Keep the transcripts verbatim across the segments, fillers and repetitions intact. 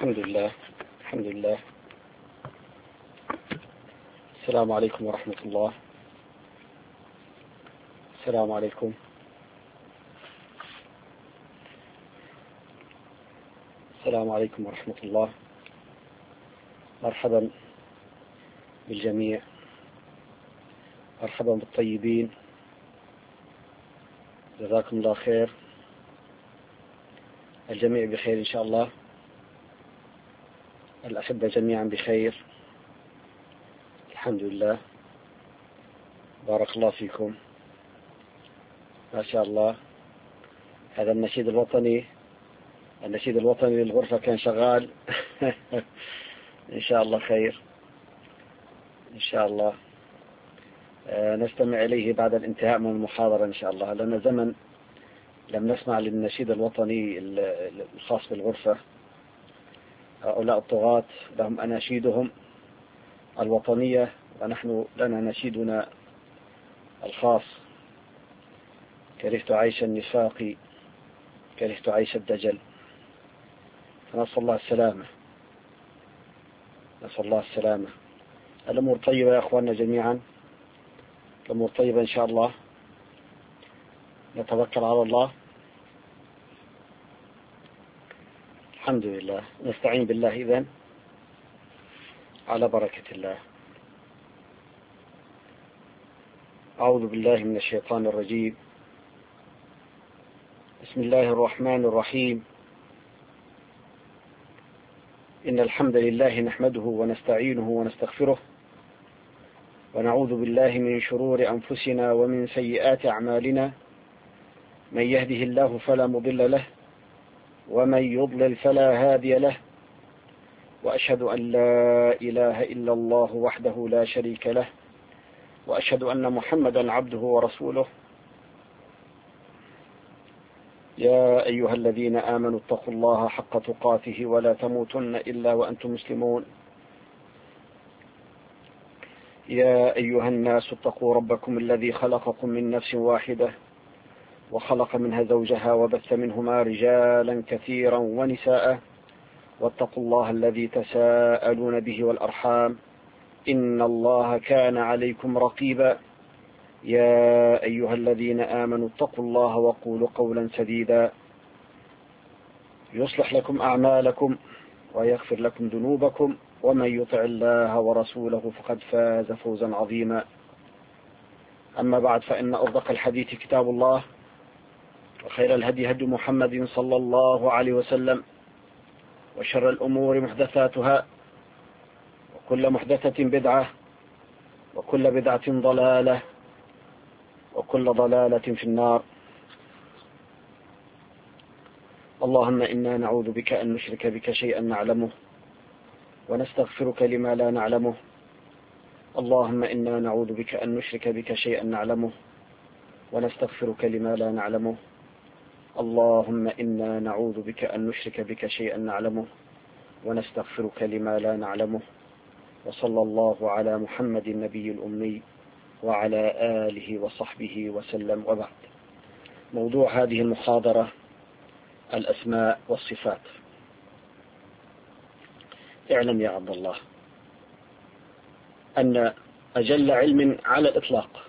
الحمد لله الحمد لله. السلام عليكم ورحمة الله. السلام عليكم. السلام عليكم ورحمة الله. مرحبا بالجميع، مرحبا بالطيبين، جزاكم الله خير، الجميع بخير إن شاء الله، الأحبة جميعا بخير الحمد لله، بارك الله فيكم ما شاء الله. هذا النشيد الوطني النشيد الوطني للغرفة كان شغال إن شاء الله خير إن شاء الله. نستمع إليه بعد الانتهاء من المحاضرة إن شاء الله، لأن زمن لم نسمع للنشيد الوطني الخاص بالغرفة. هؤلاء الطغاة لهم أناشيدهم الوطنية، ونحن لنا نشيدنا الخاص. كرهت عيش النفاق، كرهت عيش الدجل. فنسأل الله السلامة، نسأل الله السلامة. الأمور طيبة يا أخواننا جميعا، الأمور طيبة إن شاء الله. نتوكل على الله، الحمد لله. نستعين بالله إذن على بركة الله. أعوذ بالله من الشيطان الرجيم. بسم الله الرحمن الرحيم. إن الحمد لله نحمده ونستعينه ونستغفره، ونعوذ بالله من شرور أنفسنا ومن سيئات أعمالنا. من يهده الله فلا مضل له، ومن يضلل فلا هادي له، وأشهد أن لا إله إلا الله وحده لا شريك له، وأشهد أن محمدا عبده ورسوله. يا أيها الذين آمنوا اتقوا الله حق تقاته ولا تموتن إلا وأنتم مسلمون. يا أيها الناس اتقوا ربكم الذي خلقكم من نفس واحدة، وخلق منها زوجها، وبث منهما رجالا كثيرا ونساء، واتقوا الله الذي تساءلون به والأرحام، إن الله كان عليكم رقيبا. يا أيها الذين آمنوا اتقوا الله وقولوا قولا سديدا يصلح لكم أعمالكم ويغفر لكم ذنوبكم، ومن يطع الله ورسوله فقد فاز فوزا عظيما. أما بعد، فإن أصدق الحديث كتاب الله، وخير الهدي هدي محمد صلى الله عليه وسلم، وشر الأمور محدثاتها، وكل محدثة بدعة، وكل بدعة ضلالة، وكل ضلالة في النار. اللهم إنا نعوذ بك أن نشرك بك شيئا نعلمه، ونستغفرك لما لا نعلمه. اللهم إنا نعوذ بك أن نشرك بك شيئا نعلمه، ونستغفرك لما لا نعلمه. اللهم إنا نعوذ بك أن نشرك بك شيئا نعلمه، ونستغفرك لما لا نعلمه. وصلى الله على محمد النبي الأمي وعلى آله وصحبه وسلم. وبعد، موضوع هذه المحاضرة الأسماء والصفات. اعلم يا عبد الله أن أجل علم على الإطلاق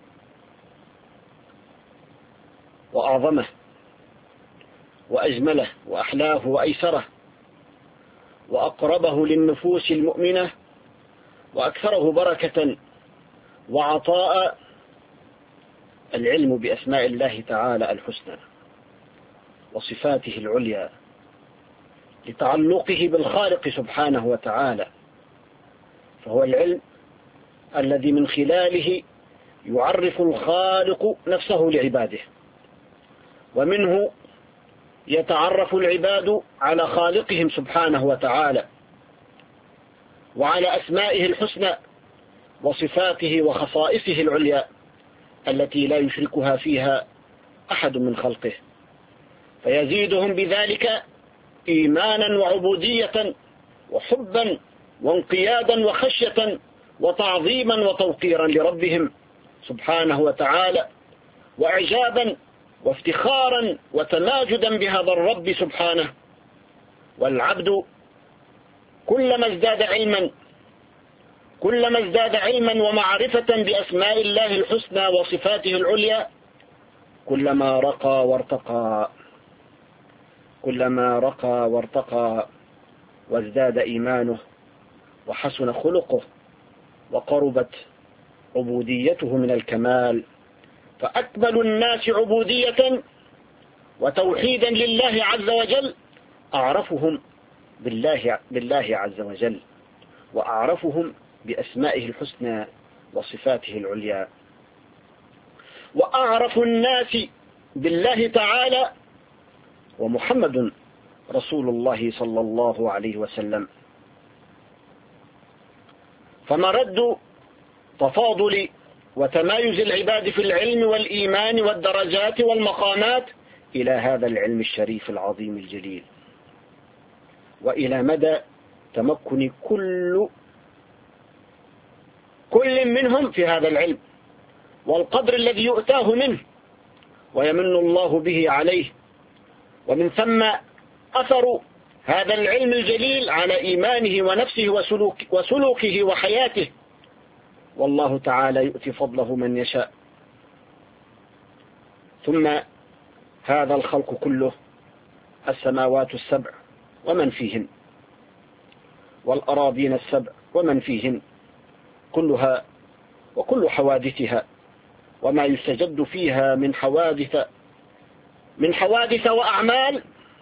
وأعظمه وأجمله وأحلاه وأيسره وأقربه للنفوس المؤمنة وأكثره بركة وعطاء العلم بأسماء الله تعالى الحسنى وصفاته العليا، لتعلقه بالخالق سبحانه وتعالى. فهو العلم الذي من خلاله يعرف الخالق نفسه لعباده، ومنه يتعرف العباد على خالقهم سبحانه وتعالى، وعلى أسمائه الحسنى وصفاته وخصائصه العليا التي لا يشركها فيها أحد من خلقه، فيزيدهم بذلك إيمانا وعبودية وحبا وانقيادا وخشية وتعظيما وتوقيرا لربهم سبحانه وتعالى، وإعجابا وافتخارا وتماجدا بهذا الرب سبحانه. والعبد كلما ازداد علما كلما ازداد علما ومعرفة بأسماء الله الحسنى وصفاته العليا كلما رقى وارتقى كلما رقى وارتقى وازداد إيمانه وحسن خلقه وقربت عبوديته من الكمال. فأكمل الناس عبودية وتوحيدا لله عز وجل أعرفهم بالله, بالله عز وجل، وأعرفهم بأسمائه الحسنى وصفاته العليا. وأعرف الناس بالله تعالى ومحمد رسول الله صلى الله عليه وسلم. فمرد تفاضل وتمايز العباد في العلم والإيمان والدرجات والمقامات إلى هذا العلم الشريف العظيم الجليل، وإلى مدى تمكن كل كل منهم في هذا العلم والقدر الذي يؤتاه منه ويمن الله به عليه. ومن ثم أثر هذا العلم الجليل على إيمانه ونفسه وسلوك وسلوكه وحياته، والله تعالى يؤتي فضله من يشاء. ثم هذا الخلق كله، السماوات السبع ومن فيهن، والأراضين السبع ومن فيهن، كلها وكل حوادثها وما يستجد فيها من حوادث من حوادث وأعمال،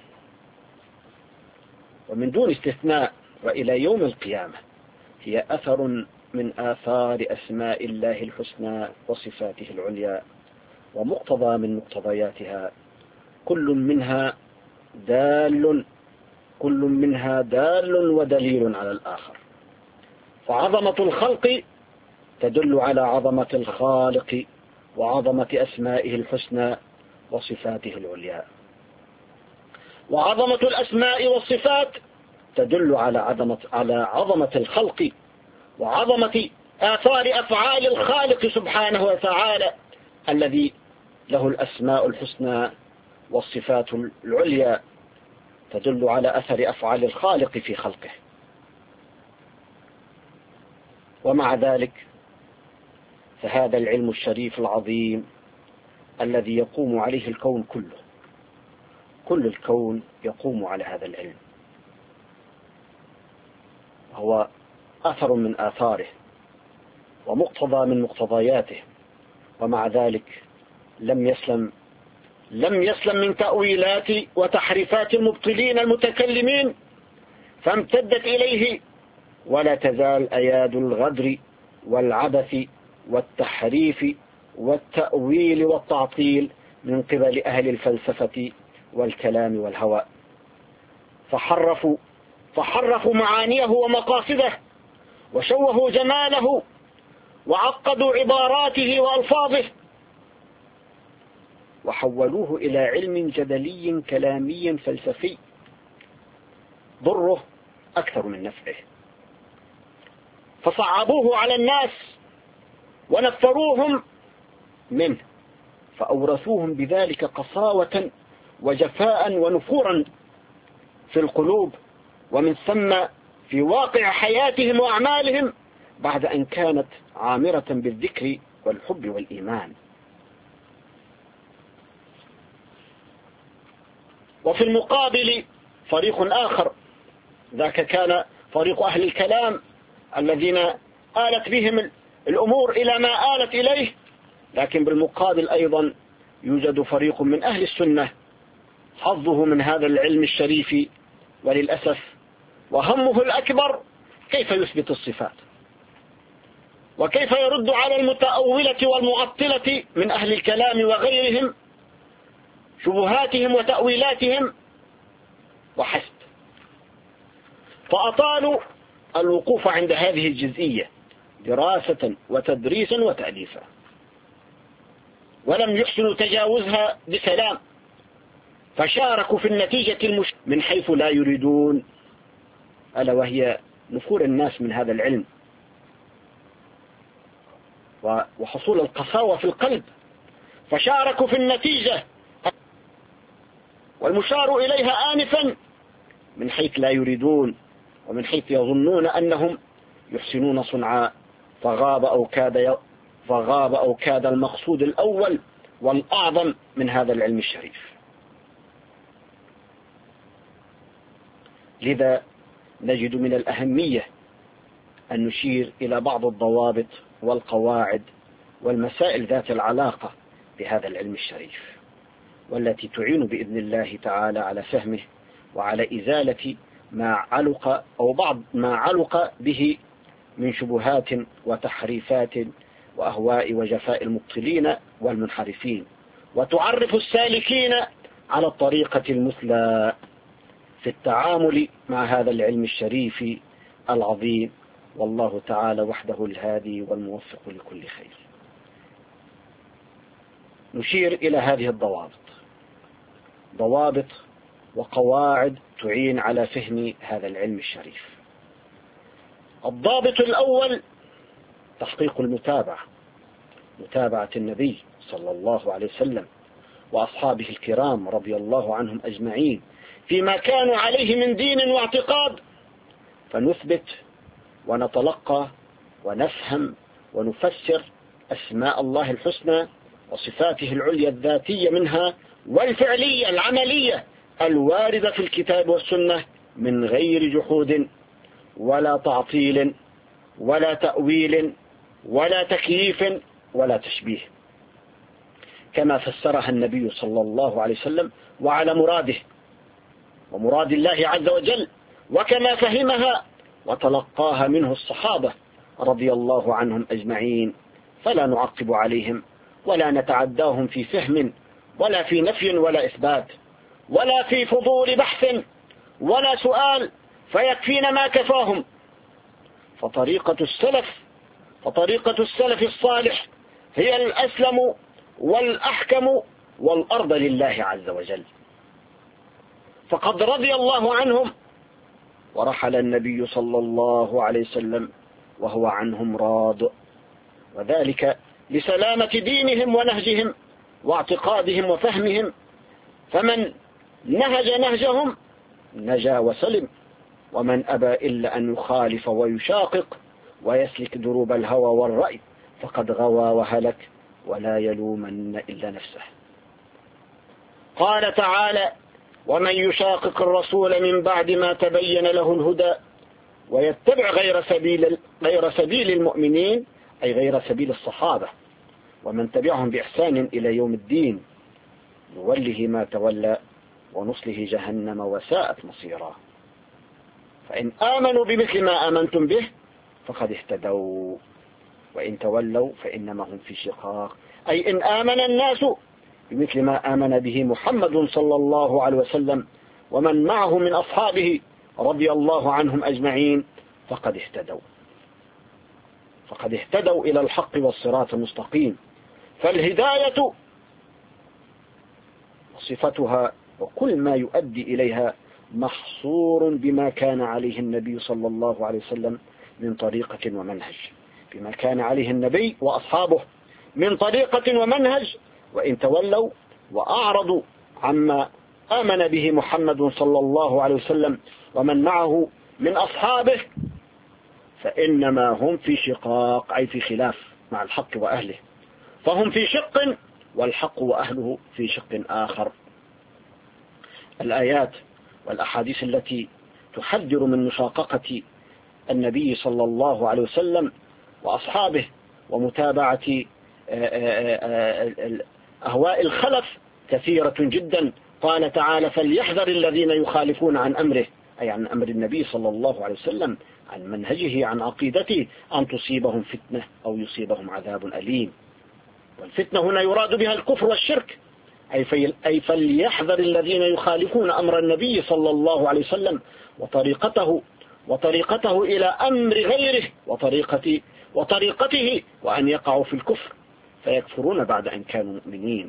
ومن دون استثناء وإلى يوم القيامة، هي أثر من آثار أسماء الله الحسنى وصفاته العليا ومقتضى من مقتضياتها، كل منها دال كل منها دال ودليل على الآخر. فعظمة الخلق تدل على عظمة الخالق وعظمة أسمائه الحسنى وصفاته العليا، وعظمة الأسماء والصفات تدل على عظمة على عظمة الخلق وعظمة آثار أفعال الخالق سبحانه وتعالى الذي له الأسماء الحسنى والصفات العليا، تدل على أثر أفعال الخالق في خلقه. ومع ذلك فهذا العلم الشريف العظيم الذي يقوم عليه الكون كله، كل الكون يقوم على هذا العلم، هو أثر من آثاره ومقتضى من مقتضياته. ومع ذلك لم يسلم لم يسلم من تأويلات وتحريفات المبطلين المتكلمين، فامتدت إليه ولا تزال أياد الغدر والعبث والتحريف والتأويل والتعطيل من قبل أهل الفلسفة والكلام والهوى، فحرفوا فحرفوا معانيه ومقاصده وشوهوا جماله وعقدوا عباراته وألفاظه وحولوه إلى علم جدلي كلامي فلسفي ضره أكثر من نفعه، فصعبوه على الناس ونفروهم منه، فأورثوهم بذلك قساوة وجفاء ونفورا في القلوب، ومن ثم في واقع حياتهم وأعمالهم بعد أن كانت عامرة بالذكر والحب والإيمان. وفي المقابل فريق آخر، ذاك كان فريق أهل الكلام الذين آلت بهم الأمور إلى ما آلت إليه، لكن بالمقابل أيضا يوجد فريق من أهل السنة حظه من هذا العلم الشريف، وللأسف وهمه الأكبر كيف يثبت الصفات، وكيف يرد على المتأولة والمعطلة من أهل الكلام وغيرهم شبهاتهم وتأويلاتهم وحسب. فأطالوا الوقوف عند هذه الجزئية دراسة وتدريسا وتأليفا، ولم يحسنوا تجاوزها بسلام، فشاركوا في النتيجة المش... من حيث لا يريدون، ألا وهي نفور الناس من هذا العلم وحصول القساوة في القلب، فشاركوا في النتيجة والمشار إليها آنفا من حيث لا يريدون، ومن حيث يظنون أنهم يحسنون صنعا، فغاب أو كاد فغاب أو كاد المقصود الأول والأعظم من هذا العلم الشريف. لذا نجد من الأهمية أن نشير إلى بعض الضوابط والقواعد والمسائل ذات العلاقة بهذا العلم الشريف، والتي تعين بإذن الله تعالى على فهمه وعلى إزالة ما علق أو بعض ما علق به من شبهات وتحريفات وأهواء وجفاء المبطلين والمنحرفين، وتعرف السالكين على الطريقة المثلى في التعامل مع هذا العلم الشريف العظيم. والله تعالى وحده الهادي والموفق لكل خير. نشير إلى هذه الضوابط، ضوابط وقواعد تعين على فهم هذا العلم الشريف. الضابط الأول تحقيق المتابعة، متابعة النبي صلى الله عليه وسلم وأصحابه الكرام رضي الله عنهم أجمعين فيما كانوا عليه من دين واعتقاد، فنثبت ونتلقى ونفهم ونفسر أسماء الله الحسنى وصفاته العليا الذاتية منها والفعلية العملية الواردة في الكتاب والسنة من غير جحود ولا تعطيل ولا تأويل ولا تكييف ولا تشبيه، كما فسرها النبي صلى الله عليه وسلم وعلى مراده ومراد الله عز وجل، وكما فهمها وتلقاها منه الصحابة رضي الله عنهم أجمعين، فلا نعقب عليهم ولا نتعداهم في فهم ولا في نفي ولا إثبات ولا في فضول بحث ولا سؤال، فيكفينا ما كفاهم. فطريقة السلف فطريقة السلف الصالح هي الأسلم والأحكم والأرض لله عز وجل، فقد رضي الله عنهم ورحل النبي صلى الله عليه وسلم وهو عنهم راض، وذلك لسلامة دينهم ونهجهم واعتقادهم وفهمهم، فمن نهج نهجهم نجا وسلم، ومن أبى إلا أن يخالف ويشاقق ويسلك دروب الهوى والرأي فقد غوى وهلك ولا يلومن إلا نفسه. قال تعالى: ومن يشاقق الرسول من بعد ما تبين له الهدى ويتبع غير سبيل, غير سبيل المؤمنين، أي غير سبيل الصحابة ومن تبعهم بإحسان إلى يوم الدين، نوله ما تولى ونصله جهنم وساءت مصيرا. فإن آمنوا بمثل ما آمنتم به فقد اهتدوا وإن تولوا فإنما هم في شقاق، أي إن آمن الناس بمثل ما آمن به محمد صلى الله عليه وسلم ومن معه من أصحابه رضي الله عنهم أجمعين فقد اهتدوا فقد اهتدوا إلى الحق والصراط المستقيم. فالهداية صفتها وكل ما يؤدي إليها محصور بما كان عليه النبي صلى الله عليه وسلم من طريقة ومنهج، بما كان عليه النبي وأصحابه من طريقة ومنهج، وإن تولوا وأعرضوا عما آمن به محمد صلى الله عليه وسلم ومن معه من أصحابه فإنما هم في شقاق، أي في خلاف مع الحق وأهله، فهم في شق والحق وأهله في شق آخر. الآيات والأحاديث التي تحذر من مشاققة النبي صلى الله عليه وسلم وأصحابه ومتابعة أهواء الخلف كثيرة جدا. قال تعالى: فليحذر الذين يخالفون عن أمره، أي عن أمر النبي صلى الله عليه وسلم، عن منهجه، عن عقيدته، أن تصيبهم فتنة أو يصيبهم عذاب أليم. والفتنة هنا يراد بها الكفر والشرك، أي فليحذر الذين يخالفون أمر النبي صلى الله عليه وسلم وطريقته وطريقته إلى أمر غيره وطريقة وطريقته وأن يقعوا في الكفر فيكفرون بعد أن كانوا مؤمنين.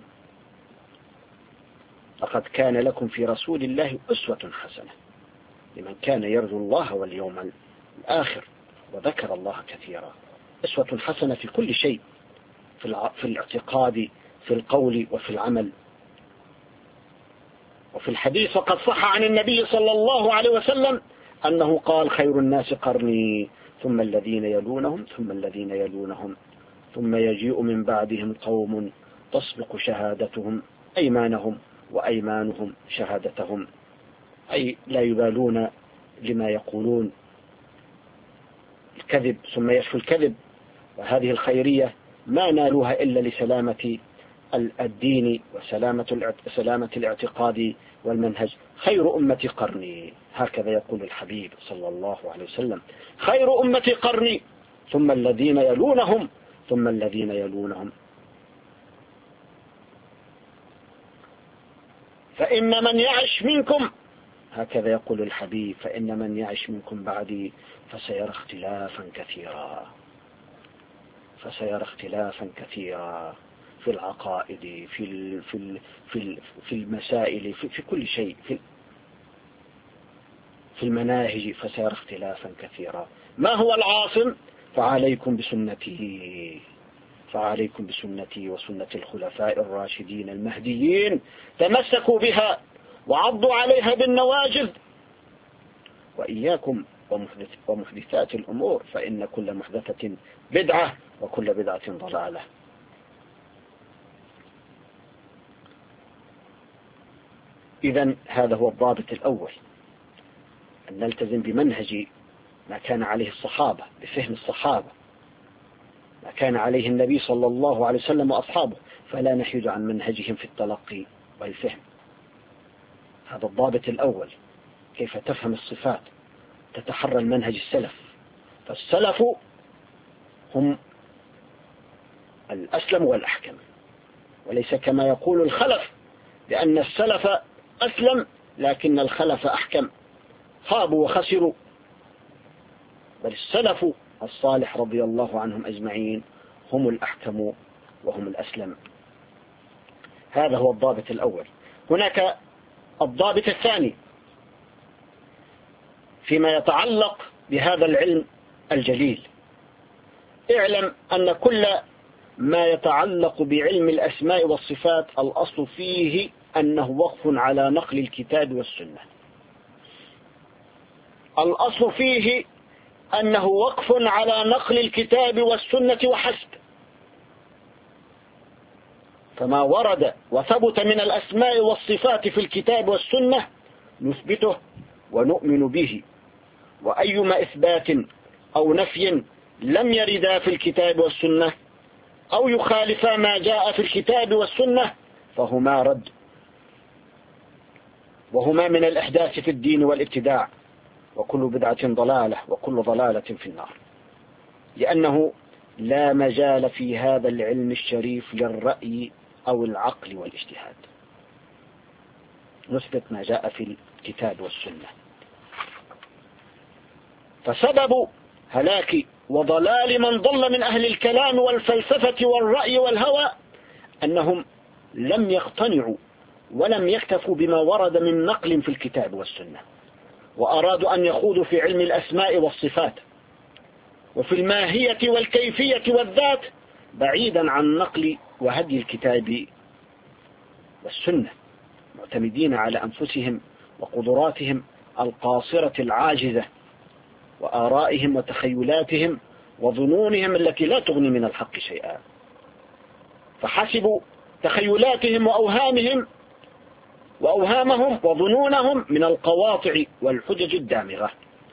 لقد كان لكم في رسول الله أسوة حسنة لمن كان يرجو الله واليوم الآخر وذكر الله كثيرا. أسوة حسنة في كل شيء، في الاعتقاد، في القول، وفي العمل. وفي الحديث وقد صح عن النبي صلى الله عليه وسلم أنه قال خير الناس قرني ثم الذين يلونهم ثم الذين يلونهم ثم يجيء من بعدهم قوم تسبق شهادتهم أيمانهم وأيمانهم شهادتهم، أي لا يبالون لما يقولون الكذب ثم يشفوا الكذب. وهذه الخيرية ما نالوها إلا لسلامة الدين وسلامة سلامة الاعتقاد والمنهج. خير أمة قرني، هكذا يقول الحبيب صلى الله عليه وسلم، خير أمة قرني ثم الذين يلونهم ثم الذين يلونهم، فإن من يعش منكم، هكذا يقول الحبيب، فإن من يعش منكم بعدي فسيرى اختلافا كثيرا، فسيرى اختلافا كثيرا في العقائد، في ال في ال في ال في المسائل، في, في كل شيء، في في المناهج، فسيرى اختلافا كثيرا. ما هو العاصم؟ فعليكم بسنتي، فعليكم بسنتي وسنة الخلفاء الراشدين المهديين، تمسكوا بها وعضوا عليها بالنواجذ، وإياكم ومحدثات الأمور، فإن كل محدثة بدعة وكل بدعة ضلالة. إذن هذا هو الضابط الأول، أن نلتزم بمنهج ما كان عليه الصحابة، بفهم الصحابة، ما كان عليه النبي صلى الله عليه وسلم وأصحابه، فلا نحيد عن منهجهم في التلقي والفهم. هذا الضابط الأول، كيف تفهم الصفات، تتحرى المنهج السلف. فالسلف هم الأسلم والأحكم، وليس كما يقول الخلف لأن السلف أسلم لكن الخلف أحكم، خابوا وخسروا، بل السلف الصالح رضي الله عنهم أجمعين هم الأحكم وهم الأسلم. هذا هو الضابط الأول. هناك الضابط الثاني فيما يتعلق بهذا العلم الجليل. اعلم أن كل ما يتعلق بعلم الأسماء والصفات الأصل فيه أنه وقف على نقل الكتاب والسنة، الأصل فيه أنه وقف على نقل الكتاب والسنة وحسب. فما ورد وثبت من الأسماء والصفات في الكتاب والسنة نثبته ونؤمن به، وأيما إثبات أو نفي لم يردا في الكتاب والسنة أو يخالفا ما جاء في الكتاب والسنة فهما رد، وهما من الإحداث في الدين والابتداع، وكل بدعة ضلالة وكل ضلالة في النار، لأنه لا مجال في هذا العلم الشريف للرأي أو العقل والاجتهاد. نثبت ما جاء في الكتاب والسنة. فسبب هلاك وضلال من ضل من أهل الكلام والفلسفة والرأي والهوى أنهم لم يقتنعوا ولم يكتفوا بما ورد من نقل في الكتاب والسنة، وأرادوا أن يخوضوا في علم الأسماء والصفات وفي الماهية والكيفية والذات بعيدا عن نقل وهدي الكتاب والسنة، معتمدين على أنفسهم وقدراتهم القاصرة العاجزة وآرائهم وتخيلاتهم وظنونهم التي لا تغني من الحق شيئا، فحسبوا تخيلاتهم وأوهامهم وأوهامهم وظنونهم من القواطع والحجج الدامغة،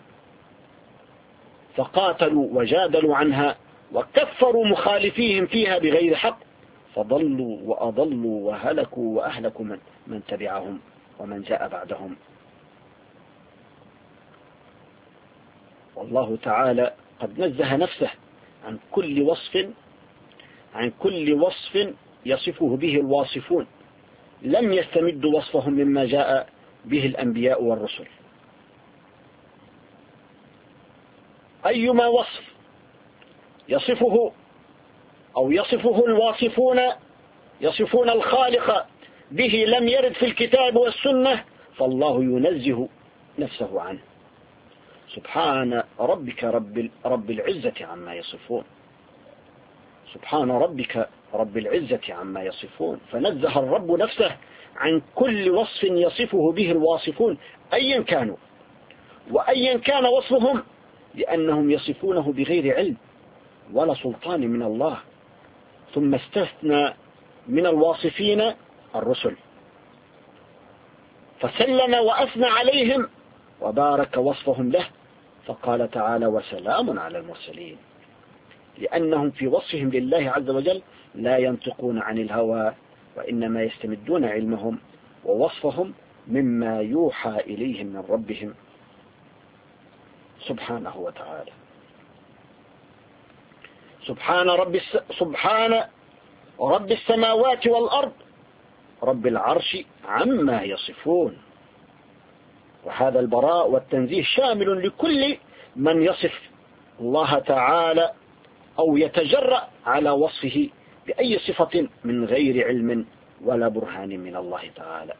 فقاتلوا وجادلوا عنها وكفروا مخالفيهم فيها بغير حق، فضلوا وأضلوا وهلكوا وأهلكوا من, من تبعهم ومن جاء بعدهم. والله تعالى قد نزه نفسه عن كل وصف عن كل وصف يصفه به الواصفون، لم يستمدوا وصفهم مما جاء به الأنبياء والرسل. أيما وصف يصفه أو يصفه الواصفون يصفون الخالق به لم يرد في الكتاب والسنة فالله ينزه نفسه عنه. سبحان ربك رب رب العزة عما يصفون، سبحان ربك رب العزة عما يصفون. فنزه الرب نفسه عن كل وصف يصفه به الواصفون أيا كانوا، وأيا كان وصفهم، لأنهم يصفونه بغير علم ولا سلطان من الله. ثم استثنى من الواصفين الرسل، فسلم وأثنى عليهم وبارك وصفهم له، فقال تعالى: وسلام على المرسلين، لأنهم في وصفهم لله عز وجل لا ينطقون عن الهوى، وإنما يستمدون علمهم ووصفهم مما يوحى إليهم من ربهم سبحانه وتعالى. سبحان رب الس... سبحان رب السماوات والأرض رب العرش عما يصفون. وهذا البراء والتنزيه شامل لكل من يصف الله تعالى أو يتجرأ على وصفه بأي صفة من غير علم ولا برهان من الله تعالى.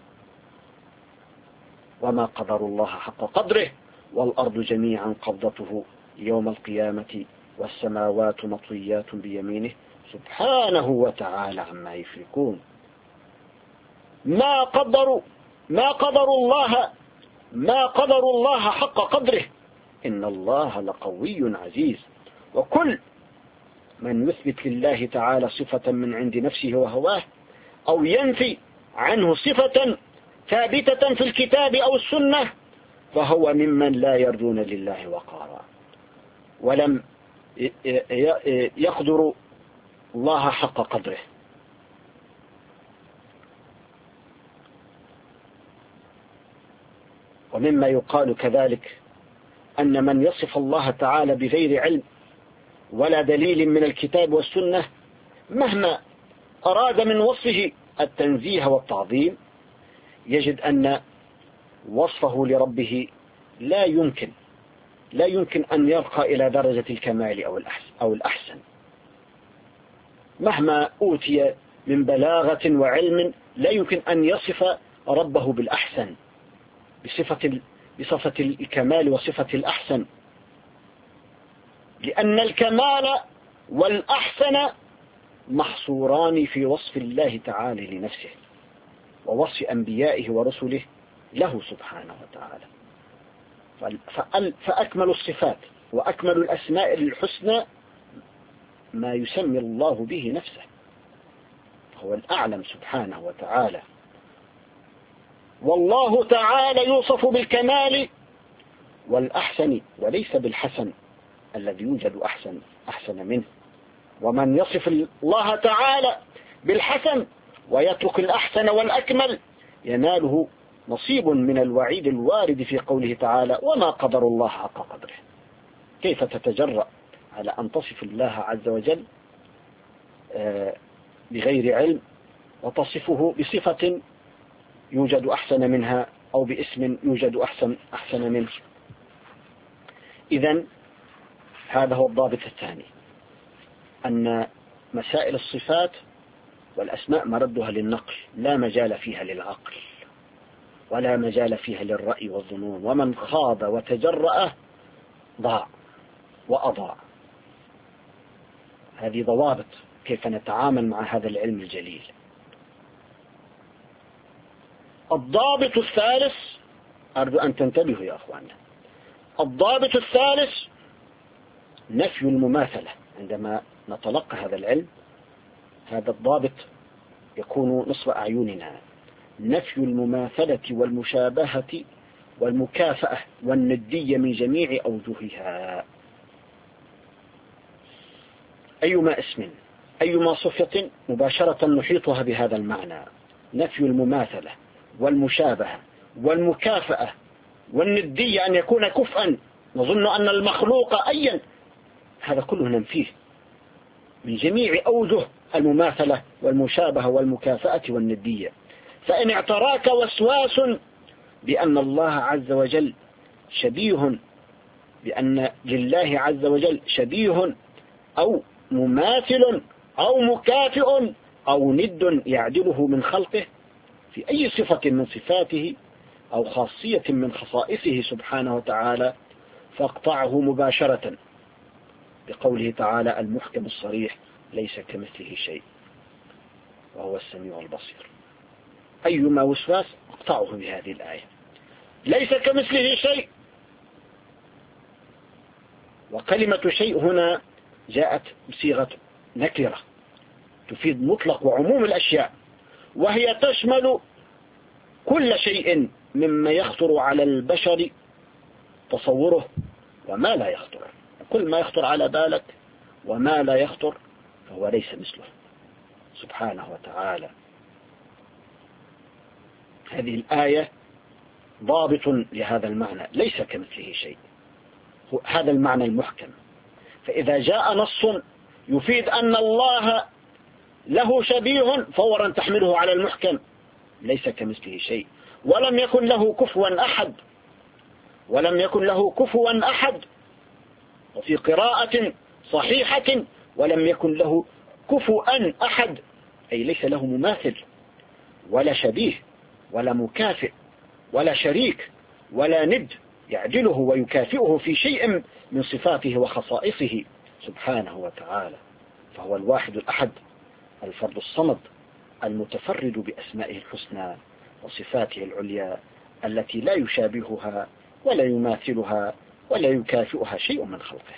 وما قدر الله حق قدره، والأرض جميعا قبضته يوم القيامة والسماوات مطويات بيمينه سبحانه وتعالى عما يشركون. ما قدروا ما قدروا الله ما قدروا الله حق قدره، إن الله لقوي عزيز. وكل من يثبت لله تعالى صفة من عند نفسه وهواه، أو ينفي عنه صفة ثابتة في الكتاب أو السنة، فهو ممن لا يرجون لله وقارا، ولم يقدر الله حق قدره. ومما يقال كذلك أن من يصف الله تعالى بغير علم ولا دليل من الكتاب والسنة، مهما أراد من وصفه التنزيه والتعظيم، يجد أن وصفه لربه لا يمكن لا يمكن أن يرقى إلى درجة الكمال أو الأحسن. مهما أوتي من بلاغة وعلم لا يمكن أن يصف ربه بالأحسن، بصفة بصفة الكمال وصفة الأحسن، لأن الكمال والأحسن محصوران في وصف الله تعالى لنفسه ووصف أنبيائه ورسله له سبحانه وتعالى. فأكمل الصفات وأكمل الأسماء الحسنى ما يسمي الله به نفسه، هو الأعلم سبحانه وتعالى. والله تعالى يوصف بالكمال والأحسن وليس بالحسن الذي يوجد أحسن أحسن منه. ومن يصف الله تعالى بالحسن ويترك الأحسن والأكمل يناله نصيب من الوعيد الوارد في قوله تعالى: وما قدر الله حق قدره. كيف تتجرأ على أن تصف الله عز وجل بغير علم وتصفه بصفة يوجد أحسن منها أو باسم يوجد أحسن أحسن منه؟ إذن هذا هو الضابط الثاني، أن مسائل الصفات والأسماء مردها للنقل، لا مجال فيها للعقل ولا مجال فيها للرأي والظنون، ومن خاض وتجرأ ضاع وأضاع. هذه ضوابط كيف نتعامل مع هذا العلم الجليل. الضابط الثالث، أرجو أن تنتبهوا يا أخواننا، الضابط الثالث نفي المماثلة. عندما نتلقى هذا العلم، هذا الضابط يكون نصف أعيننا: نفي المماثلة والمشابهة والمكافأة والندية من جميع أوجهها. أيما اسم أيما صفة مباشرة نحيطها بهذا المعنى: نفي المماثلة والمشابهة والمكافأة والندية، أن يكون كفءا، نظن أن المخلوق أيا، هذا كله ننفيه من جميع أوجه المماثلة والمشابهة والمكافأة والندية. فإن اعتراك وسواس بأن الله عز وجل شبيه، بأن لله عز وجل شبيه أو مماثل أو مكافئ أو ند يعدله من خلقه في أي صفة من صفاته أو خاصية من خصائصه سبحانه وتعالى، فاقطعه مباشرة بقوله تعالى المحكم الصريح: ليس كمثله شيء وهو السميع البصير. أيما وسواس اقطعه بهذه الآية: ليس كمثله شيء وكلمة شيء هنا جاءت بصيغة نكرة تفيد مطلق وعموم الأشياء، وهي تشمل كل شيء مما يخطر على البشر تصوره وما لا يخطر. كل ما يخطر على بالك وما لا يخطر فهو ليس مثله سبحانه وتعالى. هذه الآية ضابط لهذا المعنى، ليس كمثله شيء، هذا المعنى المحكم. فإذا جاء نص يفيد أن الله له شبيه فورا تحمله على المحكم، ليس كمثله شيء، ولم يكن له كفوا أحد، ولم يكن له كفوا أحد. وفي قراءة صحيحة ولم يكن له كفوا أحد، أي ليس له مماثل ولا شبيه ولا مكافئ ولا شريك ولا ند يعدله ويكافئه في شيء من صفاته وخصائصه سبحانه وتعالى. فهو الواحد الأحد، الفرد الصمد، المتفرد بأسمائه الحسنى وصفاته العليا التي لا يشابهها ولا يماثلها ولا يكافئها شيء من خلقه.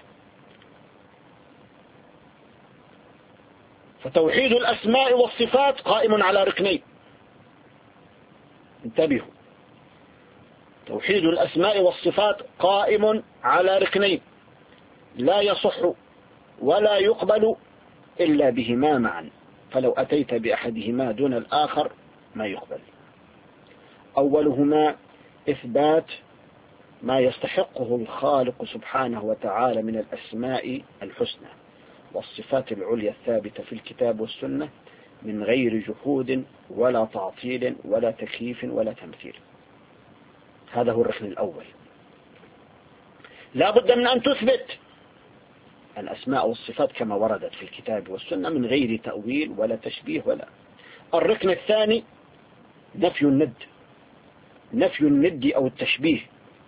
فتوحيد الأسماء والصفات قائم على ركنين، انتبهوا، توحيد الأسماء والصفات قائم على ركنين لا يصح ولا يقبل إلا بهما معا، فلو أتيت بأحدهما دون الآخر ما يقبل. أولهما إثبات ما يستحقه الخالق سبحانه وتعالى من الأسماء الحسنى والصفات العليا الثابتة في الكتاب والسنة من غير جحود ولا تعطيل ولا تكييف ولا تمثيل. هذا هو الركن الأول. لا بد من أن تثبت الأسماء والصفات كما وردت في الكتاب والسنة من غير تأويل ولا تشبيه ولا. الركن الثاني نفي الند، نفي الند أو التشبيه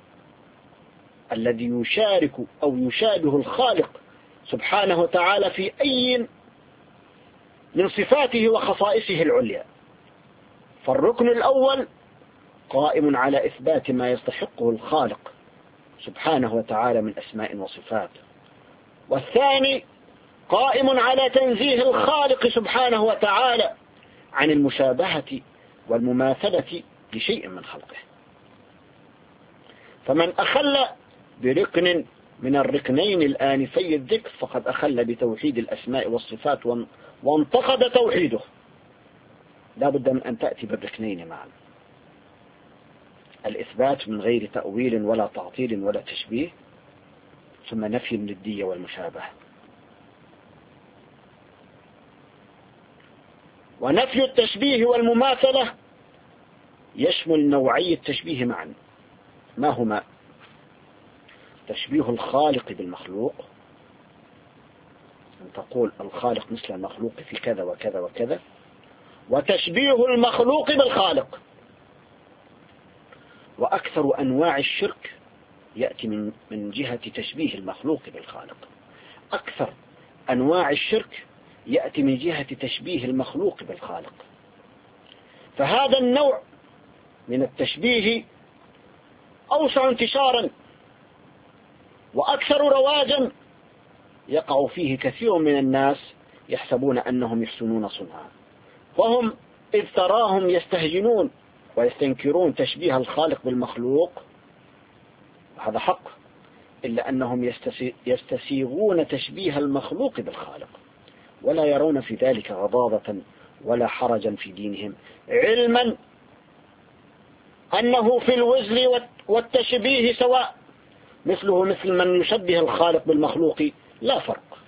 الذي يشارك أو يشابه الخالق سبحانه وتعالى في أي من صفاته وخصائصه العليا. فالركن الأول قائم على إثبات ما يستحقه الخالق سبحانه وتعالى من أسماء وصفات، والثاني قائم على تنزيه الخالق سبحانه وتعالى عن المشابهة والمماثلة لشيء من خلقه. فمن أخل بركن من الركنين الآنفي الذكر فقد أخل بتوحيد الأسماء والصفات وانتقد توحيده. لا بد من أن تأتي بالركنين معا، الإثبات من غير تأويل ولا تعطيل ولا تشبيه، ثم نفي الندية والمشابهة. ونفي التشبيه والمماثلة يشمل نوعي التشبيه معا. ما هما؟ تشبيه الخالق بالمخلوق، أن تقول الخالق مثل المخلوق في كذا وكذا وكذا، وتشبيه المخلوق بالخالق. وأكثر أنواع الشرك يأتي من من جهة تشبيه المخلوق بالخالق. أكثر أنواع الشرك يأتي من جهة تشبيه المخلوق بالخالق. فهذا النوع من التشبيه أوسع انتشارا وأكثر رواجا، يقع فيه كثير من الناس يحسبون أنهم يحسنون صنعا، وهم إذ تراهم يستهجنون ويستنكرون تشبيه الخالق بالمخلوق، وهذا حق، إلا أنهم يستسيغون تشبيه المخلوق بالخالق ولا يرون في ذلك غضاضة ولا حرجا في دينهم، علما أنه في الوزن والتشبيه سواء، مثله مثل من يشبه الخالق بالمخلوق لا فرق.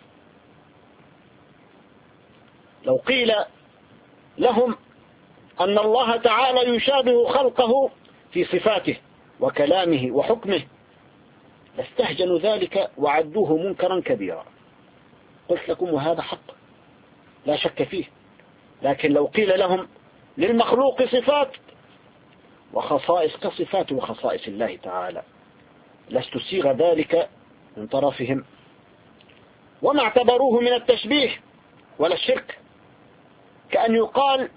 لو قيل لهم أن الله تعالى يشابه خلقه في صفاته وكلامه وحكمه لاستهجنوا ذلك وعدوه منكرا كبيرا. قلت لكم وهذا حق لا شك فيه، لكن لو قيل لهم للمخلوق صفات وخصائص كصفات وخصائص الله تعالى لاستسيغ ذلك من طرفهم وما اعتبروه من التشبيه ولا الشرك، كأن يقال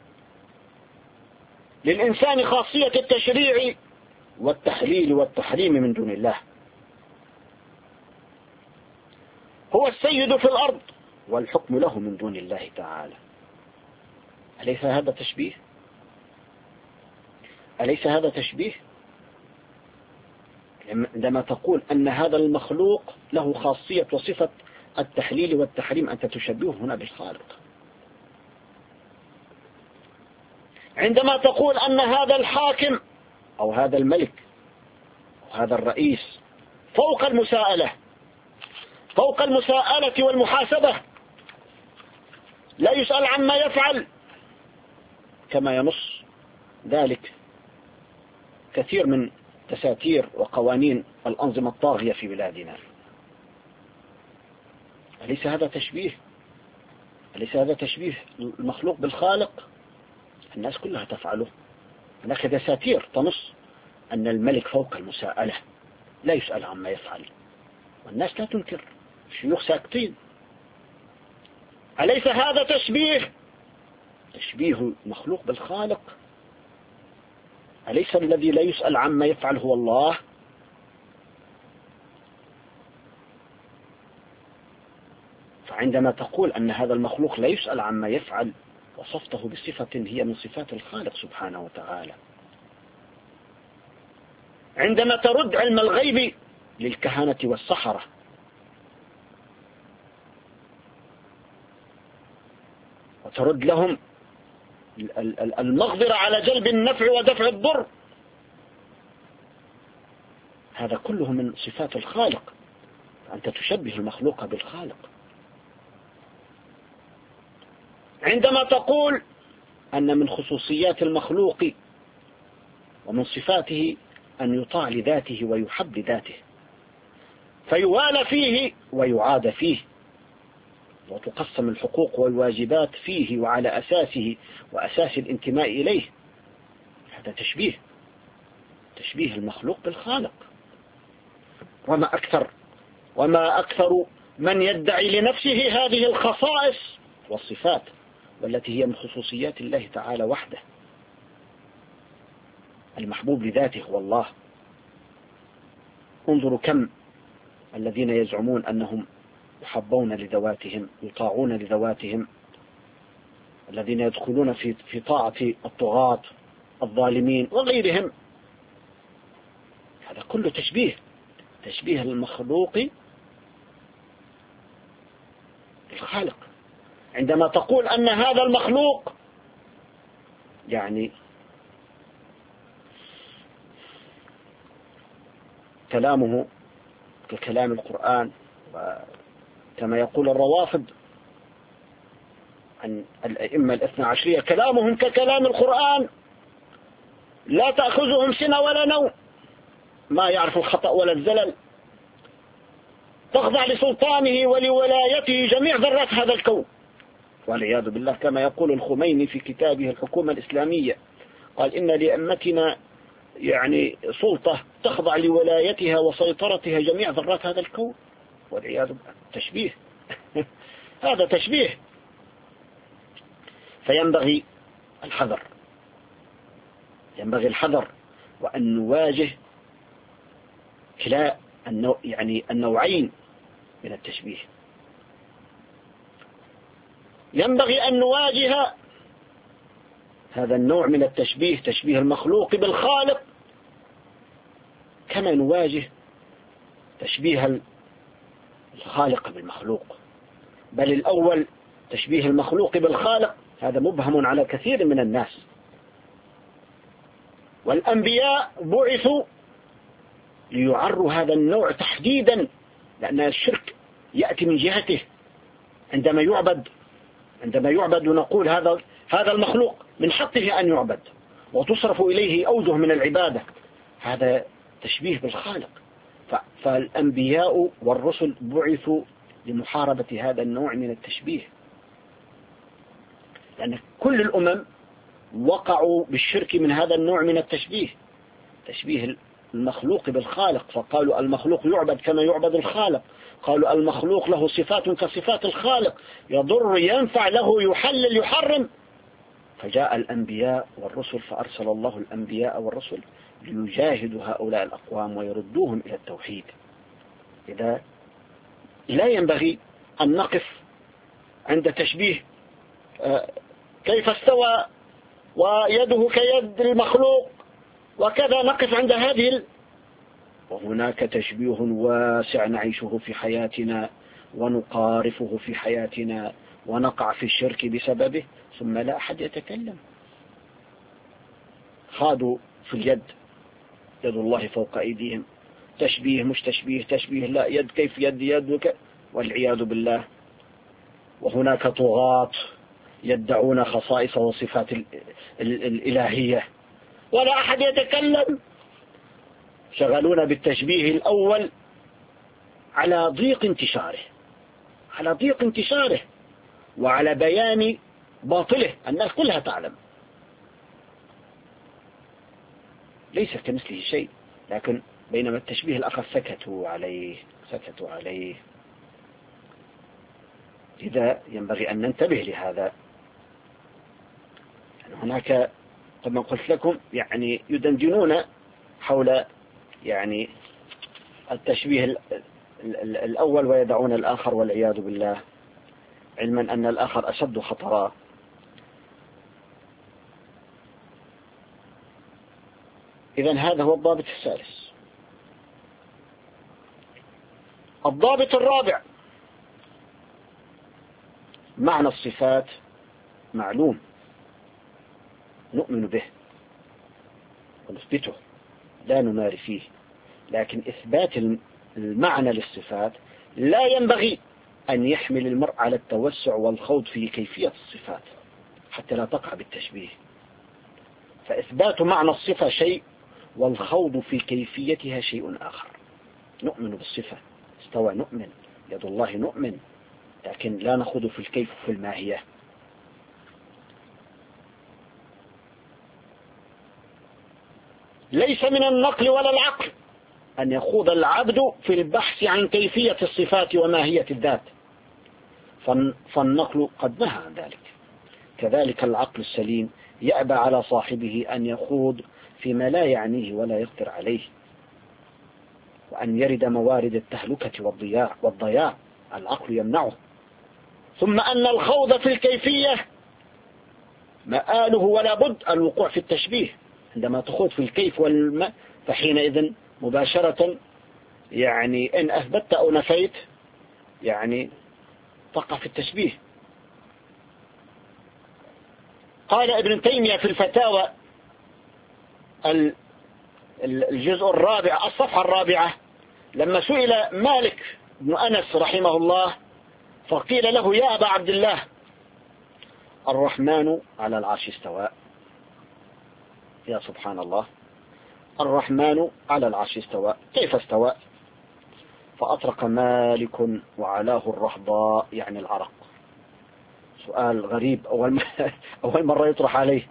للإنسان خاصية التشريع والتحليل والتحريم من دون الله. هو السيد في الأرض والحكم له من دون الله تعالى. أليس هذا تشبيه؟ أليس هذا تشبيه؟ عندما تقول أن هذا المخلوق له خاصية وصفة التحليل والتحريم، أنت تشبهه هنا بالخالق. عندما تقول أن هذا الحاكم أو هذا الملك أو هذا الرئيس فوق المساءلة، فوق المساءلة والمحاسبة، لا يسأل عما يفعل، كما ينص ذلك كثير من تساتير وقوانين الأنظمة الطاغية في بلادنا. أليس هذا تشبيه؟ أليس هذا تشبيه المخلوق بالخالق؟ الناس كلها تفعله. هناك دساتير تنص أن الملك فوق المساءلة، لا يسأل عما يفعل، والناس لا تنكر، الشيوخ ساكتين. أليس هذا تشبيه؟ تشبيه المخلوق بالخالق. أليس الذي لا يسأل عما يفعل هو الله؟ فعندما تقول أن هذا المخلوق لا يسأل عما يفعل، وصفته بصفة هي من صفات الخالق سبحانه وتعالى. عندما ترد علم الغيب للكهنة والسحرة، وترد لهم المقدرة على جلب النفع ودفع الضر، هذا كله من صفات الخالق، فأنت تشبه المخلوق بالخالق. عندما تقول أن من خصوصيات المخلوق ومن صفاته أن يطاع لذاته ويحب لذاته، فيوالى فيه ويعاد فيه، وتقسم الحقوق والواجبات فيه وعلى أساسه وأساس الانتماء إليه، هذا تشبيه، تشبيه المخلوق بالخالق. وما أكثر وما أكثر من يدعي لنفسه هذه الخصائص والصفات، والتي هي من خصوصيات الله تعالى وحده. المحبوب لذاته هو الله. انظروا كم الذين يزعمون أنهم يحبون لذواتهم، يطاعون لذواتهم، الذين يدخلون في في طاعة الطغاة الظالمين وغيرهم، هذا كله تشبيه، تشبيه المخلوق بالخالق. عندما تقول أن هذا المخلوق يعني كلامه ككلام القرآن، كما يقول الروافض عن الأئمة الاثنى عشرية، كلامهم ككلام القرآن، لا تأخذهم سنة ولا نوم، ما يعرف الخطأ ولا الزلل، تخضع لسلطانه ولولايته جميع ذرات هذا الكون، والعياذ بالله. كما يقول الخميني في كتابه الحكومة الإسلامية، قال إن لأمتنا يعني سلطة تخضع لولايتها وسيطرتها جميع ذرات هذا الكون، والعياذ بالله. تشبيه هذا تشبيه. فينبغي الحذر، ينبغي الحذر وأن نواجه كلا النوع يعني النوعين من التشبيه. ينبغي أن نواجه هذا النوع من التشبيه، تشبيه المخلوق بالخالق، كما نواجه تشبيه الخالق بالمخلوق. بل الأول تشبيه المخلوق بالخالق هذا مبهم على كثير من الناس، والأنبياء بعثوا ليعروا هذا النوع تحديدا، لأن الشرك يأتي من جهته. عندما يعبد عندما يعبد ونقول هذا هذا المخلوق من حقه أن يعبد وتصرف إليه أوجه من العبادة، هذا تشبيه بالخالق. فالأنبياء والرسل بعثوا لمحاربة هذا النوع من التشبيه، لأن كل الأمم وقعوا بالشرك من هذا النوع من التشبيه، تشبيه المخلوق بالخالق. فقالوا المخلوق يعبد كما يعبد الخالق، قالوا المخلوق له صفات كصفات الخالق، يضر ينفع، له يحلل يحرم. فجاء الأنبياء والرسل، فأرسل الله الأنبياء والرسل ليجاهدوا هؤلاء الأقوام ويردوهم إلى التوحيد. إذا لا ينبغي أن نقف عند تشبيه كيف استوى ويده كيد المخلوق وكذا، نقف عند هذه ال... وهناك تشبيه واسع نعيشه في حياتنا ونقارفه في حياتنا ونقع في الشرك بسببه ثم لا أحد يتكلم. خاضوا في اليد، يد الله فوق أيديهم، تشبيه مش تشبيه، تشبيه لا يد كيف يد يد والعياذ بالله. وهناك طغاة يدعون خصائص وصفات الإلهية ولا أحد يتكلم، شغلون بالتشبيه الأول على ضيق انتشاره، على ضيق انتشاره وعلى بيان باطله، الناس كلها تعلم ليس كمثله شيء، لكن بينما التشبيه الآخر سكتوا عليه سكتوا عليه. إذا ينبغي أن ننتبه لهذا. هناك كما قلت لكم يعني يدندنون حول يعني التشبيه الأول ويدعون الآخر والعياذ بالله، علما أن الآخر أشد خطرا. إذن هذا هو الضابط الثالث. الضابط الرابع: معنى الصفات معلوم نؤمن به ونثبته لا نماري فيه، لكن إثبات المعنى للصفات لا ينبغي أن يحمل المرء على التوسع والخوض في كيفية الصفات حتى لا تقع بالتشبيه. فإثبات معنى الصفة شيء والخوض في كيفيتها شيء آخر. نؤمن بالصفة، استوى نؤمن، يد الله نؤمن، لكن لا نخوض في الكيف وفي الماهية. ليس من النقل ولا العقل أن يخوض العبد في البحث عن كيفية الصفات وماهية الذات، فالنقل قد نهى عن ذلك. كذلك العقل السليم يأبى على صاحبه أن يخوض فيما لا يعنيه ولا يقدر عليه، وأن يرد موارد التهلكة والضياع والضياع العقل يمنعه. ثم أن الخوض في الكيفية مآله ولا بد الوقوع في التشبيه. عندما تخوض في الكيف والما فحينئذ مباشرة يعني إن أثبتت أو نفيت يعني تقع في التشبيه. قال ابن تيمية في الفتاوى الجزء الرابع الصفحة الرابعة لما سئل مالك بن أنس رحمه الله فقيل له: يا أبا عبد الله، الرحمن على العرش استوى. يا سبحان الله، الرحمن على العرش استوى، كيف استوى؟ فأطرق مالك وعلاه الرهضاء، يعني العرق. سؤال غريب أول, أول مرة يطرح عليه.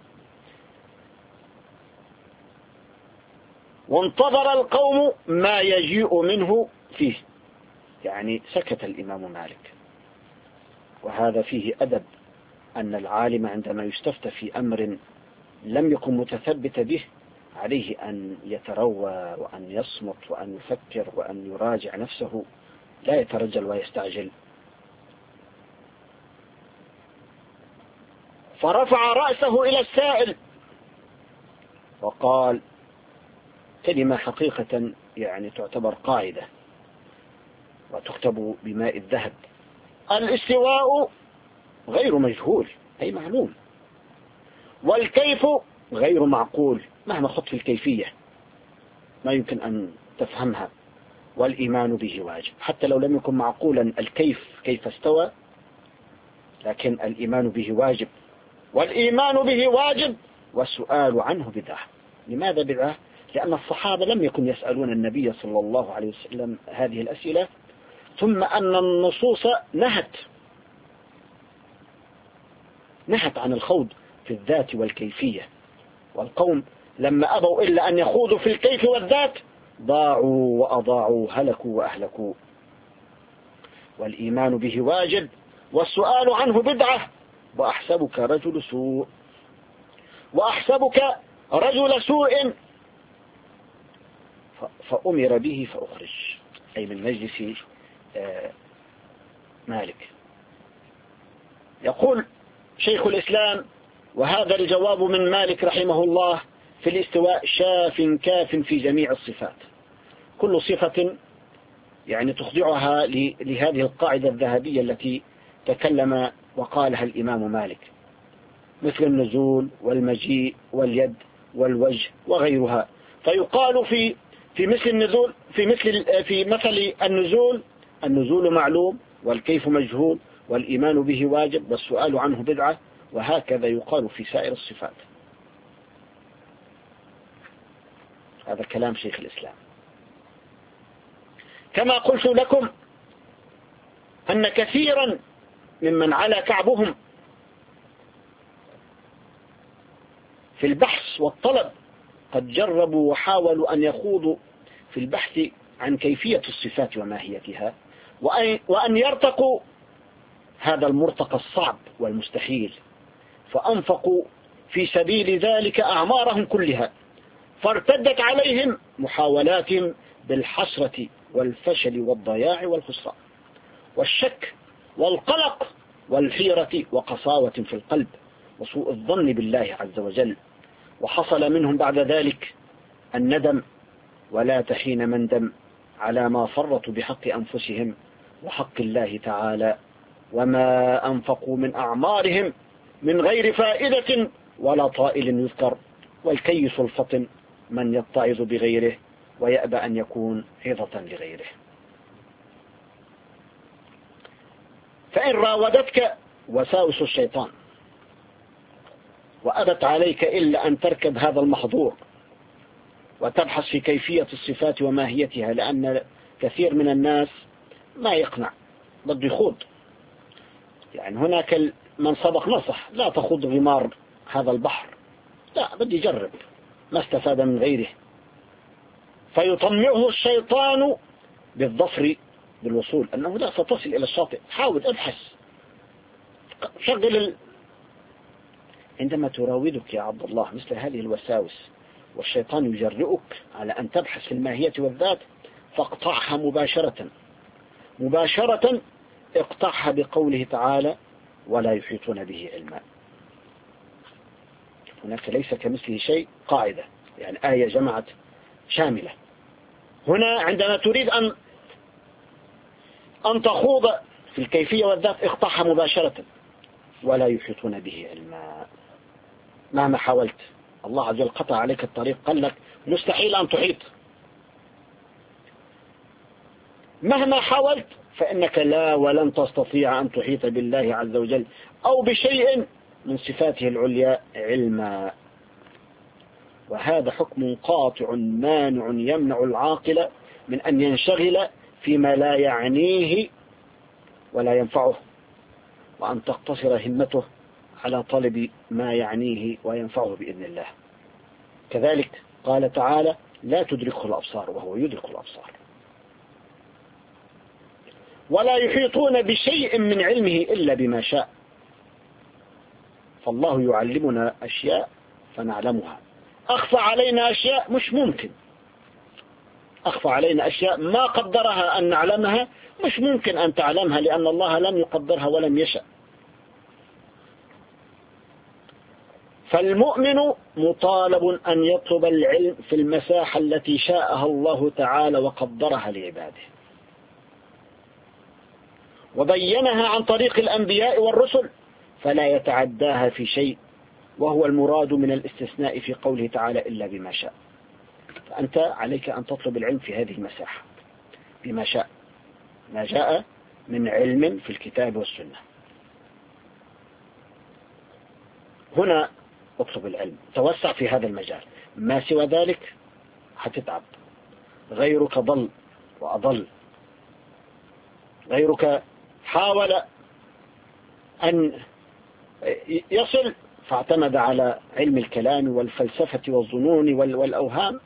وانتظر القوم ما يجيء منه فيه، يعني سكت الإمام مالك. وهذا فيه أدب، أن العالم عندما يستفتى في أمر لم يكن متثبت به عليه أن يتروى وأن يصمت وأن يفكر وأن يراجع نفسه، لا يترجل ويستعجل. فرفع رأسه إلى السائل وقال كلمة حقيقة يعني تعتبر قاعدة وتكتب بماء الذهب: الاستواء غير مجهول أي معلوم، والكيف غير معقول مهما خضت في الكيفية ما يمكن أن تفهمها، والإيمان به واجب حتى لو لم يكن معقولا الكيف كيف استوى، لكن الإيمان به واجب، والإيمان به واجب والسؤال عنه بدعة. لماذا بدعة؟ لأن الصحابة لم يكن يسألون النبي صلى الله عليه وسلم هذه الأسئلة، ثم أن النصوص نهت نهت عن الخوض في الذات والكيفية، والقوم لما أبوا إلا أن يخوضوا في الكيف والذات ضاعوا وأضاعوا، هلكوا وأهلكوا. والإيمان به واجب والسؤال عنه بدعة. وأحسبك رجل سوء وأحسبك رجل سوء فأمر به فأخرج، أي من مجلس مالك. يقول شيخ الإسلام: وهذا الجواب من مالك رحمه الله في الاستواء شاف كاف في جميع الصفات. كل صفة يعني تخضعها لهذه القاعدة الذهبية التي تكلم وقالها الإمام مالك، مثل النزول والمجيء واليد والوجه وغيرها. فيقال في في مثل النزول في مثل في مثل النزول: النزول معلوم والكيف مجهول والإيمان به واجب والسؤال عنه بدعة. وهكذا يقال في سائر الصفات. هذا كلام شيخ الإسلام. كما قلت لكم أن كثيرا ممن علا كعبهم في البحث والطلب قد جربوا وحاولوا أن يخوضوا في البحث عن كيفية الصفات وماهيتها، وأن يرتقوا هذا المرتقى الصعب والمستحيل، فأنفقوا في سبيل ذلك أعمارهم كلها، فارتدت عليهم محاولاتهم بالحسرة والفشل والضياع والخسران والشك والقلق والحيرة وقساوة في القلب وسوء الظن بالله عز وجل. وحصل منهم بعد ذلك الندم، ولا تحين مندم على ما فرطوا بحق أنفسهم وحق الله تعالى، وما أنفقوا من أعمارهم من غير فائدة ولا طائل يذكر. والكيس الفطن من يتعظ بغيره ويأبى أن يكون عظة لغيره. فإن راودتك وساوس الشيطان وأبت عليك إلا أن تركب هذا المحظور وتبحث في كيفية الصفات وماهيتها، لأن كثير من الناس ما يقنع، بده يخوض. يعني هناك من سبق نصح: لا تخوض غمار هذا البحر، لا، بدي يجرب، ما استفاد من غيره. فيطمعه الشيطان بالظفر بالوصول، أنه لا ستصل إلى الشاطئ، حاول ابحث، شغل ال... عندما تراودك يا عبد الله مثل هذه الوساوس والشيطان يجرئك على أن تبحث في الماهية والذات، فاقطعها مباشرة مباشرة اقطعها بقوله تعالى: ولا يحيطون به علما. هناك ليس كمثله شيء، قاعدة، يعني آية جمعت شاملة. هنا عندما تريد أن أن تخوض في الكيفية والذات اقطعها مباشرة، ولا يحيطون به علما. مهما حاولت، الله عز وجل قطع عليك الطريق، قال لك مستحيل أن تحيط. مهما حاولت فإنك لا ولن تستطيع أن تحيط بالله عز وجل أو بشيء من صفاته العليا علما. وهذا حكم قاطع مانع يمنع العاقل من أن ينشغل فيما لا يعنيه ولا ينفعه، وأن تقتصر همته على طلب ما يعنيه وينفعه بإذن الله. كذلك قال تعالى: لا تدركه الأبصار وهو يدرك الأبصار. ولا يحيطون بشيء من علمه إلا بما شاء. فالله يعلمنا أشياء فنعلمها، أخفى علينا أشياء مش ممكن، أخفى علينا أشياء ما قدرها أن نعلمها مش ممكن أن تعلمها، لأن الله لم يقدرها ولم يشأ. فالمؤمن مطالب أن يطلب العلم في المساحة التي شاءها الله تعالى وقدرها لعباده، وبينها عن طريق الأنبياء والرسل، فلا يتعداها في شيء، وهو المراد من الاستثناء في قوله تعالى: إلا بما شاء. فأنت عليك أن تطلب العلم في هذه المساحة بما شاء، ما جاء من علم في الكتاب والسنة. هنا اطلب العلم، توسع في هذا المجال، ما سوى ذلك هتتعب. غيرك ضل وأضل، غيرك حاول أن يصل فاعتمد على علم الكلام والفلسفة والظنون والأوهام،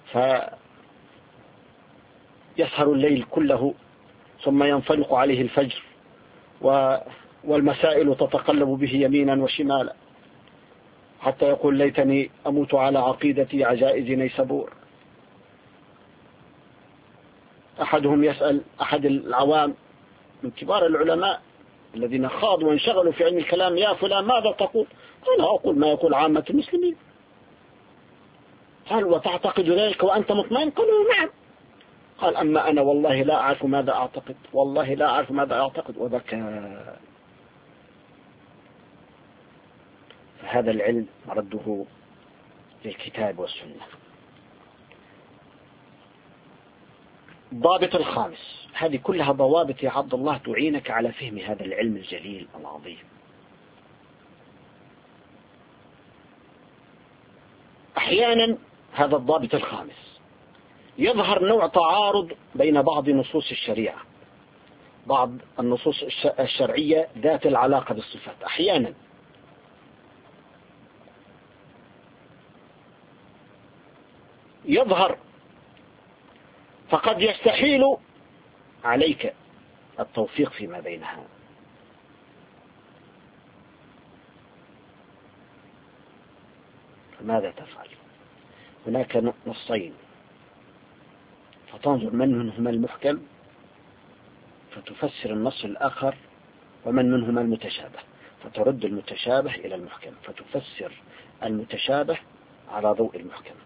فيسهر الليل كله ثم ينفلق عليه الفجر، والمسائل تتقلب به يمينا وشمالا، حتى يقول: ليتني أموت على عقيدة عجائز نيسابور. أحدهم يسأل أحد العوام: من كبار العلماء الذين خاضوا وانشغلوا في علم الكلام: يا فلان ماذا تقول؟ أنا أقول ما يقول عامة المسلمين. قال: وتعتقد ذلك وأنت مطمئن؟ قالوا: نعم. قال: أما أنا والله لا أعرف ماذا أعتقد، والله لا أعرف ماذا أعتقد، وبكى. فهذا العلم مرده للكتاب والسنة. ضابط الخامس. هذه كلها ضوابط يا عبد الله تعينك على فهم هذا العلم الجليل العظيم. أحيانا هذا الضابط الخامس يظهر نوع تعارض بين بعض نصوص الشريعة، بعض النصوص الشرعية ذات العلاقة بالصفات. أحيانا يظهر، فقد يستحيل عليك التوفيق فيما بينها. فماذا تفعل؟ هناك نصين، فتنظر من منهما المحكم فتفسر النص الآخر، ومن منهما المتشابه فترد المتشابه إلى المحكم فتفسر المتشابه على ضوء المحكم.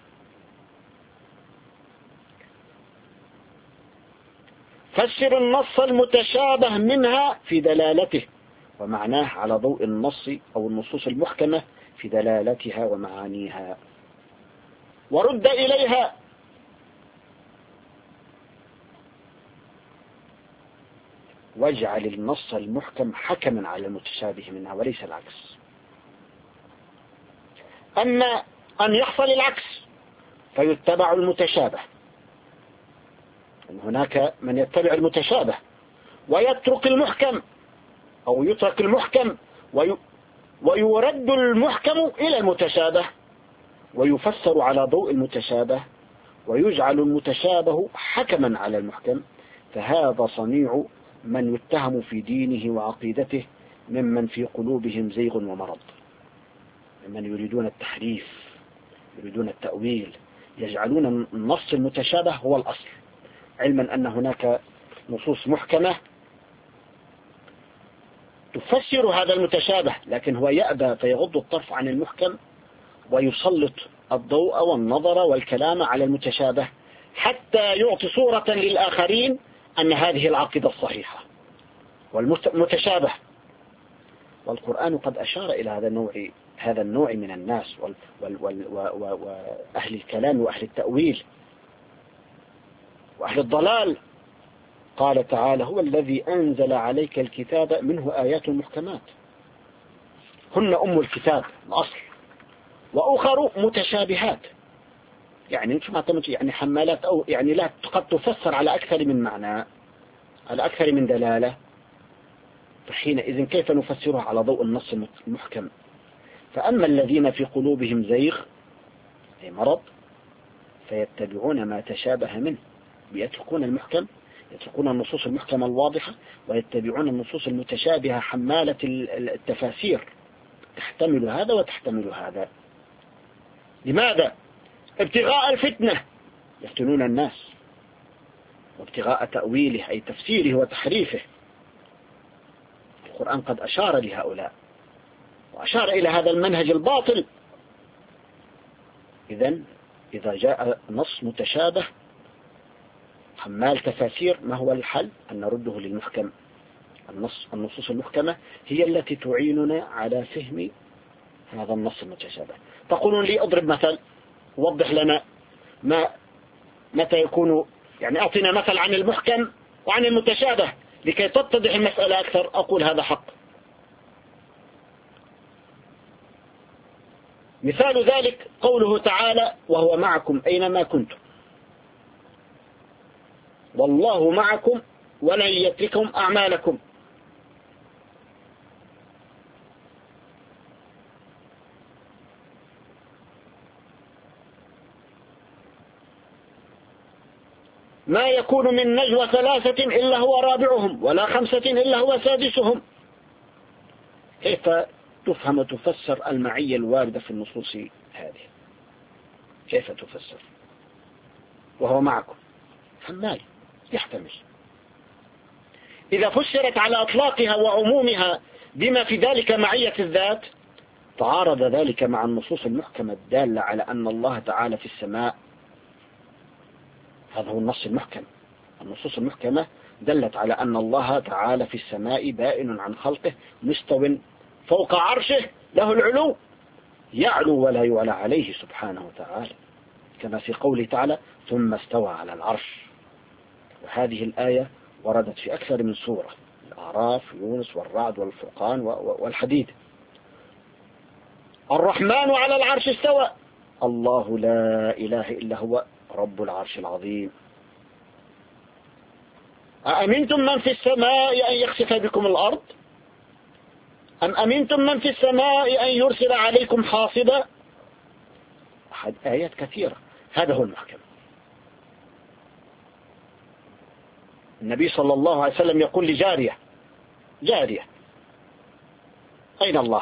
فسر النص المتشابه منها في دلالته ومعناه على ضوء النص أو النصوص المحكمة في دلالتها ومعانيها، ورد إليها. واجعل النص المحكم حكما على المتشابه منها وليس العكس. أما أن يحصل العكس فيتبع المتشابه، هناك من يتبع المتشابه ويترك المحكم، أو يترك المحكم وي ويرد المحكم إلى المتشابه ويفسر على ضوء المتشابه ويجعل المتشابه حكما على المحكم. فهذا صنيع من يتهم في دينه وعقيدته ممن في قلوبهم زيغ ومرض، ممن يريدون التحريف، يريدون التأويل، يجعلون النص المتشابه هو الأصل، علما أن هناك نصوص محكمة تفسر هذا المتشابه، لكن هو يأبى فيغض الطرف عن المحكم ويسلط الضوء والنظر والكلام على المتشابه حتى يعطي صورة للآخرين أن هذه العقيدة الصحيحة والمتشابه. والقرآن قد أشار إلى هذا النوع هذا النوع من الناس وأهل الكلام وأهل التأويل وأهل الضلال. قال تعالى: هو الذي أنزل عليك الكتاب منه آيات محكمات هن أم الكتاب الأصل، وأخر متشابهات، يعني يعني حمالات، أو يعني لا قد تفسر على أكثر من معنى، على أكثر من دلالة. فحينئذ كيف نفسرها على ضوء النص المحكم؟ فأما الذين في قلوبهم زيغ أي مرض فيتبعون ما تشابه منه، يتركون المحكم، يتركون النصوص المحكمة الواضحة ويتبعون النصوص المتشابهة حمالة التفاسير، تحتمل هذا وتحتمل هذا. لماذا؟ ابتغاء الفتنة، يفتنون الناس، وابتغاء تأويله أي تفسيره وتحريفه. القرآن قد أشار لهؤلاء وأشار إلى هذا المنهج الباطل. إذن إذا جاء نص متشابه حمال تفاسير، ما هو الحل؟ أن نرده للمحكم. النص النصوص المحكمة هي التي تعيننا على فهم هذا النص المتشابه. تقولون لي اضرب مثل، وضح لنا ما متى يكون، يعني أعطينا مثل عن المحكم وعن المتشابه لكي تتضح المسألة أكثر. أقول هذا حق. مثال ذلك قوله تعالى: وهو معكم أينما كنتم والله معكم ولن يتركم أعمالكم. ما يكون من نجوى ثلاثة إلا هو رابعهم ولا خمسة إلا هو سادسهم. كيف تفهم وتفسر المعية الواردة في النصوص هذه؟ كيف تفسر وهو معكم؟ حمال يحتمل. إذا فسرت على أطلاقها وعمومها بما في ذلك معية الذات تعارض ذلك مع النصوص المحكمة الدالة على أن الله تعالى في السماء. هذا هو النص المحكم. النصوص المحكمة دلت على أن الله تعالى في السماء بائن عن خلقه مستو فوق عرشه له العلو يعلو ولا يعلى عليه سبحانه وتعالى، كما في قوله تعالى ثم استوى على العرش. وهذه الآية وردت في أكثر من سورة: الأعراف، يونس، والرعد، والفرقان، والحديد. الرحمن على العرش استوى، الله لا إله إلا هو رب العرش العظيم. أأمنتم من في السماء أن يخسف بكم الأرض أم أمنتم من في السماء أن يرسل عليكم حاصبا. أحد آيات كثيرة. هذا هو المحكم. النبي صلى الله عليه وسلم يقول لجارية جارية أين الله؟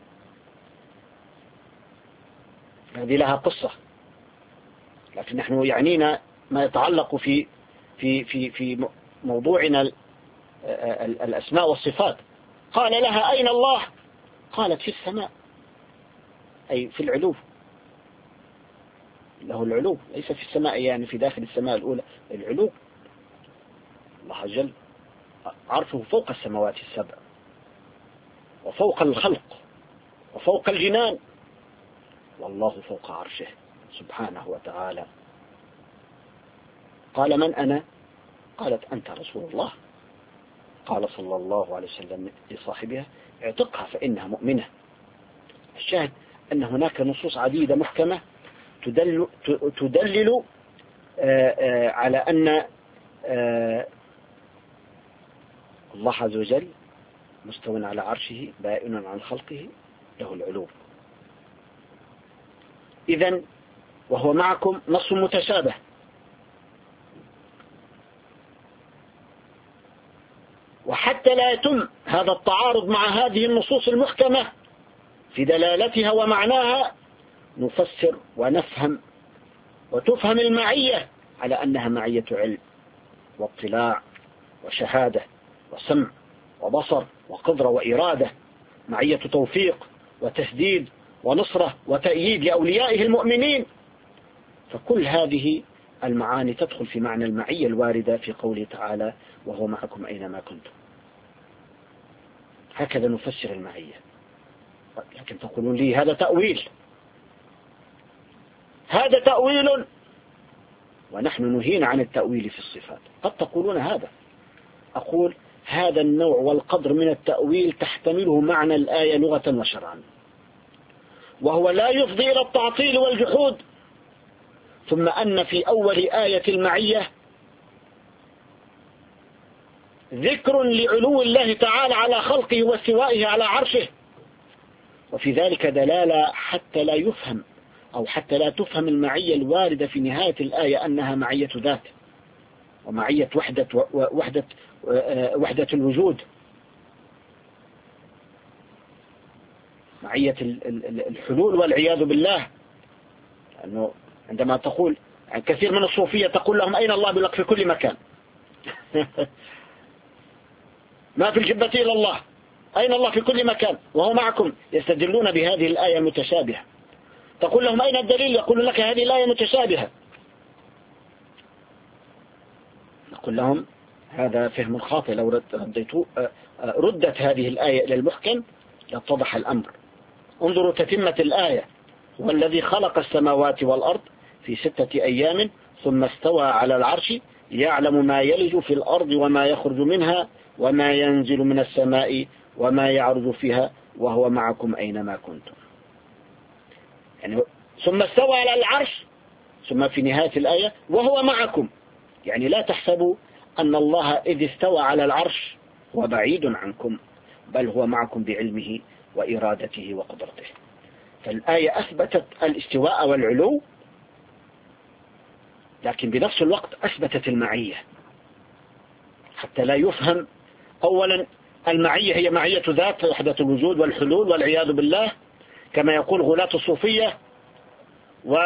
هذه لها قصة، لكن نحن يعنينا ما يتعلق في في في في موضوعنا الأسماء والصفات. قال لها أين الله؟ قالت في السماء، أي في العلو، له العلو، ليس في السماء يعني في داخل السماء الأولى، العلو. الله جل عرشه فوق السماوات السبع وفوق الخلق وفوق الجنان، والله فوق عرشه سبحانه وتعالى. قال من أنا؟ قالت أنت رسول الله. قال صلى الله عليه وسلم لصاحبها اعتقها فإنها مؤمنة. الشاهد أن هناك نصوص عديدة محكمة تدل, تدلل على أن الله عز وجل مستو على عرشه بائن عن خلقه له العلو. إذن وهو معكم نص متشابه، وحتى لا يتم هذا التعارض مع هذه النصوص المحكمة في دلالتها ومعناها نفسر ونفهم وتفهم المعية على أنها معية علم واطلاع وشهادة وسمع وبصر وقدرة وإرادة، معية توفيق وتسديد ونصرة وتأييد لأوليائه المؤمنين. فكل هذه المعاني تدخل في معنى المعية الواردة في قوله تعالى وهو معكم أينما كنتم. هكذا نفسر المعية. لكن تقولون لي هذا تأويل، هذا تأويل، ونحن نهينا عن التأويل في الصفات. قد تقولون هذا، أقول هذا النوع والقدر من التأويل تحتمله معنى الآية لغة وشرعا، وهو لا يفضي إلى التعطيل والجحود. ثم أن في أول آية المعية ذكر لعلو الله تعالى على خلقه واستوائه على عرشه، وفي ذلك دلالة حتى لا يفهم أو حتى لا تفهم المعية الواردة في نهاية الآية أنها معية ذات ومعية وحدة وحدة وحدة الوجود، معية الحلول والعياذ بالله. لأنه عندما تقول يعني كثير من الصوفية تقول لهم أين الله؟ بلق في كل مكان. ما في الجبة إلا الله، أين الله؟ في كل مكان وهو معكم. يستدلون بهذه الآية المتشابهة. تقول لهم أين الدليل؟ يقول لك هذه الآية متشابهة. نقول لهم هذا فهم خاطئ، لو ردت هذه الآية إلى المحكم لاتضح الأمر. انظروا تتمة الآية: هو الذي خلق السماوات والأرض في ستة أيام ثم استوى على العرش يعلم ما يلج في الأرض وما يخرج منها وما ينزل من السماء وما يعرج فيها وهو معكم أينما كنتم. يعني ثم استوى على العرش، ثم في نهاية الآية وهو معكم. يعني لا تحسبوا أن الله إذ استوى على العرش هو بعيد عنكم، بل هو معكم بعلمه وإرادته وقدرته. فالآية أثبتت الاستواء والعلو، لكن بنفس الوقت أثبتت المعية حتى لا يفهم أولا المعية هي معية ذات وحدة الوجود والحلول والعياذ بالله كما يقول غلاة الصوفية، و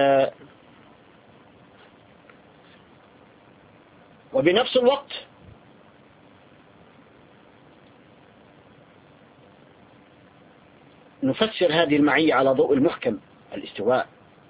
وبنفس الوقت نفسر هذه المعية على ضوء المحكم الاستواء.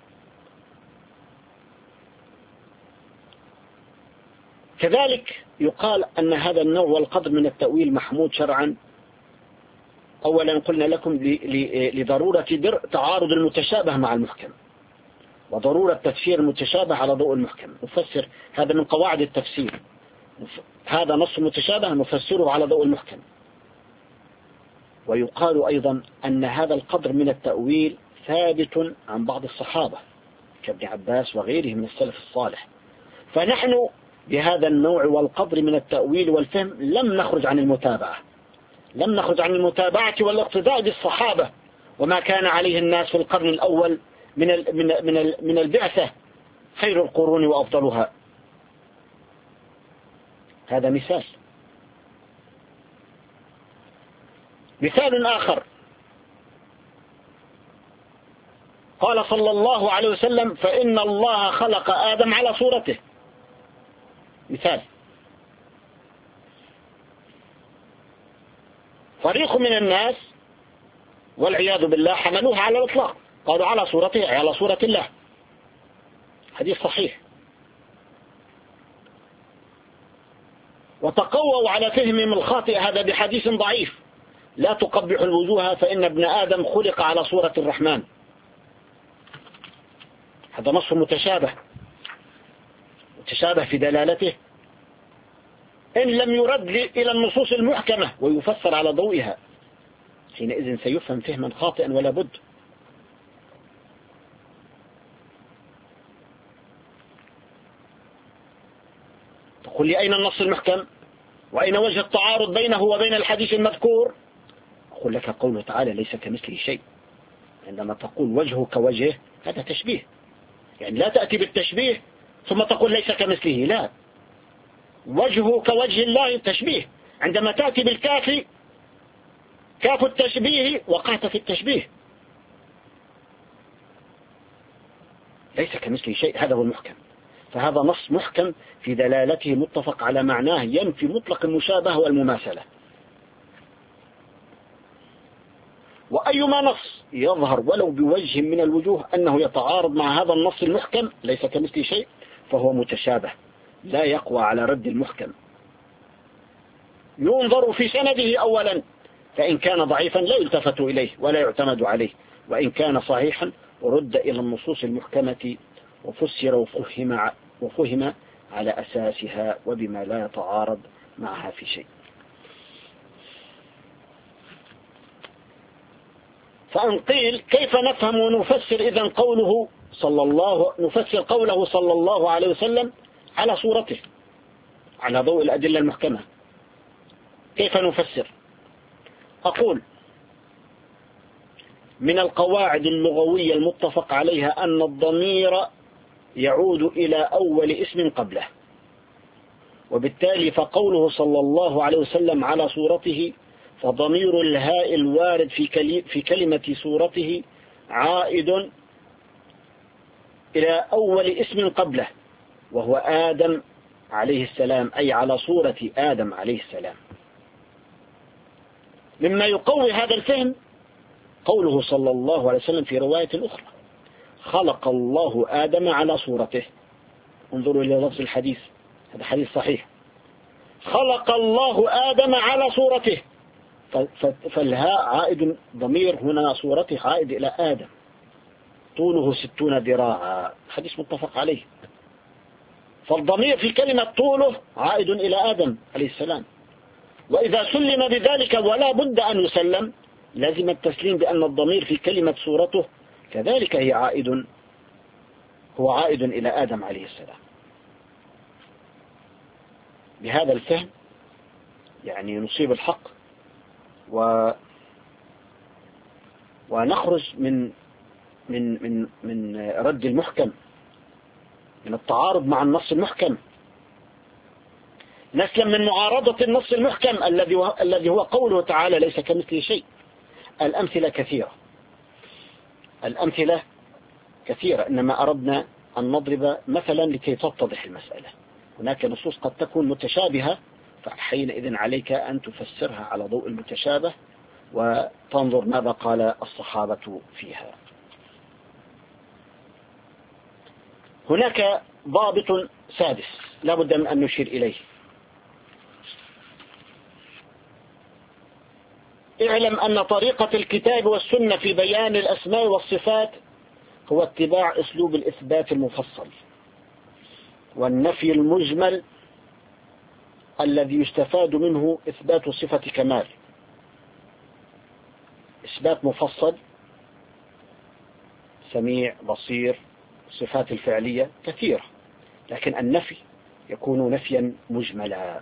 كذلك يقال أن هذا النوع والقدر من التأويل محمود شرعا. أولا قلنا لكم لضرورة درء تعارض المتشابه مع المحكم، وضرورة تفسير المتشابه على ضوء المحكم. نفسر هذا من قواعد التفسير، هذا نص متشابه نفسره على ضوء المحكم. ويقال أيضا أن هذا القدر من التأويل ثابت عن بعض الصحابة كابن عباس وغيره من السلف الصالح. فنحن بهذا النوع والقدر من التأويل والفهم لم نخرج عن المتابعة، لم نخرج عن المتابعة والاقتداء بالصحابة وما كان عليه الناس في القرن الأول من من من من البعثة، خير القرون وأفضلها. هذا مثال. مثال آخر، قال صلى الله عليه وسلم: فإن الله خلق آدم على صورته. مثال. فريق من الناس والعياذ بالله حملوه على الإطلاق، قالوا على صورته، على صورة الله. حديث صحيح. وتقووا على فهمهم الخاطئ هذا بحديث ضعيف: لا تقبح الوجوه فإن ابن آدم خلق على صورة الرحمن. هذا نص متشابه، متشابه في دلالته، إن لم يرد إلى النصوص المحكمة ويفسر على ضوئها، حينئذ سيفهم فهما خاطئا ولا بد. تقول لي: أين النص المحكم؟ وأين وجه التعارض بينه وبين الحديث المذكور؟ أقول لك: قوله تعالى: ليس كمثله شيء. عندما تقول وجهه كوجهه هذا تشبيه، يعني لا تأتي بالتشبيه ثم تقول ليس كمثله، لا، وجهه كوجه الله تشبيه. عندما تأتي بالكاف، كاف التشبيه، وقعت في التشبيه. ليس كمثله شيء، هذا هو المحكم. فهذا نص محكم في دلالته متفق على معناه، ينفي مطلق المشابهة والمماثلة. وأيما نص يظهر ولو بوجه من الوجوه أنه يتعارض مع هذا النص المحكم ليس كمثله شيء فهو متشابه، لا يقوى على رد المحكم. ينظر في سنده أولا، فإن كان ضعيفا لا يلتفت إليه ولا يعتمد عليه، وإن كان صحيحا رد إلى النصوص المحكمة وفسر وفهم, وفهم على أساسها وبما لا يتعارض معها في شيء. فأن قيل: كيف نفهم ونفسر إذن قوله صلى الله نفسر قوله صلى الله عليه وسلم على صورته على ضوء الأدلة المحكمة؟ كيف نفسر؟ أقول: من القواعد اللغوية المتفق عليها أن الضمير يعود إلى أول اسم قبله، وبالتالي فقوله صلى الله عليه وسلم على صورته فضمير الهاء الوارد في كلمة صورته عائد إلى أول اسم قبله وهو آدم عليه السلام، أي على صورة آدم عليه السلام. مما يقوي هذا الفهم قوله صلى الله عليه وسلم في رواية أخرى: خلق الله آدم على صورته. انظروا إلى لفظ الحديث، هذا حديث صحيح. خلق الله آدم على صورته، فالهاء عائد، ضمير هنا صورته عائد إلى آدم، طوله ستون ذراعا، حديث متفق عليه. فالضمير في كلمة طوله عائد إلى آدم عليه السلام. وإذا سلم بذلك ولا بد أن يسلم، لازم التسليم بأن الضمير في كلمة صورته كذلك هي عائد هو عائد إلى آدم عليه السلام. بهذا الفهم يعني نصيب الحق و ونخرج من من من من رد المحكم، من التعارض مع النص المحكم، نسلم من معارضة النص المحكم الذي الذي هو قوله تعالى ليس كمثله شيء. الأمثلة كثيرة، الأمثلة كثيرة، إنما أردنا أن نضرب مثلا لكي تتضح المسألة. هناك نصوص قد تكون متشابهة، فحينئذ عليك أن تفسرها على ضوء المتشابه وتنظر ماذا قال الصحابة فيها. هناك ضابط سادس لا بد من أن نشير إليه. اعلم أن طريقة الكتاب والسنة في بيان الأسماء والصفات هو اتباع أسلوب الإثبات المفصل والنفي المجمل الذي يستفاد منه إثبات صفة كمال. إثبات مفصل، سميع، بصير، الصفات الفعلية كثيرة، لكن النفي يكون نفيا مجملا.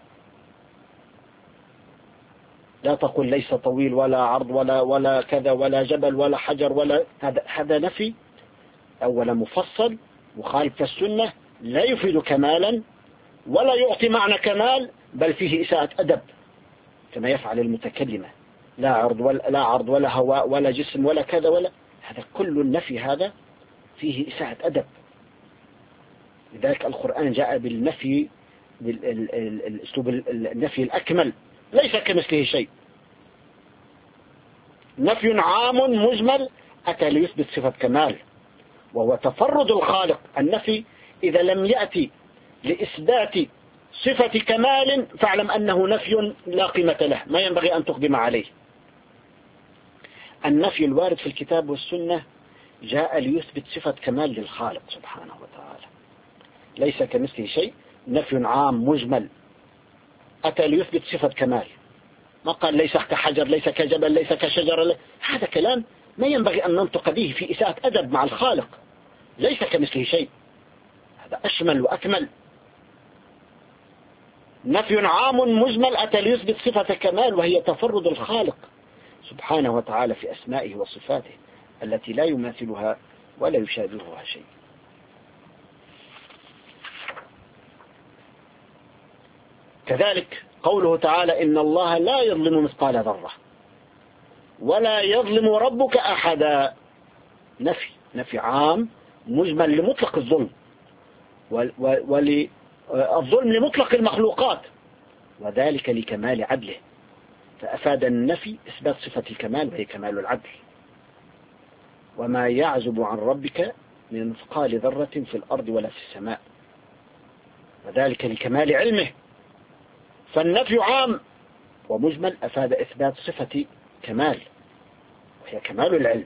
لا تقل ليس طويل ولا عرض ولا ولا كذا ولا جبل ولا حجر ولا هذا هذا نفي أولا مفصل مخالف السنة، لا يفيد كمالا ولا يعطي معنى كمال، بل فيه إساءة أدب كما يفعل المتكلمة. لا عرض ولا لا عرض ولا هواء ولا جسم ولا كذا ولا هذا كل النفي هذا فيه إساءة أدب. لذلك القرآن جاء بالنفي بالأسلوب النفي الأكمل، ليس كمثله شيء. نفي عام مجمل أتى ليثبت صفة كمال وهو تفرد الخالق. النفي إذا لم يأتي لإثبات صفة كمال فاعلم أنه نفي لا قيمة له، ما ينبغي أن تقدم عليه. النفي الوارد في الكتاب والسنة جاء ليثبت صفة كمال للخالق سبحانه وتعالى، ليس كمثله شيء. نفي عام مجمل أتى ليثبت صفة كمال، ما قال ليس كحجر ليس كجبل ليس كشجر. هذا كلام ما ينبغي أن ننطق به في إساءة أدب مع الخالق. ليس كمثله شيء، هذا أشمل وأكمل. نفي عام مجمل أتى ليثبت صفة كمال وهي تفرد الخالق سبحانه وتعالى في أسمائه وصفاته التي لا يماثلها ولا يشابهها شيء. كذلك قوله تعالى إن الله لا يظلم مثقال ذرة ولا يظلم ربك أحدا. نفي نفي عام مجمل لمطلق الظلم وللظلم لمطلق المخلوقات، وذلك لكمال عدله، فأفاد النفي إثبات صفة الكمال وهي كمال العدل. وما يعزب عن ربك من مثقال ذرة في الأرض ولا في السماء، وذلك لكمال علمه. فالنفي عام ومجمل أفاد إثبات صفة كمال وهي كمال العلم.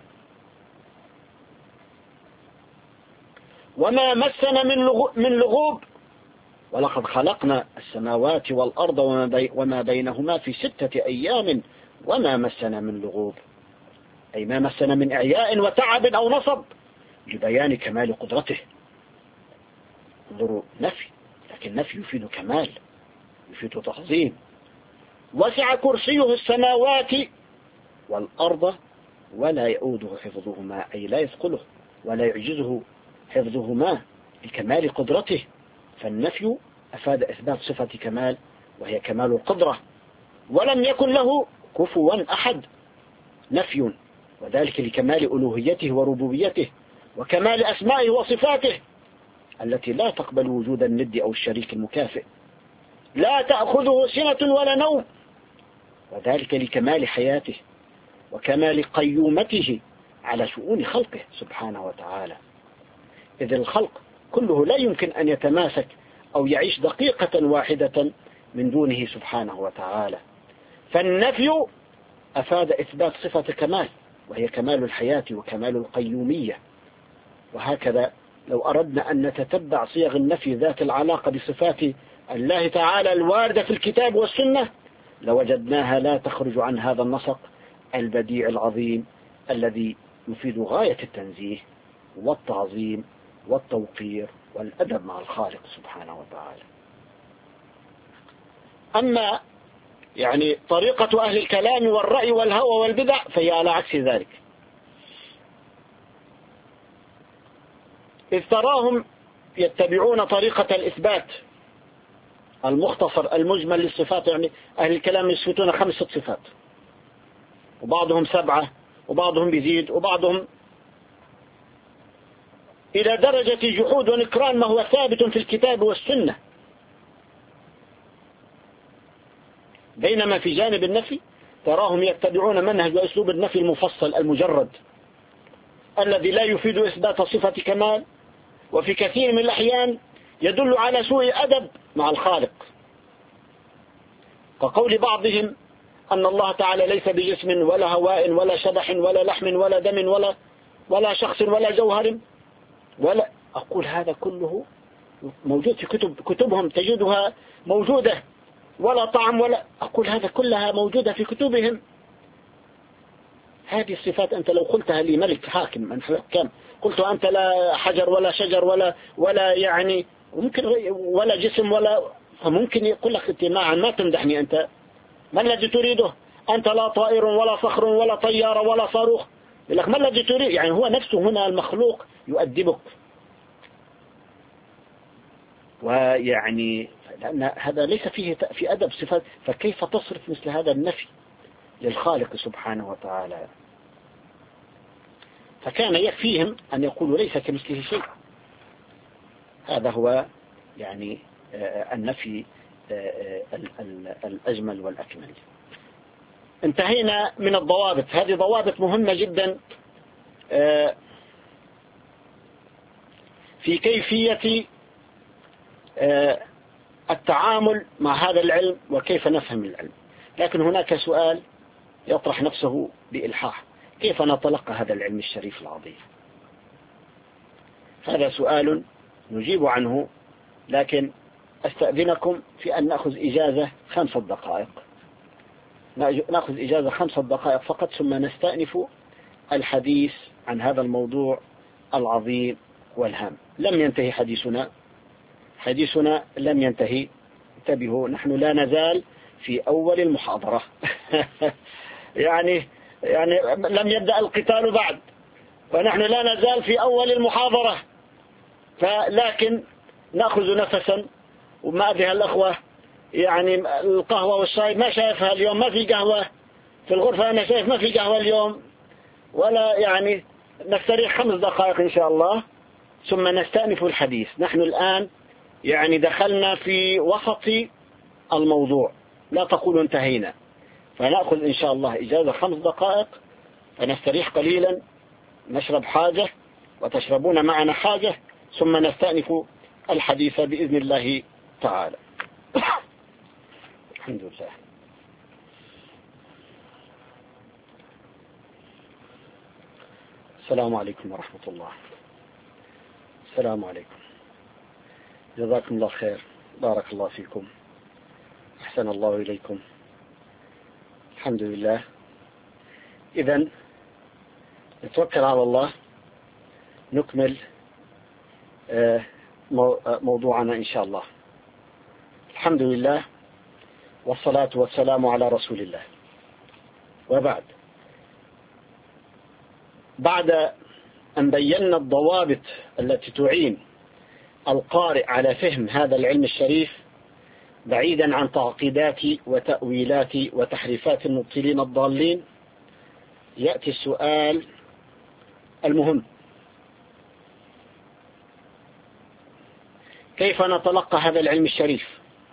وما مسنا من لغوب ولقد خلقنا السماوات والأرض وما بينهما في ستة أيام وما مسنا من لغوب، أي ما مسنا من إعياء وتعب أو نصب، لبيان كمال قدرته. انظروا، نفي لكن نفي يفيد كمال، يفيد تعظيم. وسع كرسيه السماوات والأرض ولا يؤوده حفظهما، أي لا يثقله ولا يعجزه حفظهما لكمال قدرته. فالنفي أفاد إثبات صفة كمال وهي كمال القدرة. ولم يكن له كفوا أحد، نفي، وذلك لكمال ألوهيته وربوبيته وكمال أسمائه وصفاته التي لا تقبل وجود الند أو الشريك المكافئ. لا تأخذه سنة ولا نوم، وذلك لكمال حياته وكمال قيومته على شؤون خلقه سبحانه وتعالى، إذ الخلق كله لا يمكن أن يتماسك أو يعيش دقيقة واحدة من دونه سبحانه وتعالى. فالنفي أفاد إثبات صفة كمال وهي كمال الحياة وكمال القيومية. وهكذا لو أردنا أن نتتبع صيغ النفي ذات العلاقة بصفات الله تعالى الواردة في الكتاب والسنة لوجدناها لا تخرج عن هذا النسق البديع العظيم الذي يفيد غاية التنزيه والتعظيم والتوقير والأدب مع الخالق سبحانه وتعالى. أما يعني طريقة أهل الكلام والرأي والهوى والبدع فهي على عكس ذلك، إذ تراهم يتبعون طريقة الإثبات المختصر المجمل للصفات. يعني أهل الكلام يثبتون خمسة صفات، وبعضهم سبعة، وبعضهم بيزيد، وبعضهم إلى درجة جحود ونكران ما هو ثابت في الكتاب والسنة. بينما في جانب النفي تراهم يتبعون منهج وأسلوب النفي المفصل المجرد الذي لا يفيد إثبات صفة كمال، وفي كثير من الأحيان يدل على سوء أدب مع الخالق، كقول بعضهم أن الله تعالى ليس بجسم ولا هواء ولا شبح ولا لحم ولا دم ولا ولا شخص ولا جوهر ولا. أقول هذا كله موجود في كتب كتبهم، تجدها موجودة، ولا طعم ولا. أقول هذا كلها موجودة في كتبهم. هذه الصفات أنت لو قلتها لي ملك حاكم من حكام، قلت أنت لا حجر ولا شجر ولا ولا يعني ممكن ولا جسم ولا، فممكن يقول لك أنت ما ما تمدحني، أنت ما الذي تريده؟ أنت لا طائر ولا صخر ولا طيارة ولا صاروخ. يقول لك ما الذي تريد؟ يعني هو نفسه هنا المخلوق يؤدبك، ويعني لأن هذا ليس فيه في أدب صفات، فكيف تصرف مثل هذا النفي للخالق سبحانه وتعالى؟ فكان يكفيهم أن يقولوا ليس كمثله شيء. هذا هو يعني النفي الأجمل والأكمل. انتهينا من الضوابط. هذه ضوابط مهمة جدا في كيفية التعامل مع هذا العلم وكيف نفهم العلم. لكن هناك سؤال يطرح نفسه بإلحاح: كيف نتلقى هذا العلم الشريف العظيم؟ هذا سؤال نجيب عنه، لكن أستأذنكم في أن نأخذ إجازة خمسة دقائق، نأخذ إجازة خمسة دقائق فقط، ثم نستأنف الحديث عن هذا الموضوع العظيم والهام. لم ينتهي حديثنا حديثنا لم ينتهي. انتبهوا، نحن لا نزال في أول المحاضرة يعني يعني لم يبدأ القتال بعد، ونحن لا نزال في أول المحاضرة. فلكن نأخذ نفسا. وما أدري الأخوة يعني القهوة والشاي ما شايفها اليوم، ما في قهوة في الغرفة، أنا شايف ما في قهوة اليوم ولا، يعني نستريح خمس دقائق إن شاء الله ثم نستأنف الحديث. نحن الآن يعني دخلنا في وسط الموضوع، لا تقول انتهينا. فنأخذ إن شاء الله إجازة خمس دقائق فنستريح قليلا، نشرب حاجة وتشربون معنا حاجة، ثم نستأنف الحديث بإذن الله تعالى. الحمد لله. السلام عليكم ورحمة الله. السلام عليكم. جزاكم الله خير، بارك الله فيكم، أحسن الله إليكم. الحمد لله. إذن نتوكل على الله، نكمل موضوعنا إن شاء الله. الحمد لله والصلاة والسلام على رسول الله. وبعد، بعد أن بينا الضوابط التي تعين القارئ على فهم هذا العلم الشريف بعيدا عن تعقيدات وتأويلات وتحريفات المبطلين الضالين، يأتي السؤال المهم: كيف نتلقى هذا العلم الشريف؟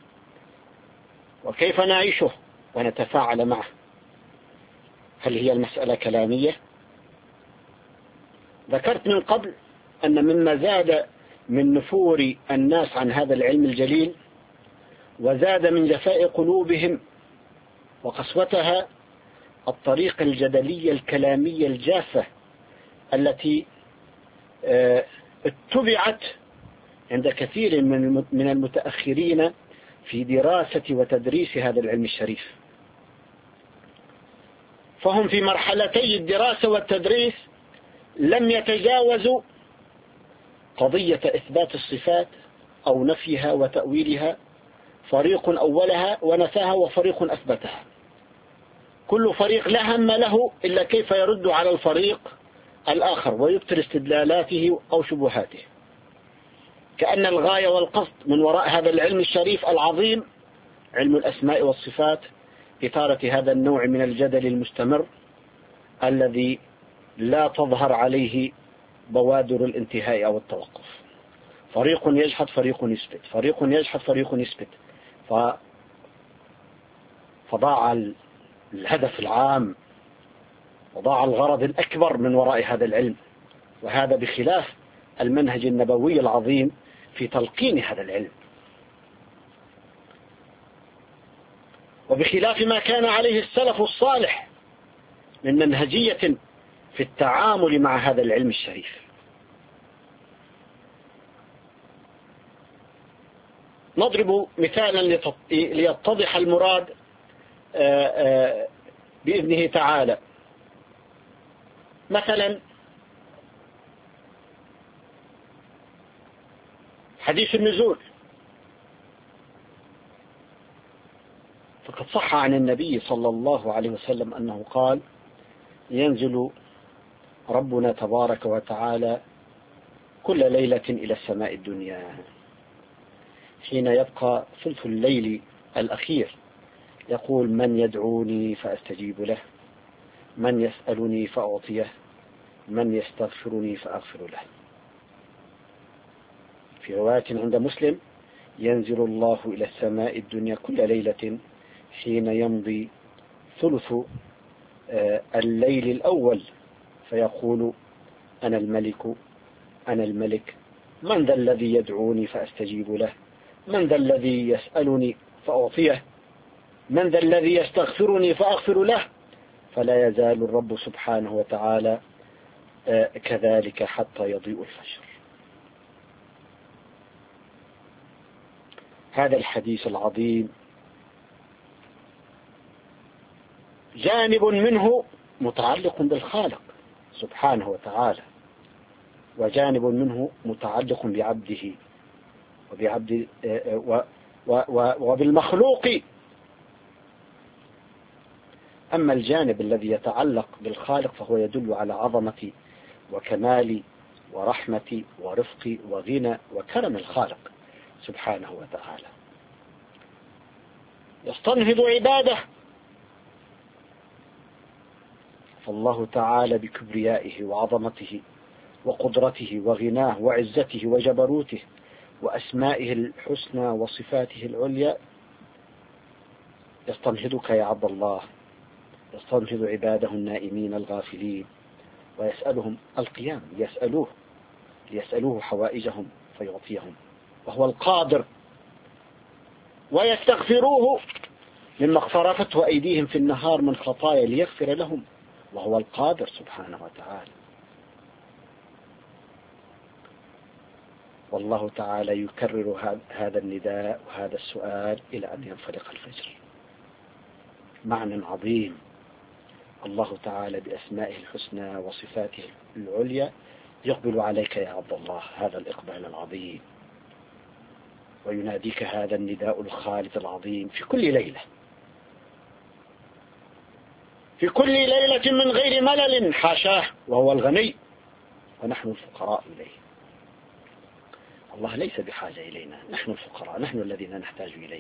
وكيف نعيشه ونتفاعل معه؟ هل هي المسألة كلامية؟ ذكرت من قبل أن مما زاد من نفور الناس عن هذا العلم الجليل وزاد من جفاء قلوبهم وقسوتها الطريقة الجدلية الكلامية الجافة التي اتبعت عند كثير من المتأخرين في دراسة وتدريس هذا العلم الشريف. فهم في مرحلتي الدراسة والتدريس لم يتجاوزوا قضية إثبات الصفات أو نفيها وتأويلها. فريق أولها ونفاها وفريق أثبتها. كل فريق لا هم له إلا كيف يرد على الفريق الآخر ويبطل استدلالاته أو شبهاته، كأن الغاية والقصد من وراء هذا العلم الشريف العظيم، علم الأسماء والصفات، إثارة هذا النوع من الجدل المستمر الذي لا تظهر عليه بوادر الانتهاء أو التوقف. فريق يجحد فريق يثبت، فريق يجحد فريق يثبت، ف... فضاع الهدف العام وضاع الغرض الأكبر من وراء هذا العلم، وهذا بخلاف المنهج النبوي العظيم في تلقين هذا العلم، وبخلاف ما كان عليه السلف الصالح من منهجية في التعامل مع هذا العلم الشريف. نضرب مثالا ليتضح المراد بإذنه تعالى. مثلا حديث النزول، فقد صح عن النبي صلى الله عليه وسلم أنه قال: ينزل ربنا تبارك وتعالى كل ليلة إلى السماء الدنيا حين يبقى ثلث الليل الأخير، يقول: من يدعوني فأستجيب له، من يسألني فأعطيه، من يستغفرني فأغفر له. في رواية عند مسلم: ينزل الله إلى السماء الدنيا كل ليلة حين يمضي ثلث الليل الأول فيقول: أنا الملك أنا الملك، من ذا الذي يدعوني فأستجيب له، من ذا الذي يسألني فأعطيه، من ذا الذي يستغفرني فأغفر له. فلا يزال الرب سبحانه وتعالى كذلك حتى يضيء الفجر. هذا الحديث العظيم جانب منه متعلق بالخالق سبحانه وتعالى، وجانب منه متعلق بعبده وبعبد وبالمخلوق. أما الجانب الذي يتعلق بالخالق فهو يدل على عظمة وكمال ورحمة ورفق وغنى وكرم الخالق سبحانه وتعالى، يستنهض عباده. فالله تعالى بكبريائه وعظمته وقدرته وغناه وعزته وجبروته وأسمائه الحسنى وصفاته العليا يستنهضك يا عبد الله، يستنهض عباده النائمين الغافلين، ويسألهم القيام ليسألوه ليسألوه حوائجهم فيعطيهم وهو القادر، ويستغفروه مما اقترفته أيديهم في النهار من خطايا ليغفر لهم وهو القادر سبحانه وتعالى. والله تعالى يكرر هذا النداء وهذا السؤال إلى أن ينفلق الفجر. معنى عظيم. الله تعالى بأسمائه الحسنى وصفاته العليا يقبل عليك يا عبد الله هذا الإقبال العظيم، ويناديك هذا النداء الخالد العظيم في كل ليلة، في كل ليلة من غير ملل، حاشاه، وهو الغني ونحن الفقراء إليه. الله ليس بحاجة إلينا، نحن الفقراء، نحن الذين نحتاج إليه.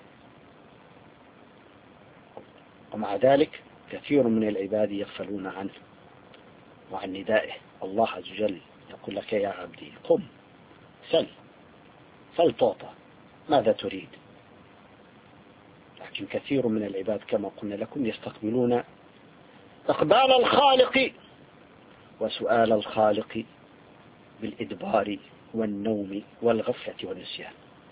ومع ذلك كثير من العباد يغفلون عنه وعن ندائه. الله عز وجل يقول لك: يا عبدي قم سل سل تعطى، ماذا تريد؟ لكن كثير من العباد كما قلنا لكم يستقبلون إقبال الخالق وسؤال الخالق بالإدبار والنوم والغفلة والنسيان.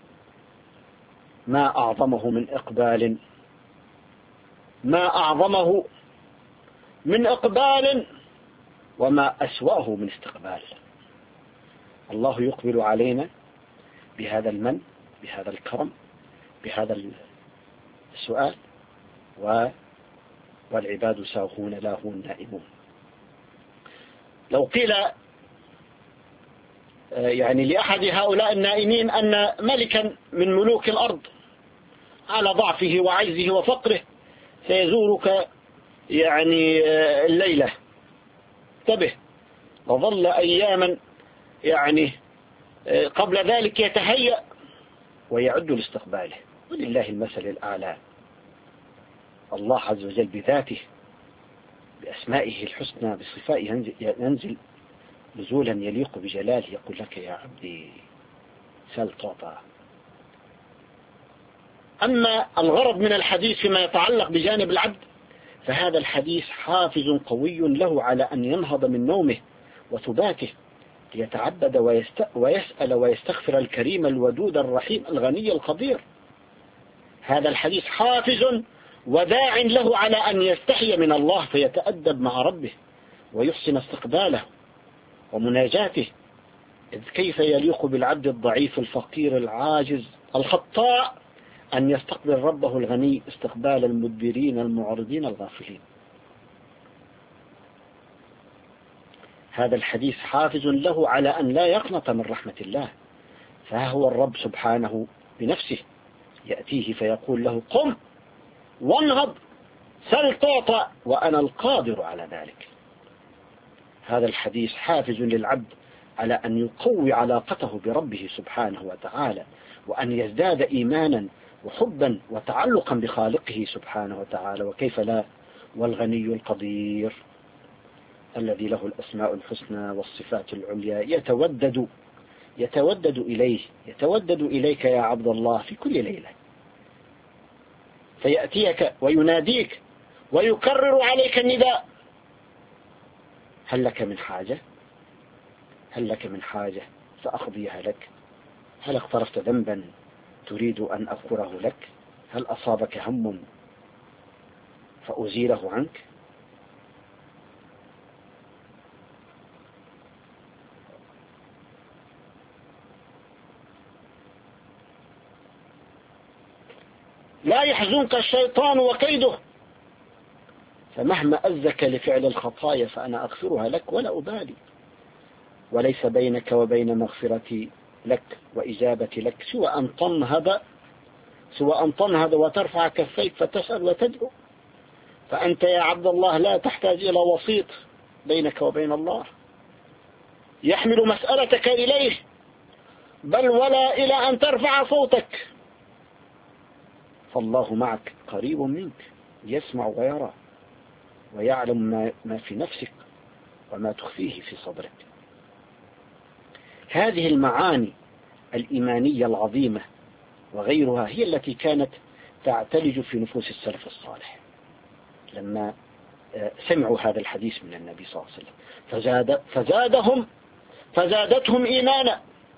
ما أعظمه من إقبال، ما أعظمه من إقبال، وما أسوأه من استقبال. الله يقبل علينا بهذا المن، بهذا الكرم، بهذا السؤال، والعباد ساهون لاهون نائمون. لو قيل يعني لأحد هؤلاء النائمين أن ملكا من ملوك الأرض على ضعفه وعجزه وفقره سيزورك يعني الليلة، انتبه، وظل أياما يعني قبل ذلك يتهيأ ويعد لاستقباله، ولله المثل الأعلى. الله عز وجل بذاته بأسمائه الحسنى بصفائه ينزل نزولا يليق بجلاله، يقول لك: يا عبدي سل تعطى. أما الغرض من الحديث فيما يتعلق بجانب العبد فهذا الحديث حافز قوي له على أن ينهض من نومه وثباته ليتعبد ويسأل ويستغفر الكريم الودود الرحيم الغني القدير. هذا الحديث حافز وداع له على أن يستحي من الله فيتأدب مع ربه ويحسن استقباله ومناجاته، إذ كيف يليق بالعبد الضعيف الفقير العاجز الخطاء أن يستقبل ربه الغني استقبال المدبرين المعرضين الغافلين. هذا الحديث حافز له على أن لا يقنط من رحمة الله، فها هو الرب سبحانه بنفسه يأتيه فيقول له قم وانهض سل تعطى وأنا القادر على ذلك. هذا الحديث حافز للعبد على أن يقوي علاقته بربه سبحانه وتعالى، وأن يزداد إيمانا وحبا وتعلقا بخالقه سبحانه وتعالى، وكيف لا، والغني القدير الذي له الأسماء الحسنى والصفات العليا يتودد يتودد إليه يتودد إليك يا عبد الله في كل ليلة، فيأتيك ويناديك ويكرر عليك النداء: هل لك من حاجة؟ هل لك من حاجة فأقضيها لك؟ هل اقترفت ذنبا تريد أن أذكره لك؟ هل أصابك هم فأزيله عنك؟ لا يحزنك الشيطان وكيده، فمهما أزك لفعل الخطايا فأنا أغفرها لك ولا أبالي، وليس بينك وبين مغفرتي لك وإجابة لك سوى أن تنهض سوى أن تنهض وترفع كفيك فتسأل وتدعو، فأنت يا عبد الله لا تحتاج إلى وسيط بينك وبين الله يحمل مسألتك إليه، بل ولا إلى أن ترفع صوتك، فالله معك قريب منك يسمع ويرى ويعلم ما, ما في نفسك وما تخفيه في صدرك. هذه المعاني الإيمانية العظيمة وغيرها هي التي كانت تعتلج في نفوس السلف الصالح لما سمعوا هذا الحديث من النبي صلى الله عليه وسلم، فزاد فزادهم فزادتهم إيمانا.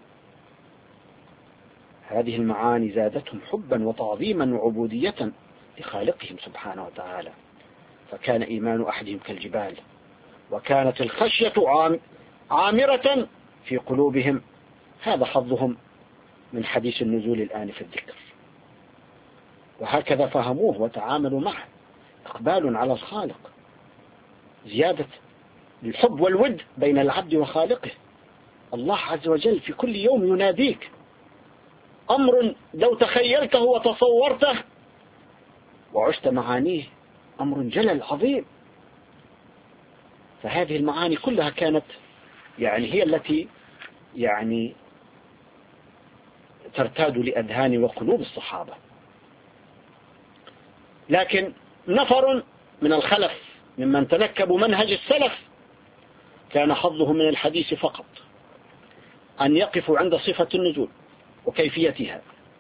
هذه المعاني زادتهم حبا وتعظيما وعبودية لخالقهم سبحانه وتعالى، فكان إيمان أحدهم كالجبال، وكانت الخشية عامرة في قلوبهم. هذا حظهم من حديث النزول الآن في الذكر، وهكذا فهموه وتعاملوا معه، إقبال على الخالق، زيادة الحب والود بين العبد وخالقه. الله عز وجل في كل يوم يناديك، أمر لو تخيلته وتصورته وعشت معانيه أمر جلل عظيم. فهذه المعاني كلها كانت يعني هي التي يعني ترتاد لأذهان وقلوب الصحابة. لكن نفر من الخلف ممن تنكبوا منهج السلف كان حظه من الحديث فقط أن يقفوا عند صفة النزول وكيفيتها،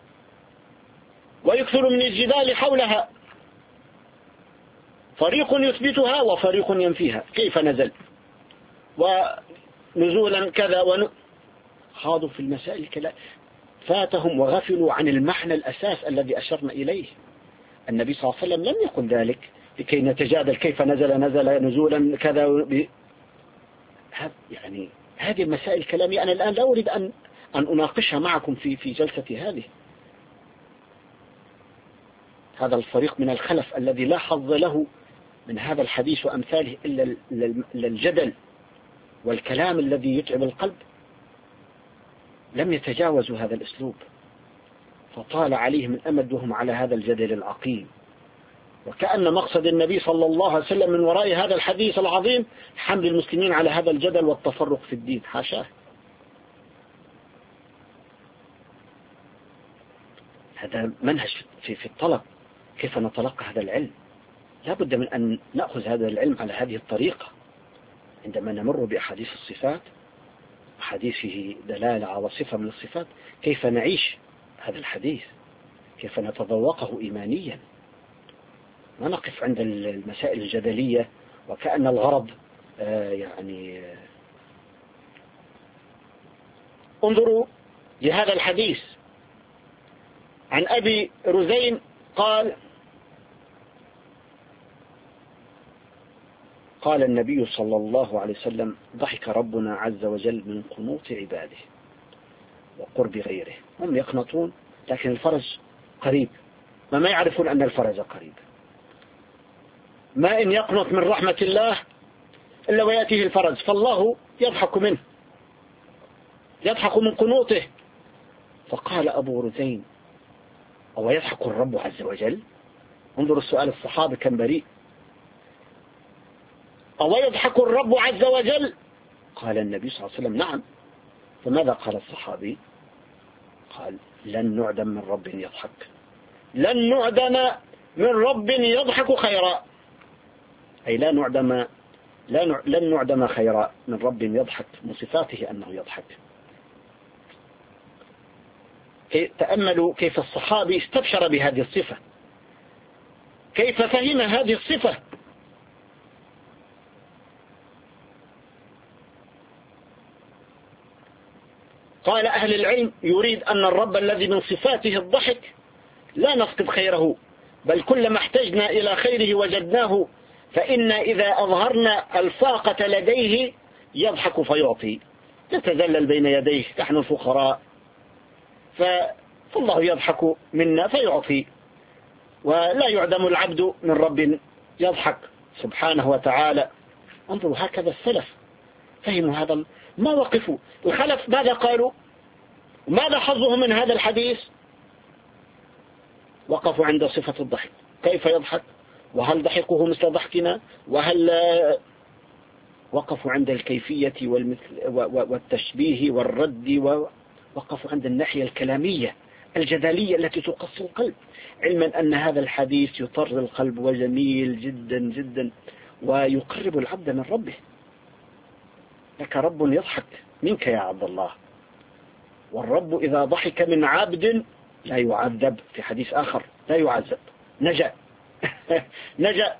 ويكثر من الجدال حولها، فريق يثبتها وفريق ينفيها، كيف نزل ونزولا كذا ون... خاضوا في المسائل كلا، فاتهم وغفلوا عن المعنى الأساس الذي أشرنا إليه. النبي صلى الله عليه وسلم لم يقل ذلك لكي نتجادل كيف نزل نزل نزولا كذا ب... يعني هذه المسائل كلامية أنا الآن لا أريد أن أن أناقشها معكم في في جلستي هذه. هذا الفريق من الخلف الذي لا حظ له من هذا الحديث وأمثاله إلا الجدل والكلام الذي يتعب القلب، لم يتجاوزوا هذا الأسلوب، فطال عليهم الأمد وهم على هذا الجدل العقيم، وكأن مقصد النبي صلى الله عليه وسلم من وراء هذا الحديث العظيم حمل المسلمين على هذا الجدل والتفرق في الدين، حاشاه. هذا منهج في في الطلب، كيف نتلقى هذا العلم، لا بد من أن نأخذ هذا العلم على هذه الطريقة. عندما نمر بأحاديث الصفات، حديث فيه دلالة على صفة من الصفات، كيف نعيش هذا الحديث، كيف نتذوقه إيمانيا. ما نقف عند المسائل الجدلية وكأن الغرض آه يعني آه انظروا لهذا الحديث عن أبي رزين قال قال النبي صلى الله عليه وسلم: ضحك ربنا عز وجل من قنوط عباده وقرب غيره. هم يقنطون لكن الفرج قريب، وما يعرفون أن الفرج قريب. ما إن يقنط من رحمة الله إلا ويأتيه الفرج، فالله يضحك منه، يضحك من قنوطه. فقال أبو رزين: أو يضحك الرب عز وجل؟ انظروا السؤال، الصحابة كان بريء. أو يضحك الرب عز وجل؟ قال النبي صلى الله عليه وسلم: نعم. فماذا قال الصحابي؟ قال: لن نعدم من رب يضحك، لن نعدم من رب يضحك خيرا، أي لا نعدم لا لن نعدم خيرا من رب يضحك، من صفاته أنه يضحك. تأملوا كيف الصحابي استبشر بهذه الصفة، كيف فهم هذه الصفة. قال أهل العلم: يريد أن الرب الذي من صفاته الضحك لا نفقد خيره، بل كلما احتجنا إلى خيره وجدناه، فإن إذا أظهرنا الفاقة لديه يضحك فيعطي، نتذلل بين يديه نحن الفقراء، فالله يضحك منا فيعطي، ولا يعدم العبد من رب يضحك سبحانه وتعالى. انظروا هكذا السلف فهموا هذا، ما وقفوا. الخلف ماذا قالوا؟ ماذا حظهم من هذا الحديث؟ وقفوا عند صفة الضحك، كيف يضحك، وهل ضحكه مثل ضحكنا، وهل وقفوا عند الكيفية والمثل والتشبيه والرد، ووقفوا عند الناحية الكلامية الجدلية التي تقص القلب، علما أن هذا الحديث يطر القلب وجميل جدا جدا ويقرب العبد من ربه. لك رب يضحك منك يا عبد الله، والرب إذا ضحك من عبد لا يعذب، في حديث آخر لا يعذب، نجا نجا.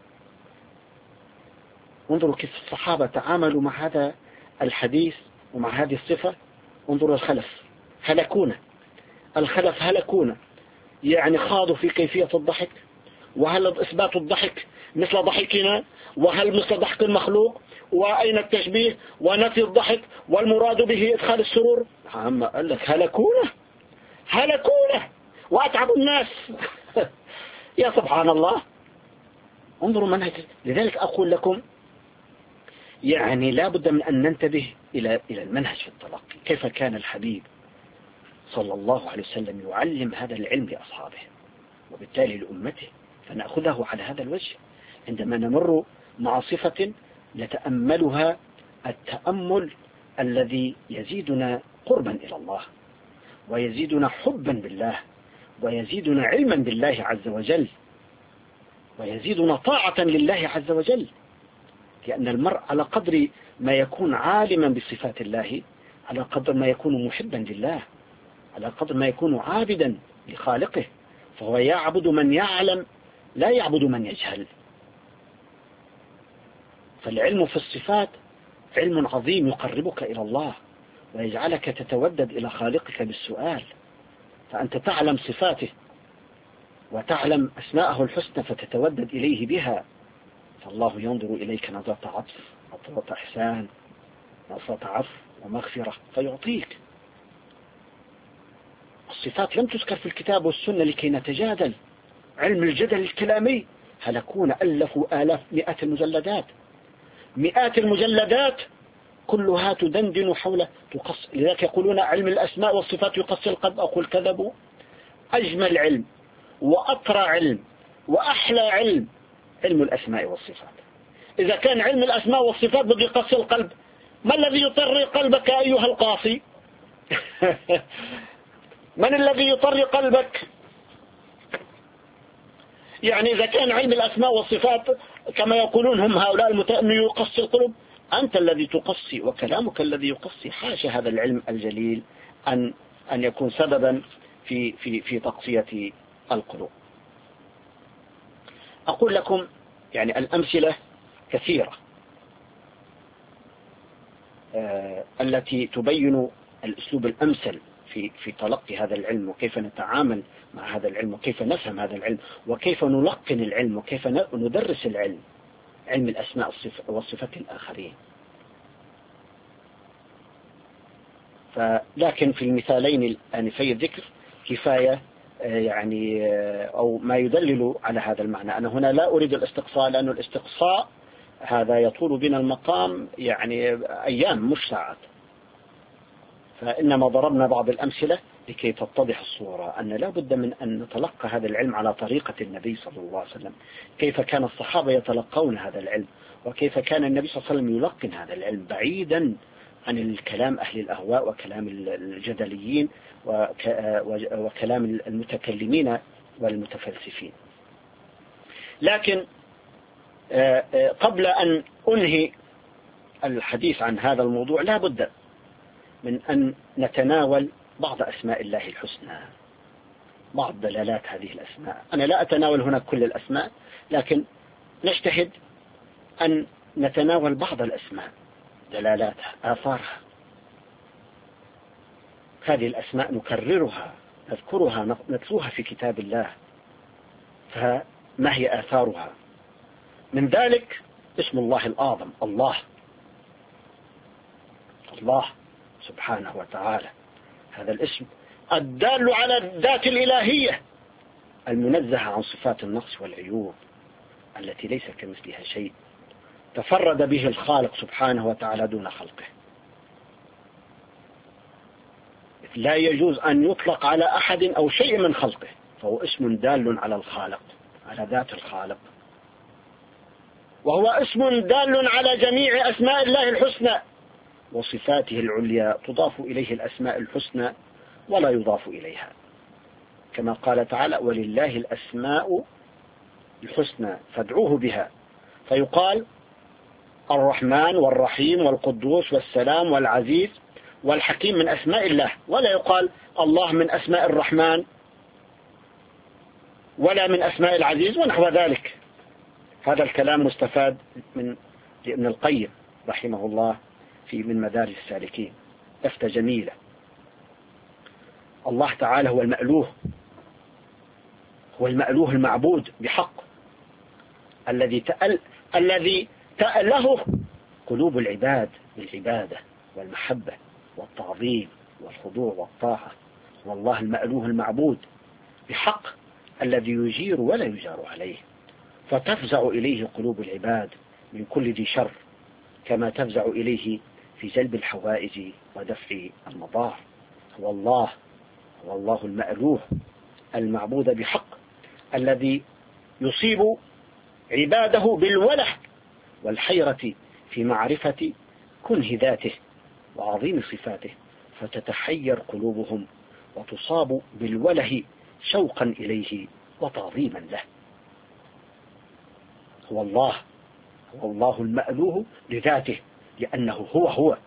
انظروا كيف الصحابة تعاملوا مع هذا الحديث ومع هذه الصفة. انظروا الخلف هلكونا، الخلف هلكونا، يعني خاضوا في كيفية الضحك، وهل إثبات الضحك مثل ضحكنا، وهل مثل ضحك المخلوق، وأين التشبيه، ونفي الضحك، والمراد به إدخال السرور. عم قال لك هلكونا هلكونا وأتعب الناس يا سبحان الله. انظروا منهج. لذلك أقول لكم يعني لا بد من أن ننتبه إلى إلى المنهج في التلقي، كيف كان الحبيب صلى الله عليه وسلم يعلم هذا العلم لأصحابه وبالتالي لأمته، فنأخذه على هذا الوجه عندما نمر مع صفة نتأملها التأمل الذي يزيدنا قربا إلى الله، ويزيدنا حبا بالله، ويزيدنا علما بالله عز وجل، ويزيدنا طاعة لله عز وجل. لأن المرء على قدر ما يكون عالما بصفات الله، على قدر ما يكون محبا لله، على قدر ما يكون عابدا لخالقه، فهو يعبد من يعلم لا يعبد من يجهل. فالعلم في الصفات علم عظيم يقربك إلى الله ويجعلك تتودد إلى خالقك بالسؤال، فأنت تعلم صفاته وتعلم أسماءه الحسنى فتتودد إليه بها، فالله ينظر إليك نظرة عطف، نظرة إحسان، نظرة عفو ومغفرة فيعطيك. الصفات لم تذكر في الكتاب والسنة لكي نتجادل، علم الجدل الكلامي هلكون، ألفوا آلاف مئات المجلدات، مئات المجلدات كلها تدندن حول تقص. لذلك يقولون علم الأسماء والصفات يقص القلب. أقول كذبوا. أجمل علم وأطرى علم وأحلى علم علم الأسماء والصفات. إذا كان علم الأسماء والصفات بده يقص القلب، ما الذي يطري قلبك أيها القاصي؟ من الذي يطري قلبك؟ يعني إذا كان علم الأسماء والصفات كما يقولون هم هؤلاء المتأمل يقصي القلوب، أنت الذي تقصي وكلامك الذي يقصي. حاشا هذا العلم الجليل أن أن يكون سببا في في في تقصية القلوب. أقول لكم يعني الأمثلة كثيرة آه التي تبين الأسلوب الأمثل في في تلقي هذا العلم، وكيف نتعامل مع هذا العلم، وكيف نفهم هذا العلم، وكيف نلقن العلم، وكيف ندرس العلم، علم الأسماء والصفات الآخرين. فلكن في المثالين الآنفي الذكر كفاية يعني أو ما يدلل على هذا المعنى. أنا هنا لا أريد الاستقصاء، لأن الاستقصاء هذا يطول بنا المقام يعني أيام مش ساعات، فإنما ضربنا بعض الأمثلة لكي تتضح الصورة أن لا بد من أن نتلقى هذا العلم على طريقة النبي صلى الله عليه وسلم، كيف كان الصحابة يتلقون هذا العلم، وكيف كان النبي صلى الله عليه وسلم يلقن هذا العلم بعيدا عن الكلام أهل الأهواء وكلام الجدليين وكلام المتكلمين والمتفلسفين. لكن قبل أن أنهي الحديث عن هذا الموضوع لا بد من أن نتناول بعض أسماء الله الحسنى، بعض دلالات هذه الأسماء. أنا لا أتناول هنا كل الأسماء، لكن نجتهد أن نتناول بعض الأسماء، دلالاتها، آثارها. هذه الأسماء نكررها، نذكرها، نتلوها في كتاب الله، فما هي آثارها؟ من ذلك اسم الله الأعظم الله، الله سبحانه وتعالى. هذا الاسم الدال على الذات الإلهية المنزهة عن صفات النقص والعيوب التي ليس كمثلها شيء، تفرد به الخالق سبحانه وتعالى دون خلقه. لا يجوز أن يطلق على أحد أو شيء من خلقه، فهو اسم دال على الخالق، على ذات الخالق، وهو اسم دال على جميع أسماء الله الحسنى وصفاته العليا، تضاف إليه الأسماء الحسنى ولا يضاف إليها، كما قال تعالى: ولله الأسماء الحسنى فادعوه بها. فيقال الرحمن والرحيم والقدوس والسلام والعزيز والحكيم من أسماء الله، ولا يقال الله من أسماء الرحمن ولا من أسماء العزيز ونحو ذلك. هذا الكلام مستفاد من ابن القيم رحمه الله في من مدارج السالكين، لفتة جميلة. الله تعالى هو المألوه، هو المألوه المعبود بحق، الذي تأل الذي تأله قلوب العباد بالعبادة والمحبة والتعظيم والخضوع والطاعة. هو الله المألوه المعبود بحق الذي يجير ولا يجار عليه، فتفزع إليه قلوب العباد من كل ذي شر، كما تفزع إليه في جلب الحوائج ودفع المضار. هو الله هو الله المألوه المعبود بحق الذي يصيب عباده بالوله والحيرة في معرفة كنه ذاته وعظيم صفاته، فتتحير قلوبهم وتصاب بالوله شوقا إليه وتعظيما له. هو الله هو الله المألوه لذاته، لأنه هو هو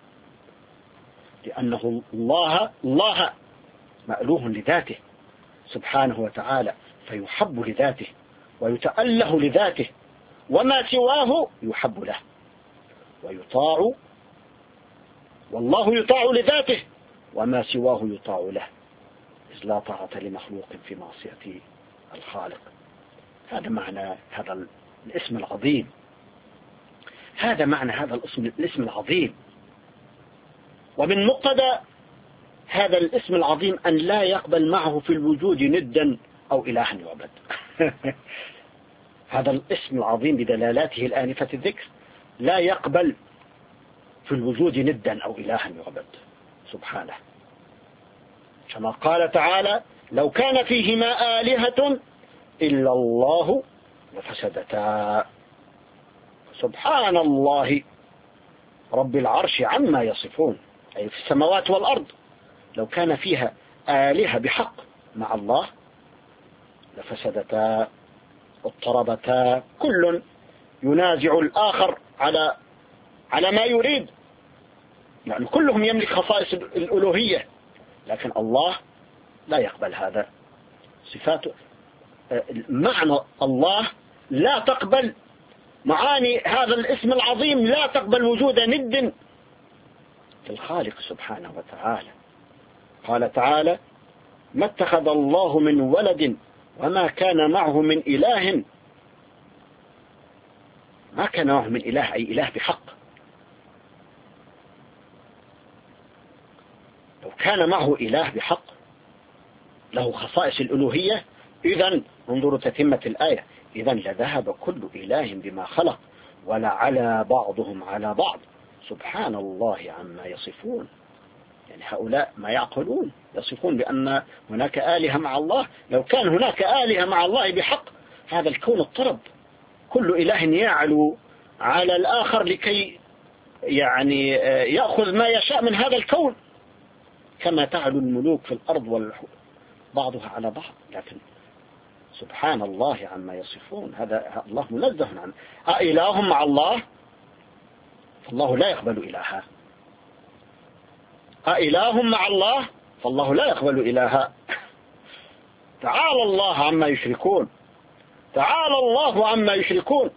لأنه الله الله مألوه لذاته سبحانه وتعالى، فيحب لذاته ويتأله لذاته، وما سواه يحب له ويطاع، والله يطاع لذاته وما سواه يطاع له، إذ لا طاعة لمخلوق في معصية الخالق. هذا معنى هذا الاسم العظيم، هذا معنى هذا الاسم الاسم العظيم. ومن مقتضى هذا الاسم العظيم أن لا يقبل معه في الوجود ندا أو إلها يعبد. هذا الاسم العظيم بدلالاته الآنفة الذكر لا يقبل في الوجود ندا أو إلها يعبد سبحانه، كما قال تعالى: لو كان فيهما آلهة إلا الله لفسدتا. سبحان الله رب العرش عما يصفون، أي في السماوات والأرض، لو كان فيها آلهة بحق مع الله لفسدتا، اضطربتا، كل ينازع الآخر على على ما يريد، يعني كلهم يملك خصائص الألوهية، لكن الله لا يقبل هذا. صفاته معنى الله لا تقبل معاني هذا الاسم العظيم، لا تقبل وجود ند في الخالق سبحانه وتعالى. قال تعالى: ما اتخذ الله من ولد وما كان معه من إله. ما كان معه من إله أي إله بحق. لو كان معه إله بحق له خصائص الألوهية، إذن انظروا تتمة الآية: إذن لذهب كل إله بما خلق ولعلى بعضهم على بعض سبحان الله عما يصفون. يعني هؤلاء ما يعقلون، يصفون بأن هناك آلهة مع الله. لو كان هناك آلهة مع الله بحق هذا الكون اضطرب، كل إله يعلو على الآخر لكي يعني يأخذ ما يشاء من هذا الكون، كما تعلو الملوك في الأرض بعضها على بعض. لكن سبحان الله عما يصفون، هذا الله منزه عنه. أإله مع الله؟ فالله لا يقبل إلها. أإله مع الله؟ فالله لا يقبل إلها. تعالى الله عما يشركون، تعالى الله عما يشركون.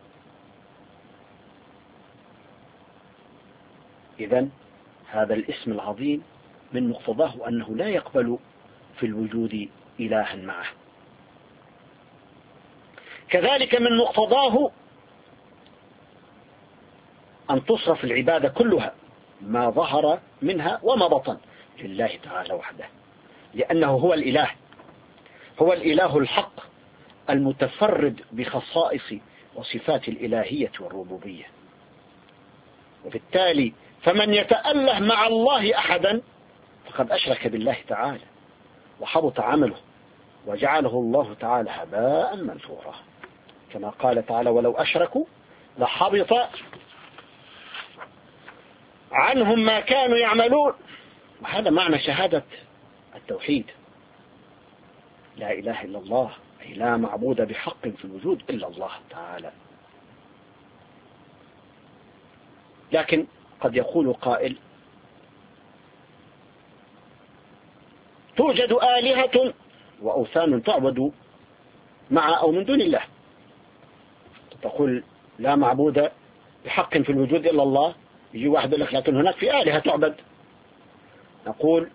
إذن هذا الاسم العظيم من مقتضاه أنه لا يقبل في الوجود إلها معه. كذلك من مقتضاه أن تصرف العبادة كلها ما ظهر منها وما بطن لله تعالى وحده، لأنه هو الإله، هو الإله الحق المتفرد بخصائص وصفات الإلهية والربوبية. وبالتالي فمن يتأله مع الله أحدا فقد أشرك بالله تعالى وحبط عمله وجعله الله تعالى هباء منثورا، كما قال تعالى: ولو أشركوا لحبط عنهم ما كانوا يعملون. وهذا معنى شهادة التوحيد: لا إله إلا الله، أي لا معبود بحق في الوجود إلا الله تعالى. لكن قد يقول قائل: توجد آلهة وأوثان تعبد مع أو من دون الله. تقول لا معبود بحق في الوجود إلا الله، يجي واحد يقول لك لكن هناك في آلهة تعبد. نقول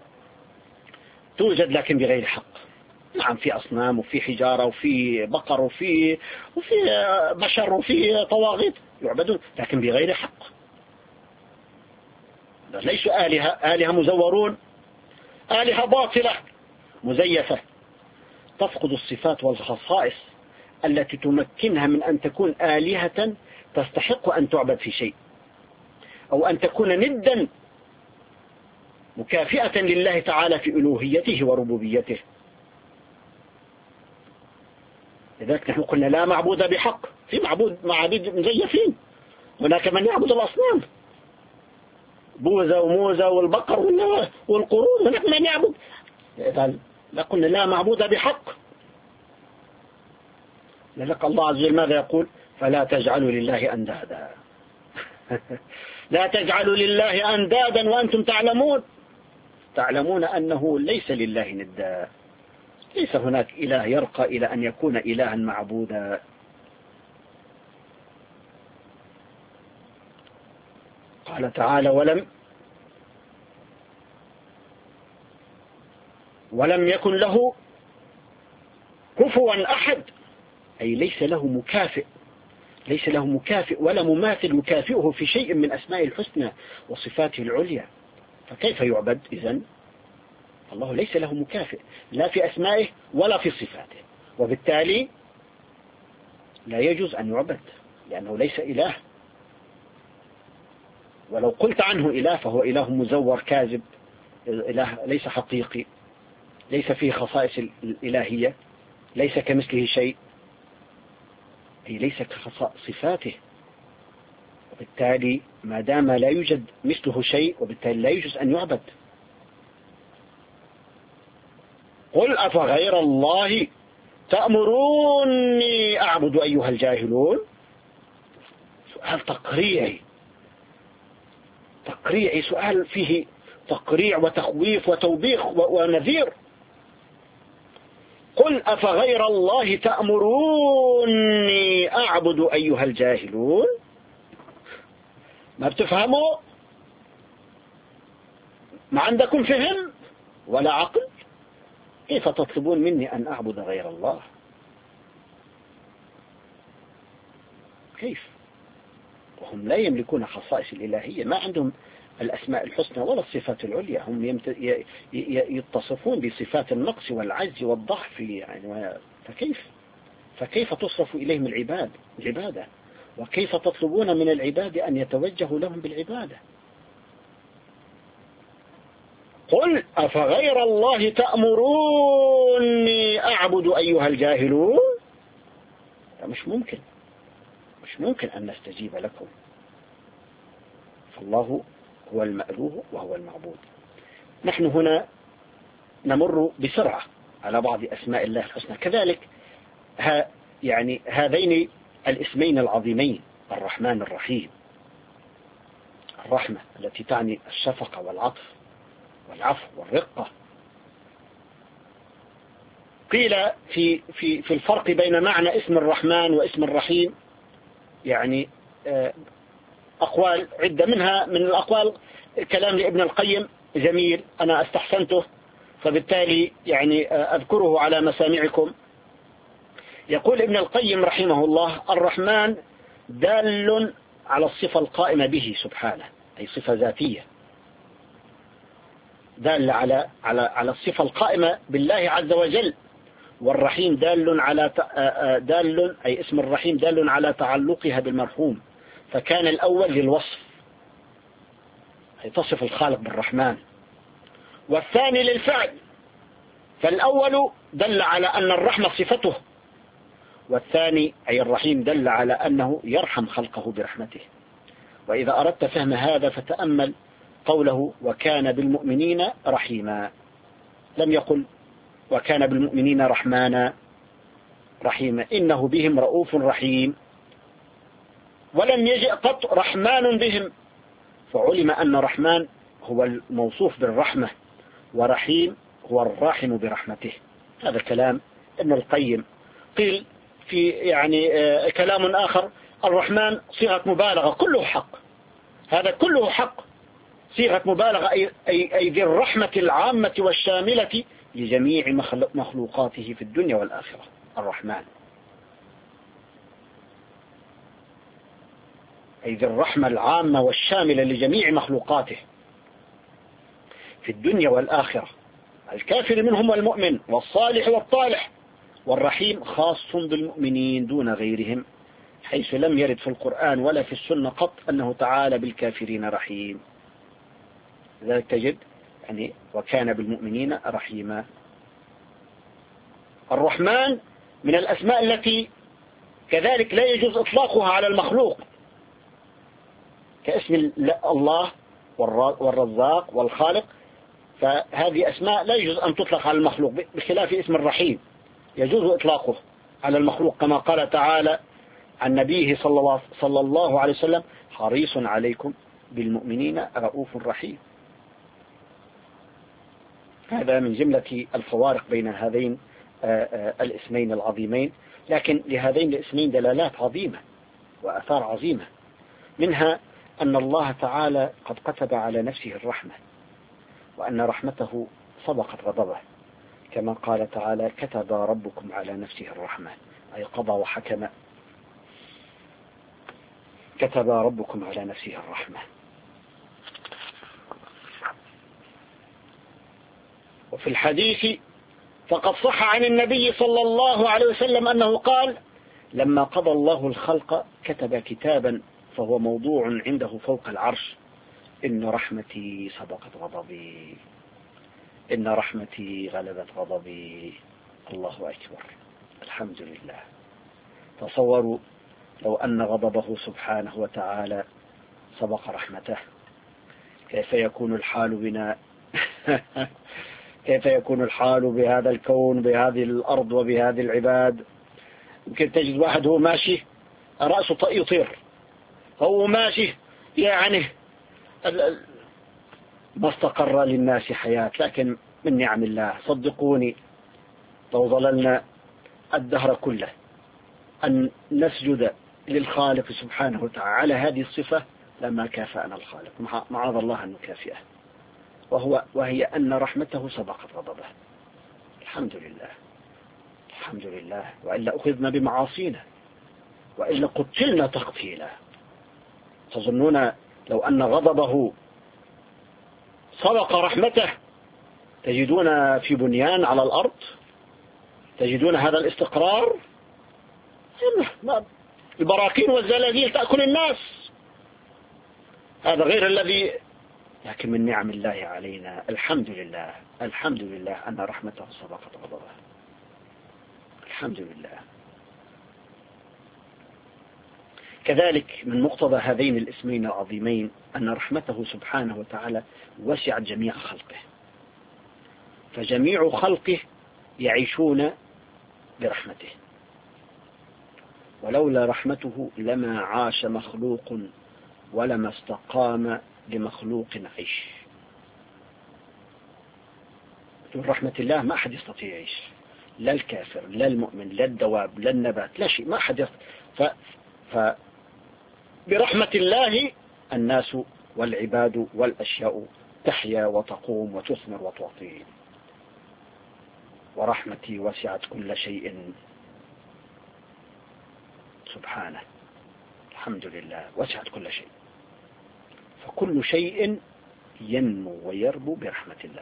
توجد لكن بغير حق. نعم، في أصنام وفي حجارة وفي بقر وفي وفي بشر وفي طواغيت يعبدون، لكن بغير حق. ليسوا آلهة، آلهة مزورون، آلهة باطلة مزيفة تفقد الصفات والخصائص التي تمكنها من أن تكون آلهة تستحق أن تعبد في شيء، أو أن تكون ندا مكافئة لله تعالى في ألوهيته وربوبيته. لذلك نحن قلنا لا معبود بحق. في معبود معابد مزيفين، هناك من يعبد الأصنام، بوذا وموذا والبقر والقرون، هناك من يعبد. لا قلنا لا معبود بحق. لذلك الله عز وجل ماذا يقول؟ فلا تجعلوا لله أندادا. لا تجعلوا لله أندادا وأنتم تعلمون تعلمون أنه ليس لله ندا، ليس هناك إله يرقى إلى أن يكون إلها معبودا. قال تعالى: ولم ولم يكن له كفوا أحد، أي ليس له مكافئ، ليس له مكافئ ولا مماثل يكافئه في شيء من أسماء الحسنى وصفاته العليا. فكيف يعبد إذن؟ الله ليس له مكافئ لا في أسمائه ولا في صفاته، وبالتالي لا يجوز أن يعبد لأنه ليس إله. ولو قلت عنه إله فهو إله مزور كاذب، إله ليس حقيقي، ليس فيه خصائص الإلهية، ليس كمثله شيء، أي ليس كصفاته. وبالتالي ما دام لا يوجد مثله شيء وبالتالي لا يجوز أن يعبد. قل أفغير الله تأمروني أعبد أيها الجاهلون. سؤال تقريعي، تقريعي، سؤال فيه تقريع وتخويف وتوبيخ ونذير. قل أفغير الله تأمروني أعبد أيها الجاهلون. ما بتفهموا؟ ما عندكم فهم ولا عقل؟ كيف تطلبون مني أن أعبد غير الله؟ كيف؟ وهم لا يملكون خصائص الإلهية، ما عندهم الأسماء الحسنى ولا الصفات العليا، هم يتصفون بصفات النقص والعجز والضعف يعني. فكيف فكيف تصرف إليهم العباد العبادة؟ وكيف تطلبون من العباد أن يتوجهوا لهم بالعبادة؟ قل أفغير الله تأمروني أعبد أيها الجاهلون. مش ممكن مش ممكن أن نستجيب لكم، فالله هو المألوه وهو المعبود. نحن هنا نمر بسرعة على بعض أسماء الله الحسنى. كذلك ها يعني هذين الاسمين العظيمين الرحمن الرحيم، الرحمة التي تعني الشفقة والعطف والعفو والرقة. قيل في في في الفرق بين معنى اسم الرحمن واسم الرحيم يعني أقوال عدة، منها من الأقوال كلام لابن القيم جميل أنا استحسنته فبالتالي يعني أذكره على مسامعكم. يقول ابن القيم رحمه الله: الرحمن دال على الصفة القائمة به سبحانه، أي صفة ذاتية دال على على على الصفة القائمة بالله عز وجل. والرحيم دال على دال أي اسم الرحيم دال على تعلقها بالمرحوم، فكان الأول للوصف أي تصف الخالق بالرحمن، والثاني للفعل، فالأول دل على أن الرحمة صفته، والثاني أي الرحيم دل على أنه يرحم خلقه برحمته. وإذا أردت فهم هذا فتأمل قوله: وكان بالمؤمنين رحيما، لم يقل وكان بالمؤمنين رحمانا رحيما، إنه بهم رؤوف رحيم، ولم يجئ قط رحمن بهم، فعلم أن رحمن هو الموصوف بالرحمة ورحيم هو الراحم برحمته. هذا كلام ابن القيم. قيل في يعني كلام آخر: الرحمن صيغة مبالغة كله حق، هذا كله حق، صيغة مبالغة أي, أي, أي ذي الرحمة العامة والشاملة لجميع مخلوقاته في الدنيا والآخرة. الرحمن أي ذي الرحمة العامة والشاملة لجميع مخلوقاته في الدنيا والآخرة، الكافر منهم والمؤمن والصالح والطالح. والرحيم خاص بالمؤمنين دون غيرهم، حيث لم يرد في القرآن ولا في السنة قط أنه تعالى بالكافرين رحيم. لذلك تجد يعني وكان بالمؤمنين رحيما. الرحمن من الأسماء التي كذلك لا يجوز إطلاقها على المخلوق، كاسم الله والرزاق والخالق، فهذه أسماء لا يجوز أن تطلق على المخلوق، بخلاف اسم الرحيم يجوز إطلاقه على المخلوق، كما قال تعالى عن نبيه صلى الله عليه وسلم: حريص عليكم بالمؤمنين رؤوف رحيم. هذا من جملة الفوارق بين هذين الاسمين العظيمين، لكن لهذين الاسمين دلالات عظيمة وآثار عظيمة، منها أن الله تعالى قد كتب على نفسه الرحمة، وأن رحمته سبقت غضبه، كما قال تعالى: كتب ربكم على نفسه الرحمة، أي قضى وحكم، كتب ربكم على نفسه الرحمة. وفي الحديث فقد صح عن النبي صلى الله عليه وسلم أنه قال: لما قضى الله الخلق كتب كتابا فهو موضوع عنده فوق العرش: إن رحمتي سبقت غضبي، إن رحمتي غلبت غضبي. الله أكبر، الحمد لله. تصوروا لو أن غضبه سبحانه وتعالى سبق رحمته، كيف يكون الحال بنا كيف يكون الحال بهذا الكون، بهذه الأرض وبهذه العباد؟ يمكن تجد واحد هو ماشي رأسه يطير، هو ماشي يعني ما استقر للناس حياة، لكن من نعم الله صدقوني لو ظللنا الدهر كله أن نسجد للخالق سبحانه وتعالى على هذه الصفة لما كافأنا الخالق، معاذ الله أن نكافئه، وهو وهي أن رحمته سبقت غضبه. الحمد لله، الحمد لله، وإلا أخذنا بمعاصينا، وإلا قتلنا تقتيلا. تظنون لو أن غضبه سبق رحمته تجدون في بنيان على الأرض؟ تجدون هذا الاستقرار؟ البراكين والزلازل تأكل الناس. هذا غير الذي، لكن من نعم الله علينا الحمد لله، الحمد لله أن رحمته سبقت غضبه. الحمد لله. كذلك من مقتضى هذين الاسمين العظيمين أن رحمته سبحانه وتعالى وسعت جميع خلقه، فجميع خلقه يعيشون برحمته، ولولا رحمته لما عاش مخلوق ولما استقام لمخلوق عيش. بدون رحمة الله ما أحد يستطيع يعيش، لا الكافر لا المؤمن لا الدواب لا النبات لا شيء، ما أحد يستطيع. ف... ف... برحمة الله الناس والعباد والأشياء تحيا وتقوم وتثمر وتعطي. ورحمتي وسعت كل شيء سبحانه. الحمد لله، وسعت كل شيء، فكل شيء ينمو ويربو برحمة الله.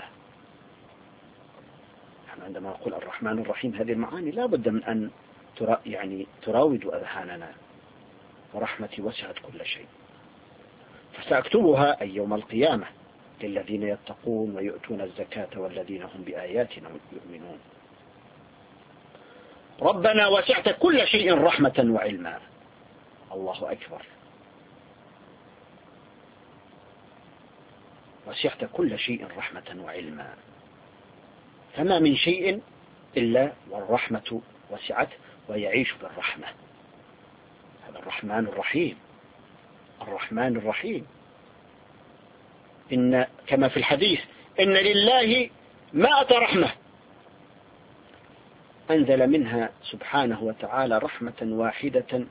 عندما نقول الرحمن الرحيم هذه المعاني لا بد من أن ترا يعني تراود أذهاننا. ورحمتي وسعت كل شيء فسأكتبها أي يوم القيامة للذين يتقون ويؤتون الزكاة والذين هم بآياتنا يؤمنون. ربنا وسعت كل شيء رحمة وعلما. الله أكبر. وسعت كل شيء رحمة وعلما، فما من شيء إلا والرحمة وسعت ويعيش بالرحمة. هذا الرحمن الرحيم، الرحمن الرحيم. إن كما في الحديث إن لله مائة رحمة أنزل منها سبحانه وتعالى رحمة واحدة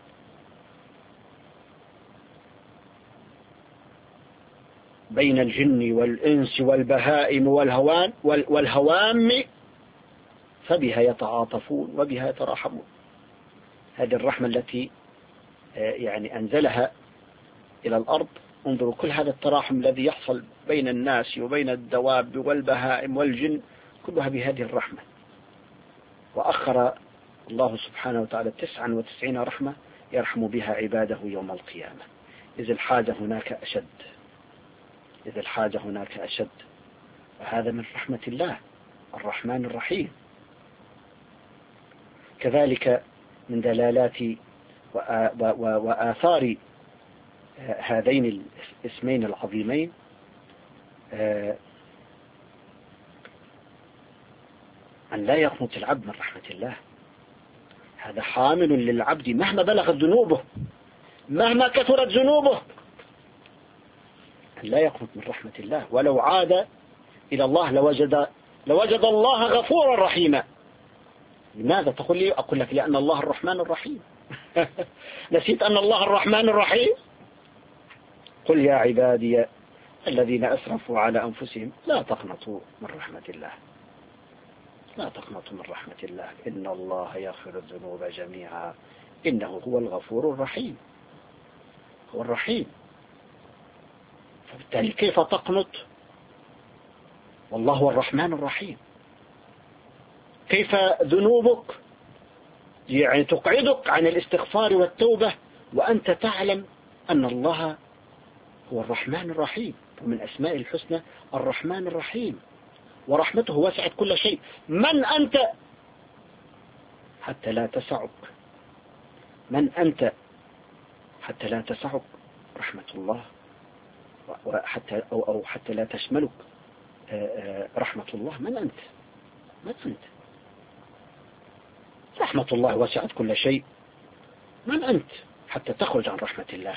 بين الجن والإنس والبهائم والهوان والهوام فبها يتعاطفون وبها يتراحمون. هذه الرحمة التي يعني أنزلها إلى الأرض. انظروا كل هذا التراحم الذي يحصل بين الناس وبين الدواب والبهائم والجن كلها بهذه الرحمة. وأخر الله سبحانه وتعالى تسعا وتسعين رحمة يرحم بها عباده يوم القيامة، إذ الحاجة هناك أشد، إذ الحاجة هناك أشد. وهذا من رحمة الله الرحمن الرحيم. كذلك من دلالات وآثار هذين الاسمين العظيمين أن لا يقنط العبد من رحمة الله. هذا حامل للعبد مهما بلغت ذنوبه، مهما كثرت ذنوبه، أن لا يقنط من رحمة الله. ولو عاد إلى الله لوجد لوجد الله غفورا رحيما. لماذا تقول لي؟ أقول لك لأن الله الرحمن الرحيم. نسيت أن الله الرحمن الرحيم. قل يا عبادي الذين أسرفوا على أنفسهم لا تقنطوا من رحمة الله، لا تقنطوا من رحمة الله، إن الله يغفر الذنوب جميعا إنه هو الغفور الرحيم، هو الرحيم. فبالتالي كيف تقنط والله هو الرحمن الرحيم؟ كيف ذنوبك يعني تقعدك عن الاستغفار والتوبة وأنت تعلم أن الله هو الرحمن الرحيم؟ ومن أسماء الحسنى الرحمن الرحيم، ورحمته وسعت كل شيء. من أنت حتى لا تسعك؟ من أنت حتى لا تسعك رحمة الله، وحتى أو أو حتى لا تشملك رحمة الله؟ من أنت؟ من أنت؟ رحمة الله وسعت كل شيء. من أنت حتى تخرج عن رحمة الله؟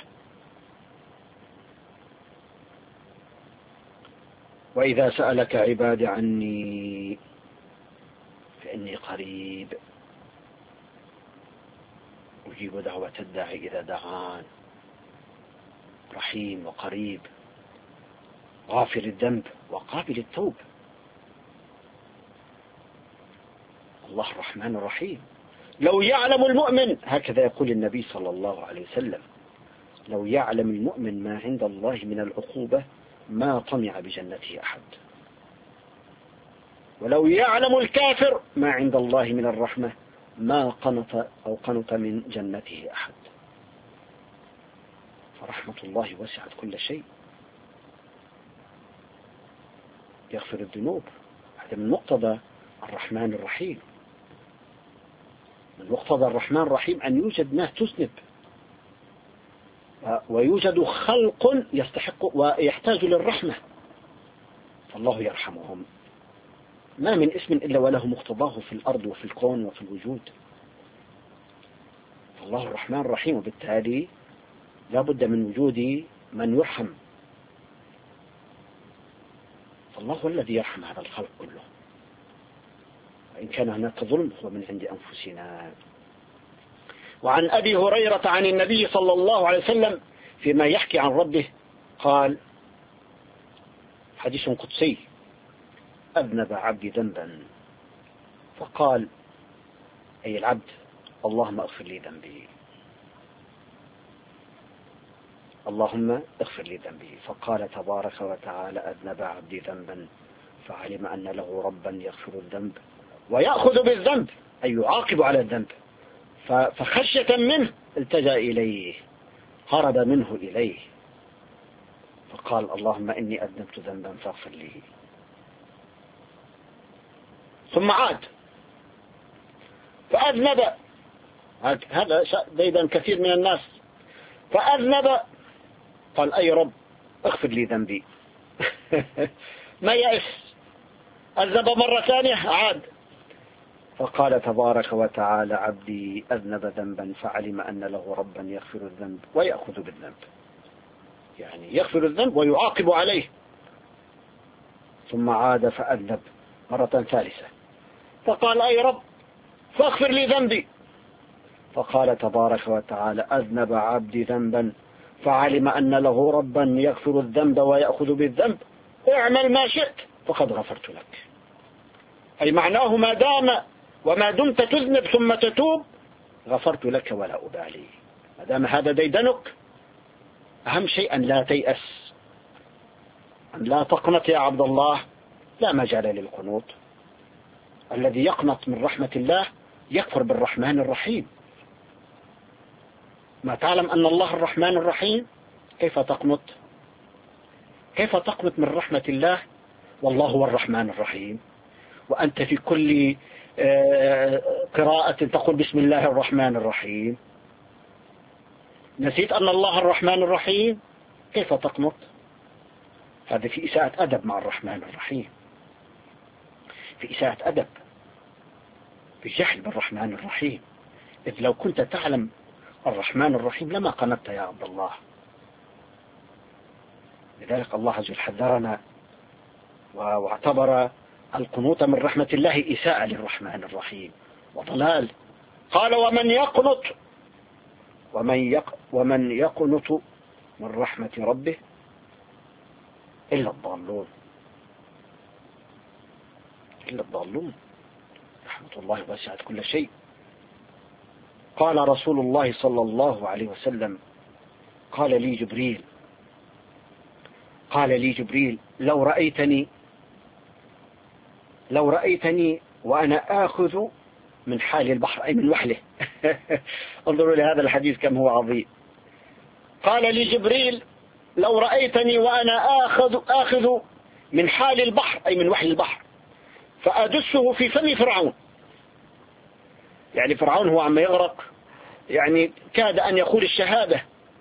وإذا سألك عبادي عني إني قريب أجيب دعوة الداعي إذا دعان، رحيم وقريب، غافر الذنب وقابل التوب. الله الرحمن الرحيم. لو يعلم المؤمن، هكذا يقول النبي صلى الله عليه وسلم، لو يعلم المؤمن ما عند الله من العقوبة ما طمع بجنته أحد، ولو يعلم الكافر ما عند الله من الرحمة ما قنط أو قنط من جنته أحد. فرحمة الله وسعت كل شيء، يغفر الذنوب. هذا من مقتضى الرحمن الرحيم. من مقتضى الرحمن الرحيم أن يوجد ناس تذنب، ويوجد خلق يستحق ويحتاج للرحمة، فالله يرحمهم. ما من اسم إلا وله مقتضاه في الأرض وفي الكون وفي الوجود. الله الرحمن الرحيم، وبالتالي لا بد من وجود من يرحم، فالله هو الذي يرحم هذا الخلق كله. وإن كان هناك ظلم هو من عند أنفسنا. وعن أبي هريرة عن النبي صلى الله عليه وسلم فيما يحكي عن ربه قال، حديث قدسي: أذنب عبدي ذنبا فقال، أي العبد، اللهم اغفر لي ذنبي، اللهم اغفر لي ذنبي. فقال تبارك وتعالى: أذنب عبدي ذنبا فعلم أن له ربا يغفر الذنب ويأخذ بالذنب، أي يعاقب على الذنب، فخشية منه التجأ إليه، هرب منه إليه، فقال: اللهم إني أذنبت ذنبا فاغفر لي. ثم عاد فأذنب، هذا ديدا كثير من الناس، فأذنب قال: أي رب اغفر لي ذنبي. ما يأس، أذنب مرة ثانية عاد، فقال تبارك وتعالى: عبدي أذنب ذنبا فعلم أن له ربا يغفر الذنب ويأخذ بالذنب، يعني يغفر الذنب ويعاقب عليه. ثم عاد فأذنب مرة ثالثة، فقال: أي رب فاغفر لي ذنبي. فقال تبارك وتعالى: أذنب عبدي ذنبا فعلم أن له ربا يغفر الذنب ويأخذ بالذنب، اعمل ما شئت فقد غفرت لك. أي معناه ما دام وما دمت تذنب ثم تتوب غفرت لك ولا أبالي. ما دام هذا ديدنك، أهم شيء أن لا تيأس، أن لا تقنط يا عبد الله، لا مجال للقنوط. الذي يقنط من رحمة الله يكفر بالرحمن الرحيم. ما تعلم أن الله الرحمن الرحيم، كيف تقنط؟ كيف تقنط من رحمة الله والله هو الرحمن الرحيم، وأنت في كل قراءة تقول بسم الله الرحمن الرحيم؟ نسيت أن الله الرحمن الرحيم، كيف تقنط؟ هذا في إساءة أدب مع الرحمن الرحيم، في إساءة أدب، في جهل بالرحمن الرحيم. إذ لو كنت تعلم الرحمن الرحيم لما قنطت يا عبد الله. لذلك الله عز وجل حذرنا واعتبر القنوط من رحمة الله إساءة للرحمن الرحيم وضلال. قال: ومن يقنط ومن يق ومن يقنط من رحمة ربه إلا الضالون، إلا الضالون. رحمة الله وسعت كل شيء. قال رسول الله صلى الله عليه وسلم: قال لي جبريل قال لي جبريل لو رأيتني لو رأيتني وأنا آخذ من حال البحر، أي من وحله. انظروا لهذا الحديث كم هو عظيم. قال لي جبريل: لو رأيتني وأنا آخذ آخذ من حال البحر، أي من وحل البحر، فأدسه في فم فرعون. يعني فرعون هو عم يغرق، يعني كاد أن يقول الشهادة،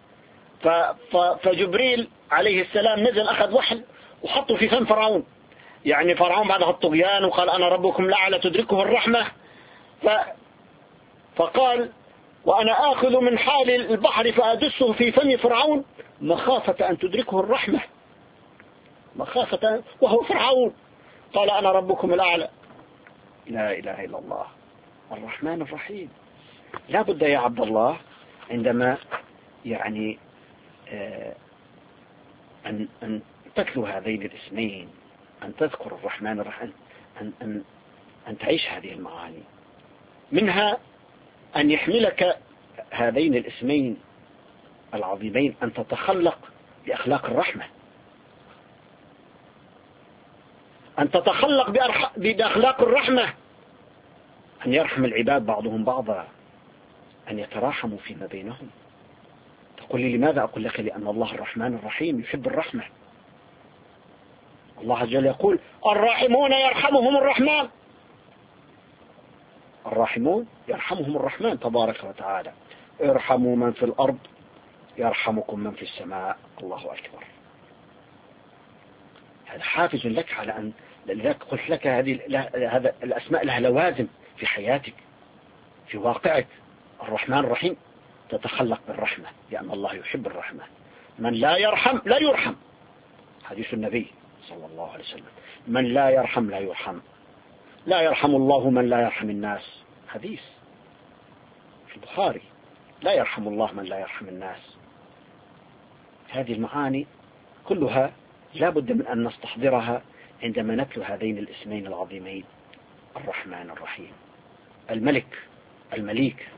فجبريل عليه السلام نزل أخذ وحل وحطه في فم فرعون. يعني فرعون بعد الطغيان وقال أنا ربكم الأعلى تدركه الرحمة، ف فقال: وأنا آخذ من حال البحر فأدسه في فم فرعون مخافة أن تدركه الرحمة، مخافة، وهو فرعون قال أنا ربكم الأعلى. لا إله إلا الله الرحمن الرحيم. لا بد يا عبد الله عندما يعني أن أن تتلو هذين الاسمين، أن تذكر الرحمن الرحيم، أن أن أن تعيش هذه المعاني. منها أن يحملك هذين الاسمين العظيمين أن تتخلق بأخلاق الرحمة، أن تتخلق بأخلاق الرحمة، أن يرحم العباد بعضهم بعضا، أن يتراحموا فيما بينهم. تقول لي لماذا؟ أقول لك لأن الله الرحمن الرحيم يحب الرحمة. الله عز وجل يقول الراحمون يرحمهم الرحمن، الراحمون يرحمهم الرحمن تبارك وتعالى. ارحموا من في الأرض يرحمكم من في السماء. الله أكبر. هذا حافز لك على أن، لذلك قلت لك هذه هذا الأسماء لها لوازم في حياتك في واقعك. الرحمن الرحيم تتخلق بالرحمة لأن الله يحب الرحمة. من لا يرحم لا يرحم، حديث النبي صلى الله عليه وسلم. من لا يرحم لا يرحم. لا يرحم الله من لا يرحم الناس، حديث في البخاري. لا يرحم الله من لا يرحم الناس. هذه المعاني كلها لا بد من أن نستحضرها عندما نتلو هذين الاسمين العظيمين الرحمن الرحيم. الملك، المليك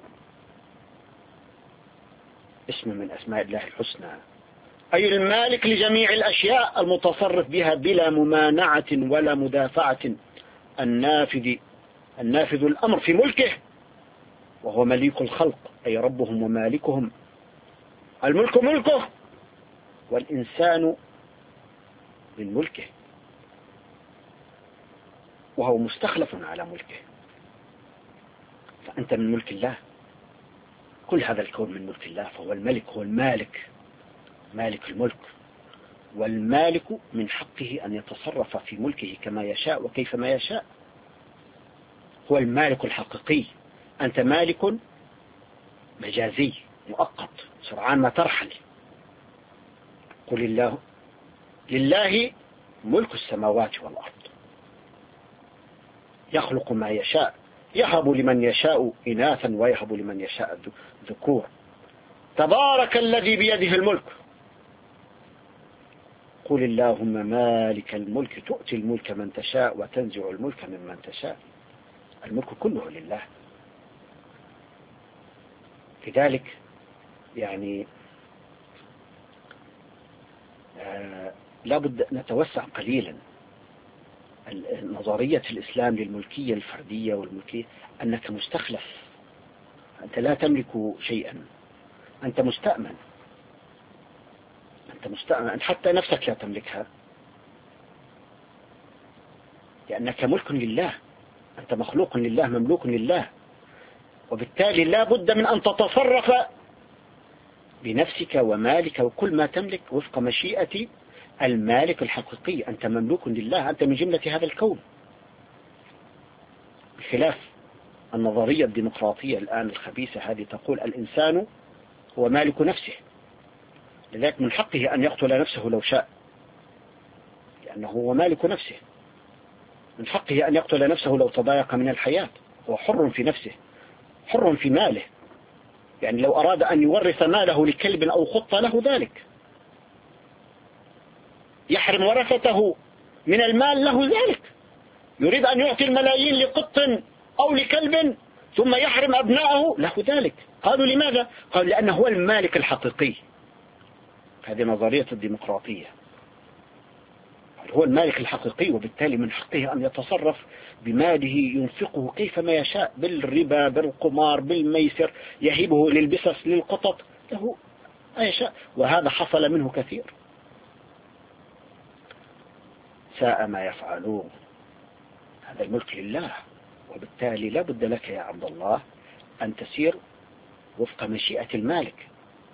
اسم من أسماء الله الحسنى، أي المالك لجميع الأشياء المتصرف بها بلا ممانعة ولا مدافعة، النافذ النافذ الأمر في ملكه، وهو مليك الخلق أي ربهم ومالكهم. الملك ملكه والإنسان من ملكه، وهو مستخلف على ملكه. فأنت من ملك الله، كل هذا الكون من ملك الله. فهو الملك، هو المالك، مالك الملك. والمالك من حقه أن يتصرف في ملكه كما يشاء وكيف ما يشاء. هو المالك الحقيقي. أنت مالك مجازي مؤقت، سرعان ما ترحل. قل الله لله ملك السماوات والأرض يخلق ما يشاء، يهب لمن يشاء إناثا ويهب لمن يشاء ذكور. تبارك الذي بيده الملك. قل اللهم مالك الملك تؤتي الملك من تشاء وتنزع الملك ممن تشاء. الملك كله لله. لذلك يعني آه لا بد نتوسع قليلا. نظرية الإسلام للملكية الفردية والملكية أنك مستخلف، أنت لا تملك شيئا، أنت مستأمن، أنت مستأمن، أنت حتى نفسك لا تملكها لأنك ملك لله، أنت مخلوق لله مملوك لله. وبالتالي لا بد من أن تتصرف بنفسك ومالك وكل ما تملك وفق مشيئة المالك الحقيقي. أنت مملوك لله، أنت من جملة هذا الكون، بخلاف النظرية الديمقراطية الآن الخبيثة هذه تقول الإنسان هو مالك نفسه، لذلك من حقه أن يقتل نفسه لو شاء لأنه هو مالك نفسه. من حقه أن يقتل نفسه لو تضايق من الحياة، هو حر في نفسه، حر في ماله. يعني لو أراد أن يورث ماله لكلب أو خط له ذلك، يحرم ورثته من المال له ذلك. يريد أن يعطي الملايين لقط أو لكلب ثم يحرم أبنائه له ذلك. قالوا لماذا؟ قالوا لأنه هو المالك الحقيقي. هذه نظرية الديمقراطية. هو المالك الحقيقي، وبالتالي من حقه أن يتصرف بماله ينفقه كيفما يشاء، بالربا، بالقمار، بالميسر، يهبه للبسس، للقطط، له ما يشاء. وهذا حصل منه كثير. ساء ما يفعلون. هذا الملك لله، وبالتالي لا بد لك يا عبد الله أن تسير وفق مشيئة المالك،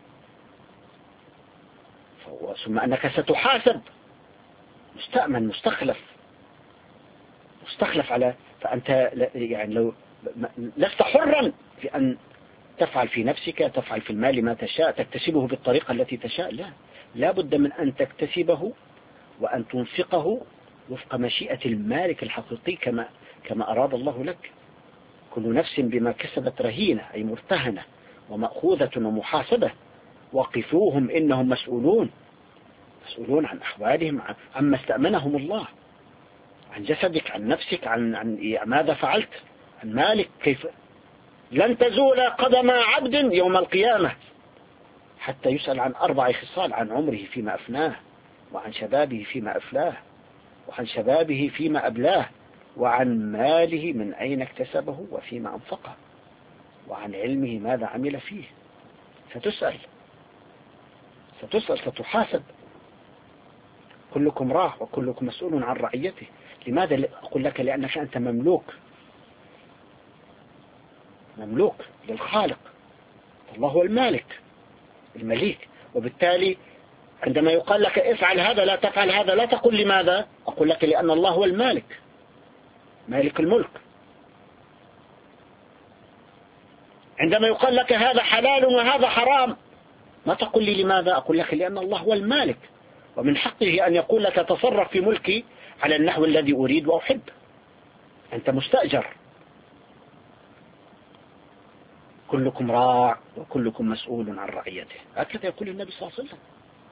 ثم أنك ستحاسب، مستأمن، مستخلف مستخلف على فأنت يعني لو لست حرا في أن تفعل في نفسك، تفعل في المال ما تشاء، تكتسبه بالطريقة التي تشاء. لا لا بد من أن تكتسبه وأن تنفقه وفق مشيئة المالك الحقيقي كما كما أراد الله لك. كل نفس بما كسبت رهينة، أي مرتهنة ومأخوذة ومحاسبة. وقفوهم إنهم مسؤولون، مسؤولون عن أحوالهم، عما استأمنهم الله، عن جسدك، عن نفسك، عن, عن ماذا فعلت، عن مالك. كيف لن تزول قدم عبد يوم القيامة حتى يسأل عن أربع خصال: عن عمره فيما أفناه، وعن شبابه فيما أفلاه، وعن شبابه فيما أبلاه، وعن ماله من أين اكتسبه وفيما أنفقه، وعن علمه ماذا عمل فيه. ستسأل ستسأل ستحاسب. كلكم راع وكلكم مسؤول عن رعيته. لماذا أقول لك؟ لأنك أنت مملوك، مملوك للخالق. الله هو المالك المليك. وبالتالي عندما يقال لك افعل هذا لا تفعل هذا، لا تقل لماذا، أقول لك لأن الله هو المالك، مالك الملك. عندما يقال لك هذا حلال وهذا حرام، ما تقول لي لماذا، أقول لك لأن الله هو المالك، ومن حقه أن يقول لك تصرف في ملكي على النحو الذي أريد وأحب. أنت مستأجر. كلكم راع وكلكم مسؤول عن رعيته، هكذا يقول النبي صلى الله عليه وسلم.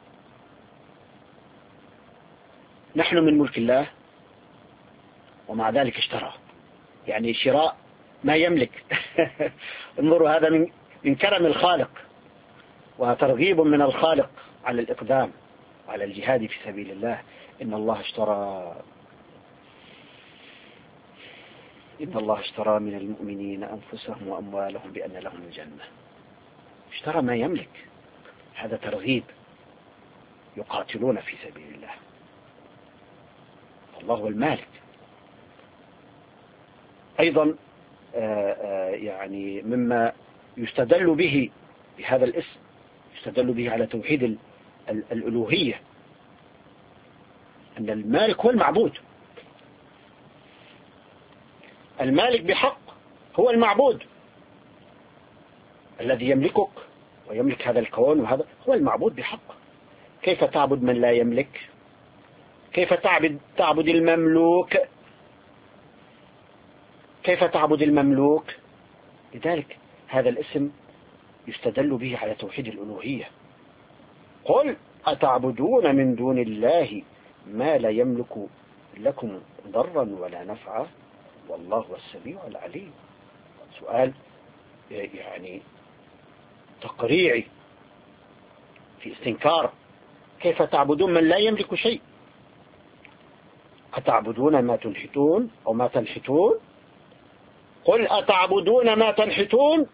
نحن من ملك الله ومع ذلك اشترى، يعني شراء ما يملك. انظروا، هذا من من كرم الخالق وترغيب من الخالق على الإقدام وعلى الجهاد في سبيل الله. إن الله اشترى إن الله اشترى من المؤمنين أنفسهم وأموالهم بأن لهم الجنة. اشترى ما يملك، هذا ترغيب. يقاتلون في سبيل الله، الله هو المالك. أيضا يعني مما يستدل به بهذا الاسم، يستدل به على توحيد الألوهية، أن المالك هو المعبود. المالك بحق هو المعبود، الذي يملكك ويملك هذا الكون، وهذا هو المعبود بحق. كيف تعبد من لا يملك؟ كيف تعبد تعبد المملوك؟ كيف تعبد المملوك؟ لذلك هذا الاسم يستدل به على توحيد الألوهية. قل أتعبدون من دون الله ما لا يملك لكم ضرا ولا نفعا والله هو السميع العليم. سؤال يعني تقريعي في استنكار. كيف تعبدون من لا يملك شيء؟ أتعبدون ما تنحتون أو ما تنحتون؟ قل أتعبدون ما تنحتون.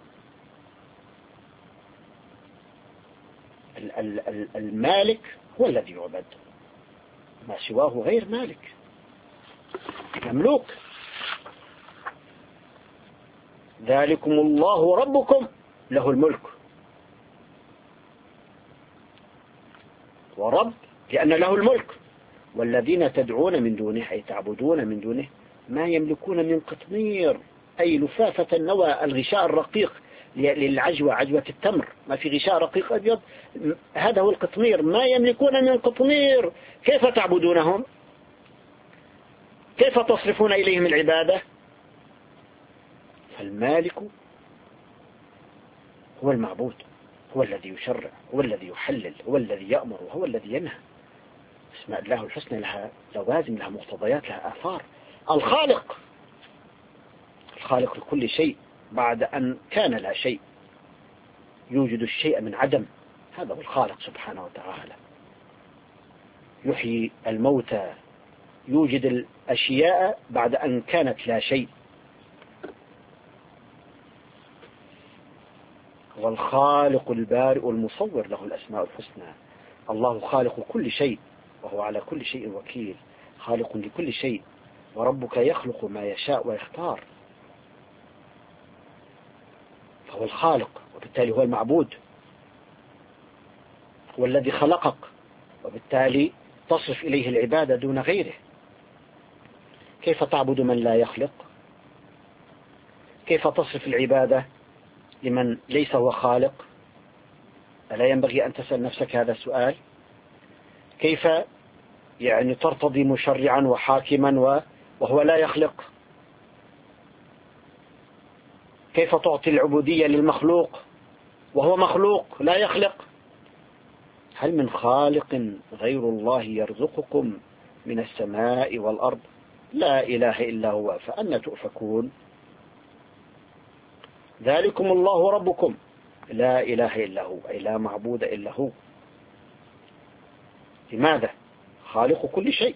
المالك هو الذي يعبد، ما سواه غير مالك، مملوك. ذلكم الله ربكم له الملك. ورب لأن له الملك. والذين تدعون من دونه أي تعبدون من دونه ما يملكون من قطمير، أي لفافة النوى، الغشاء الرقيق للعجوة، عجوة التمر، ما في غشاء رقيق أبيض، هذا هو القطمير. ما يملكون من قطمير. كيف تعبدونهم؟ كيف تصرفون إليهم العبادة؟ فالمالك هو المعبود، هو الذي يشرع، هو الذي يحلل، هو الذي يأمر، وهو الذي ينهى. اسماء الله الحسنى لها لوازم، لها مقتضيات، لها آثار. الخالق، الخالق لكل شيء بعد أن كان لا شيء، يوجد الشيء من عدم، هذا هو الخالق سبحانه وتعالى. يحيي الموتى، يوجد الأشياء بعد أن كانت لا شيء. والخالق البارئ المصور له الأسماء الحسنى. الله خالق كل شيء وهو على كل شيء وكيل، خالق لكل شيء. وربك يخلق ما يشاء ويختار، فهو الخالق وبالتالي هو المعبود. هو الذي خلقك وبالتالي تصرف إليه العبادة دون غيره. كيف تعبد من لا يخلق؟ كيف تصرف العبادة لمن ليس هو خالق؟ ألا ينبغي أن تسأل نفسك هذا السؤال؟ كيف يعني ترتضي مشرعا وحاكما وهو لا يخلق؟ كيف تعطي العبودية للمخلوق وهو مخلوق لا يخلق؟ هل من خالق غير الله يرزقكم من السماء والأرض؟ لا إله إلا هو فأنى تؤفكون؟ ذلكم الله ربكم لا إله إلا هو، أي لا معبود إلا هو. لماذا؟ خالق كل شيء،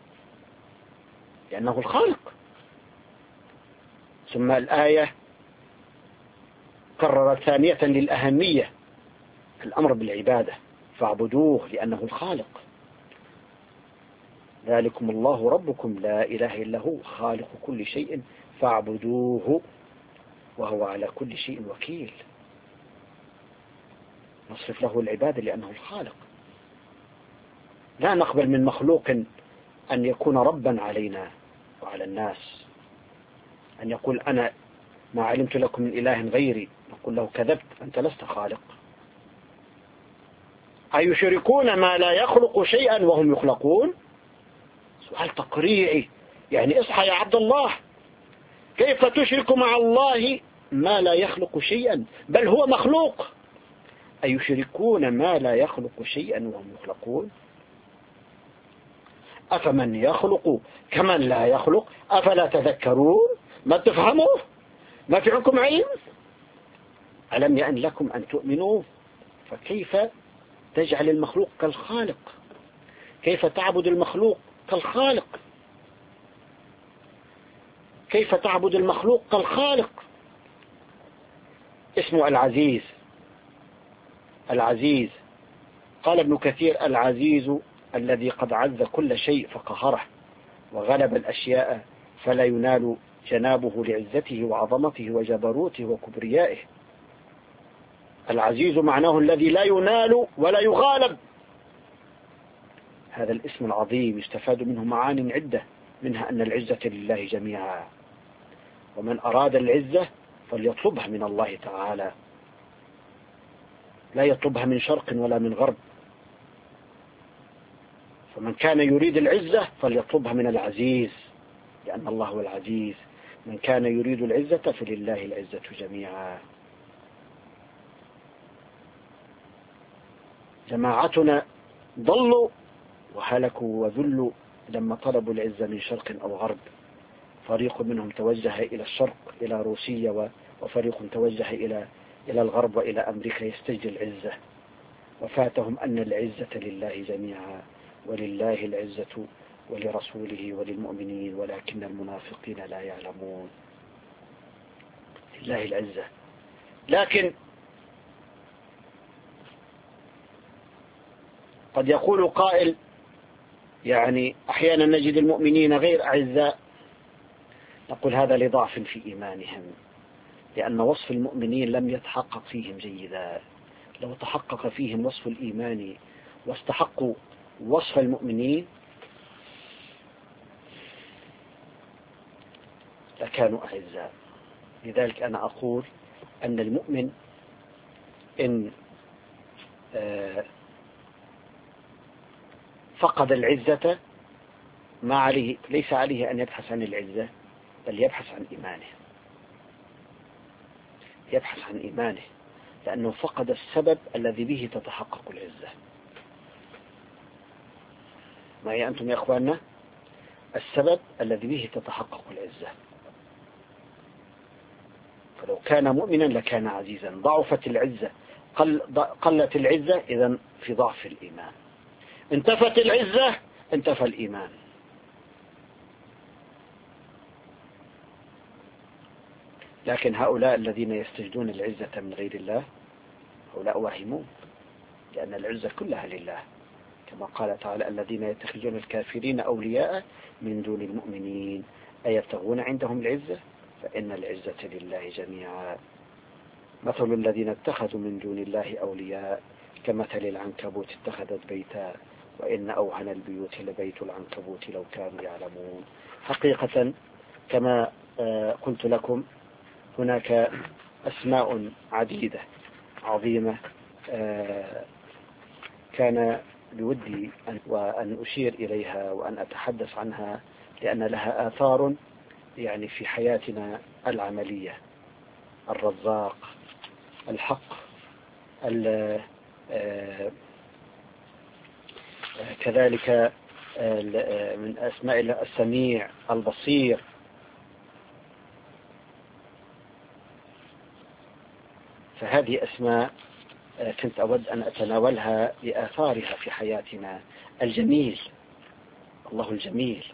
لأنه الخالق. ثم الآية كررت ثانية للأهمية الأمر بالعبادة، فاعبدوه لأنه الخالق. ذلكم الله ربكم لا إله إلا هو خالق كل شيء فاعبدوه وهو على كل شيء وكيل. نصرف له العبادة لأنه الخالق. لا نقبل من مخلوق أن يكون ربا علينا وعلى الناس، أن يقول أنا ما علمت لكم من إله غيري، نقول له كذبت، أنت لست خالق. أيشركون ما لا يخلق شيئا وهم يخلقون؟ سؤال تقريعي، يعني اصحى يا عبد الله، كيف تشرك مع الله ما لا يخلق شيئا بل هو مخلوق؟ أيشركون ما لا يخلق شيئا وهم يخلقون؟ أفمن يخلق كمن لا يخلق أفلا تذكرون؟ ما تفهموا؟ ما في عندكم علم؟ ألم يأن لكم أن تؤمنوا؟ فكيف تجعل المخلوق كالخالق؟ كيف تعبد المخلوق كالخالق؟ كيف تعبد المخلوق كالخالق؟ اسمه العزيز. العزيز قال ابن كثير: العزيز الذي قد عز كل شيء فقهره وغلب الأشياء فلا ينال جنابه لعزته وعظمته وجبروته وكبريائه. العزيز معناه الذي لا ينال ولا يغالب. هذا الاسم العظيم يستفاد منه معان عدة، منها أن العزة لله جميعا، ومن أراد العزة فليطلبها من الله تعالى، لا يطلبها من شرق ولا من غرب. فمن كان يريد العزة فليطلبها من العزيز، لأن الله هو العزيز. من كان يريد العزة فلله العزة جميعا. جماعتنا ضلوا وهلكوا وذلوا لما طلبوا العزة من شرق أو غرب. فريق منهم توجه إلى الشرق إلى روسيا، وفريق توجه إلى إلى الغرب وإلى أمريكا يستجدي العزة، وفاتهم أن العزة لله جميعا، ولله العزة ولرسوله وللمؤمنين ولكن المنافقين لا يعلمون. لله العزة. لكن قد يقول قائل: يعني أحيانا نجد المؤمنين غير أعزاء. نقول هذا لضعف في إيمانهم، لأن وصف المؤمنين لم يتحقق فيهم جيدا. لو تحقق فيهم وصف الإيمان واستحقوا وصف المؤمنين لكانوا أعزاء. لذلك أنا أقول أن المؤمن إن فقد العزة ما عليه ليس عليه أن يبحث عن العزة، بل يبحث عن إيمانه. يبحث عن إيمانه لأنه فقد السبب الذي به تتحقق العزة. معي أنتم يا أخواننا؟ السبب الذي به تتحقق العزة. فلو كان مؤمنا لكان عزيزا. ضعفت العزة، قل قلت العزة، إذن في ضعف الإيمان. انتفت العزة انتفى الإيمان. لكن هؤلاء الذين يستجدون العزة من غير الله هؤلاء واهمون، لأن العزة كلها لله، كما قال تعالى: الذين يتخذون الكافرين أولياء من دون المؤمنين أيبتغون عندهم العزة فإن العزة لله جميعا. مثل الذين اتخذوا من دون الله أولياء كمثل العنكبوت اتخذت بيتا وإن أوهن البيوت لبيت العنكبوت لو كانوا يعلمون. حقيقة كما قلت لكم هناك أسماء عديدة عظيمة كان بودي أن أشير إليها وأن أتحدث عنها، لأن لها آثار يعني في حياتنا العملية. الرزاق، الحق، كذلك من أسماء الله السميع، البصير. فهذه أسماء كنت أود أن أتناولها لآثارها في حياتنا. الجميل، الله الجميل،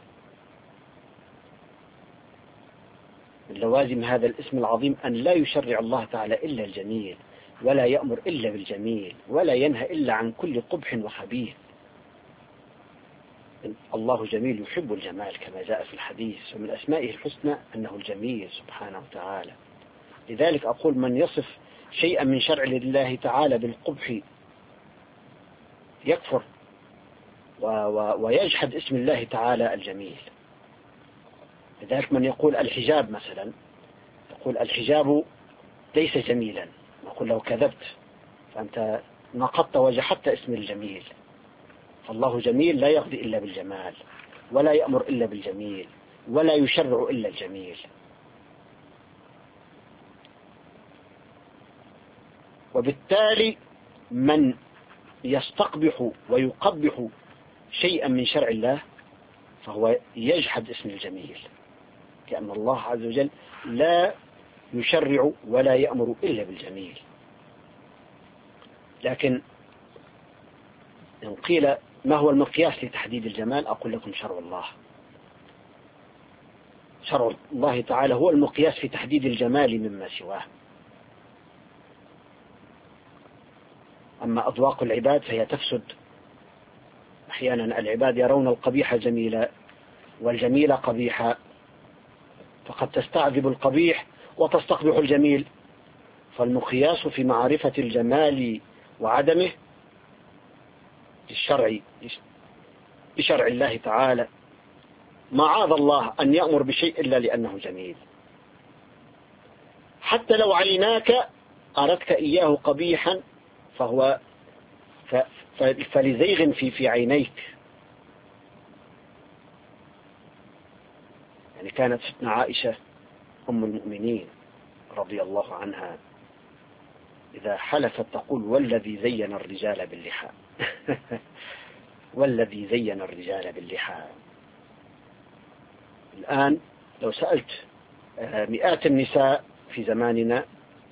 من لوازم هذا الاسم العظيم أن لا يشرع الله تعالى إلا الجميل، ولا يأمر إلا بالجميل، ولا ينهى إلا عن كل قبح وخبيث. الله جميل يحب الجمال كما جاء في الحديث، ومن أسمائه الحسنى أنه الجميل سبحانه وتعالى. لذلك أقول من يصف شيئا من شرع الله تعالى بالقبح يكفر ويجحد اسم الله تعالى الجميل. لذلك من يقول الحجاب مثلا، يقول الحجاب ليس جميلا، نقول له كذبت، فأنت نقضت وجحدت اسم الجميل. فالله جميل لا يقضي إلا بالجمال، ولا يأمر إلا بالجميل، ولا يشرع إلا الجميل. وبالتالي من يستقبح ويقبح شيئا من شرع الله فهو يجحد اسم الجميل، لأن الله عز وجل لا يشرع ولا يأمر إلا بالجميل. لكن إن قيل ما هو المقياس لتحديد الجمال، أقول لكم شرع الله. شرع الله تعالى هو المقياس في تحديد الجمال مما سواه. أما أذواق العباد فهي تفسد. أحيانا العباد يرون القبيح جميلا والجميل قبيحا، فقد تستعذب القبيح وتستقبح الجميل. فالمقياس في معرفة الجمال وعدمه الشرع بشرع الله تعالى. معاذ الله أن يأمر بشيء إلا لأنه جميل. حتى لو عيناك أردت إياه قبيحا فهو فلزيغ في في عينيك. يعني كانت ستنا عائشة أم المؤمنين رضي الله عنها إذا حلفت تقول والذي زين الرجال باللحى والذي زين الرجال باللحى. الآن لو سألت مئات النساء في زماننا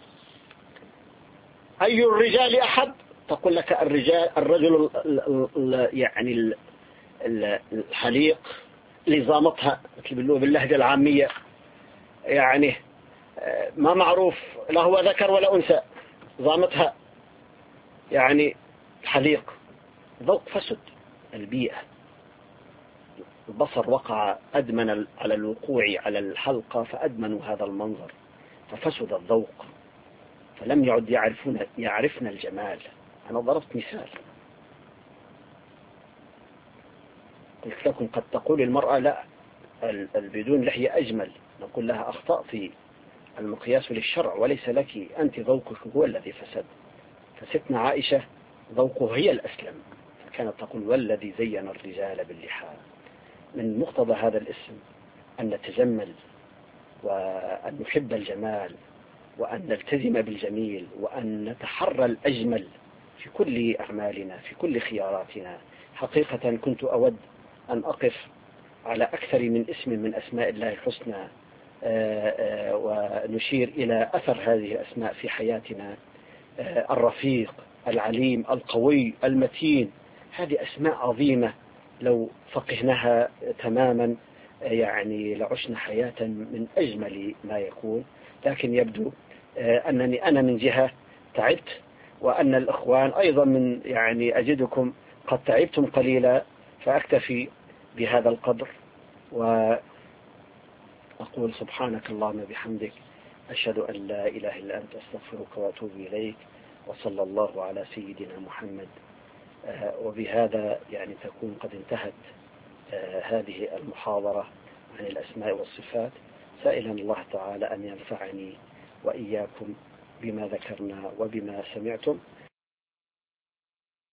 أي الرجال أحب، تقول لك الرجال الرجل يعني الحليق اللي زامتها باللهجة العامية، يعني ما معروف لا هو ذكر ولا أنثى، زامتها يعني حليق. ذوق فسد البيئة. البصر وقع أدمن على الوقوع على الحلقة فأدمنوا هذا المنظر، ففسد الذوق، فلم يعد يعرفون يعرفن الجمال. أنا ضربت مثال، قلت لكم قد تقول المرأة لا البدون لحية أجمل، نقول لها أخطأت، المقياس للشرع وليس لك، أنت ذوقك هو الذي فسد. فستنا عائشة ذوقه هي الأسلم، فكانت تقول والذي زين الرجال باللحى. من مقتضى هذا الاسم أن نتجمل وأن نحب الجمال وأن نلتزم بالجميل وأن نتحرى الأجمل في كل أعمالنا في كل خياراتنا. حقيقة كنت أود أن أقف على أكثر من اسم من أسماء الله الحسنى ونشير إلى أثر هذه الأسماء في حياتنا. الرفيق، العليم، القوي، المتين، هذه أسماء عظيمة لو فقهناها تماما يعني لعشنا حياة من أجمل ما يكون. لكن يبدو أنني أنا من جهة تعبت، وأن الإخوان أيضا من يعني أجدكم قد تعبتم قليلا، فأكتفي بهذا القدر وأقول سبحانك اللهم بحمدك، أشهد أن لا إله إلا أنت، أستغفرك وأتوب إليك، وصلى الله على سيدنا محمد. وبهذا يعني تكون قد انتهت هذه المحاضرة عن الأسماء والصفات، سائلا الله تعالى أن ينفعني وإياكم بما ذكرنا وبما سمعتم.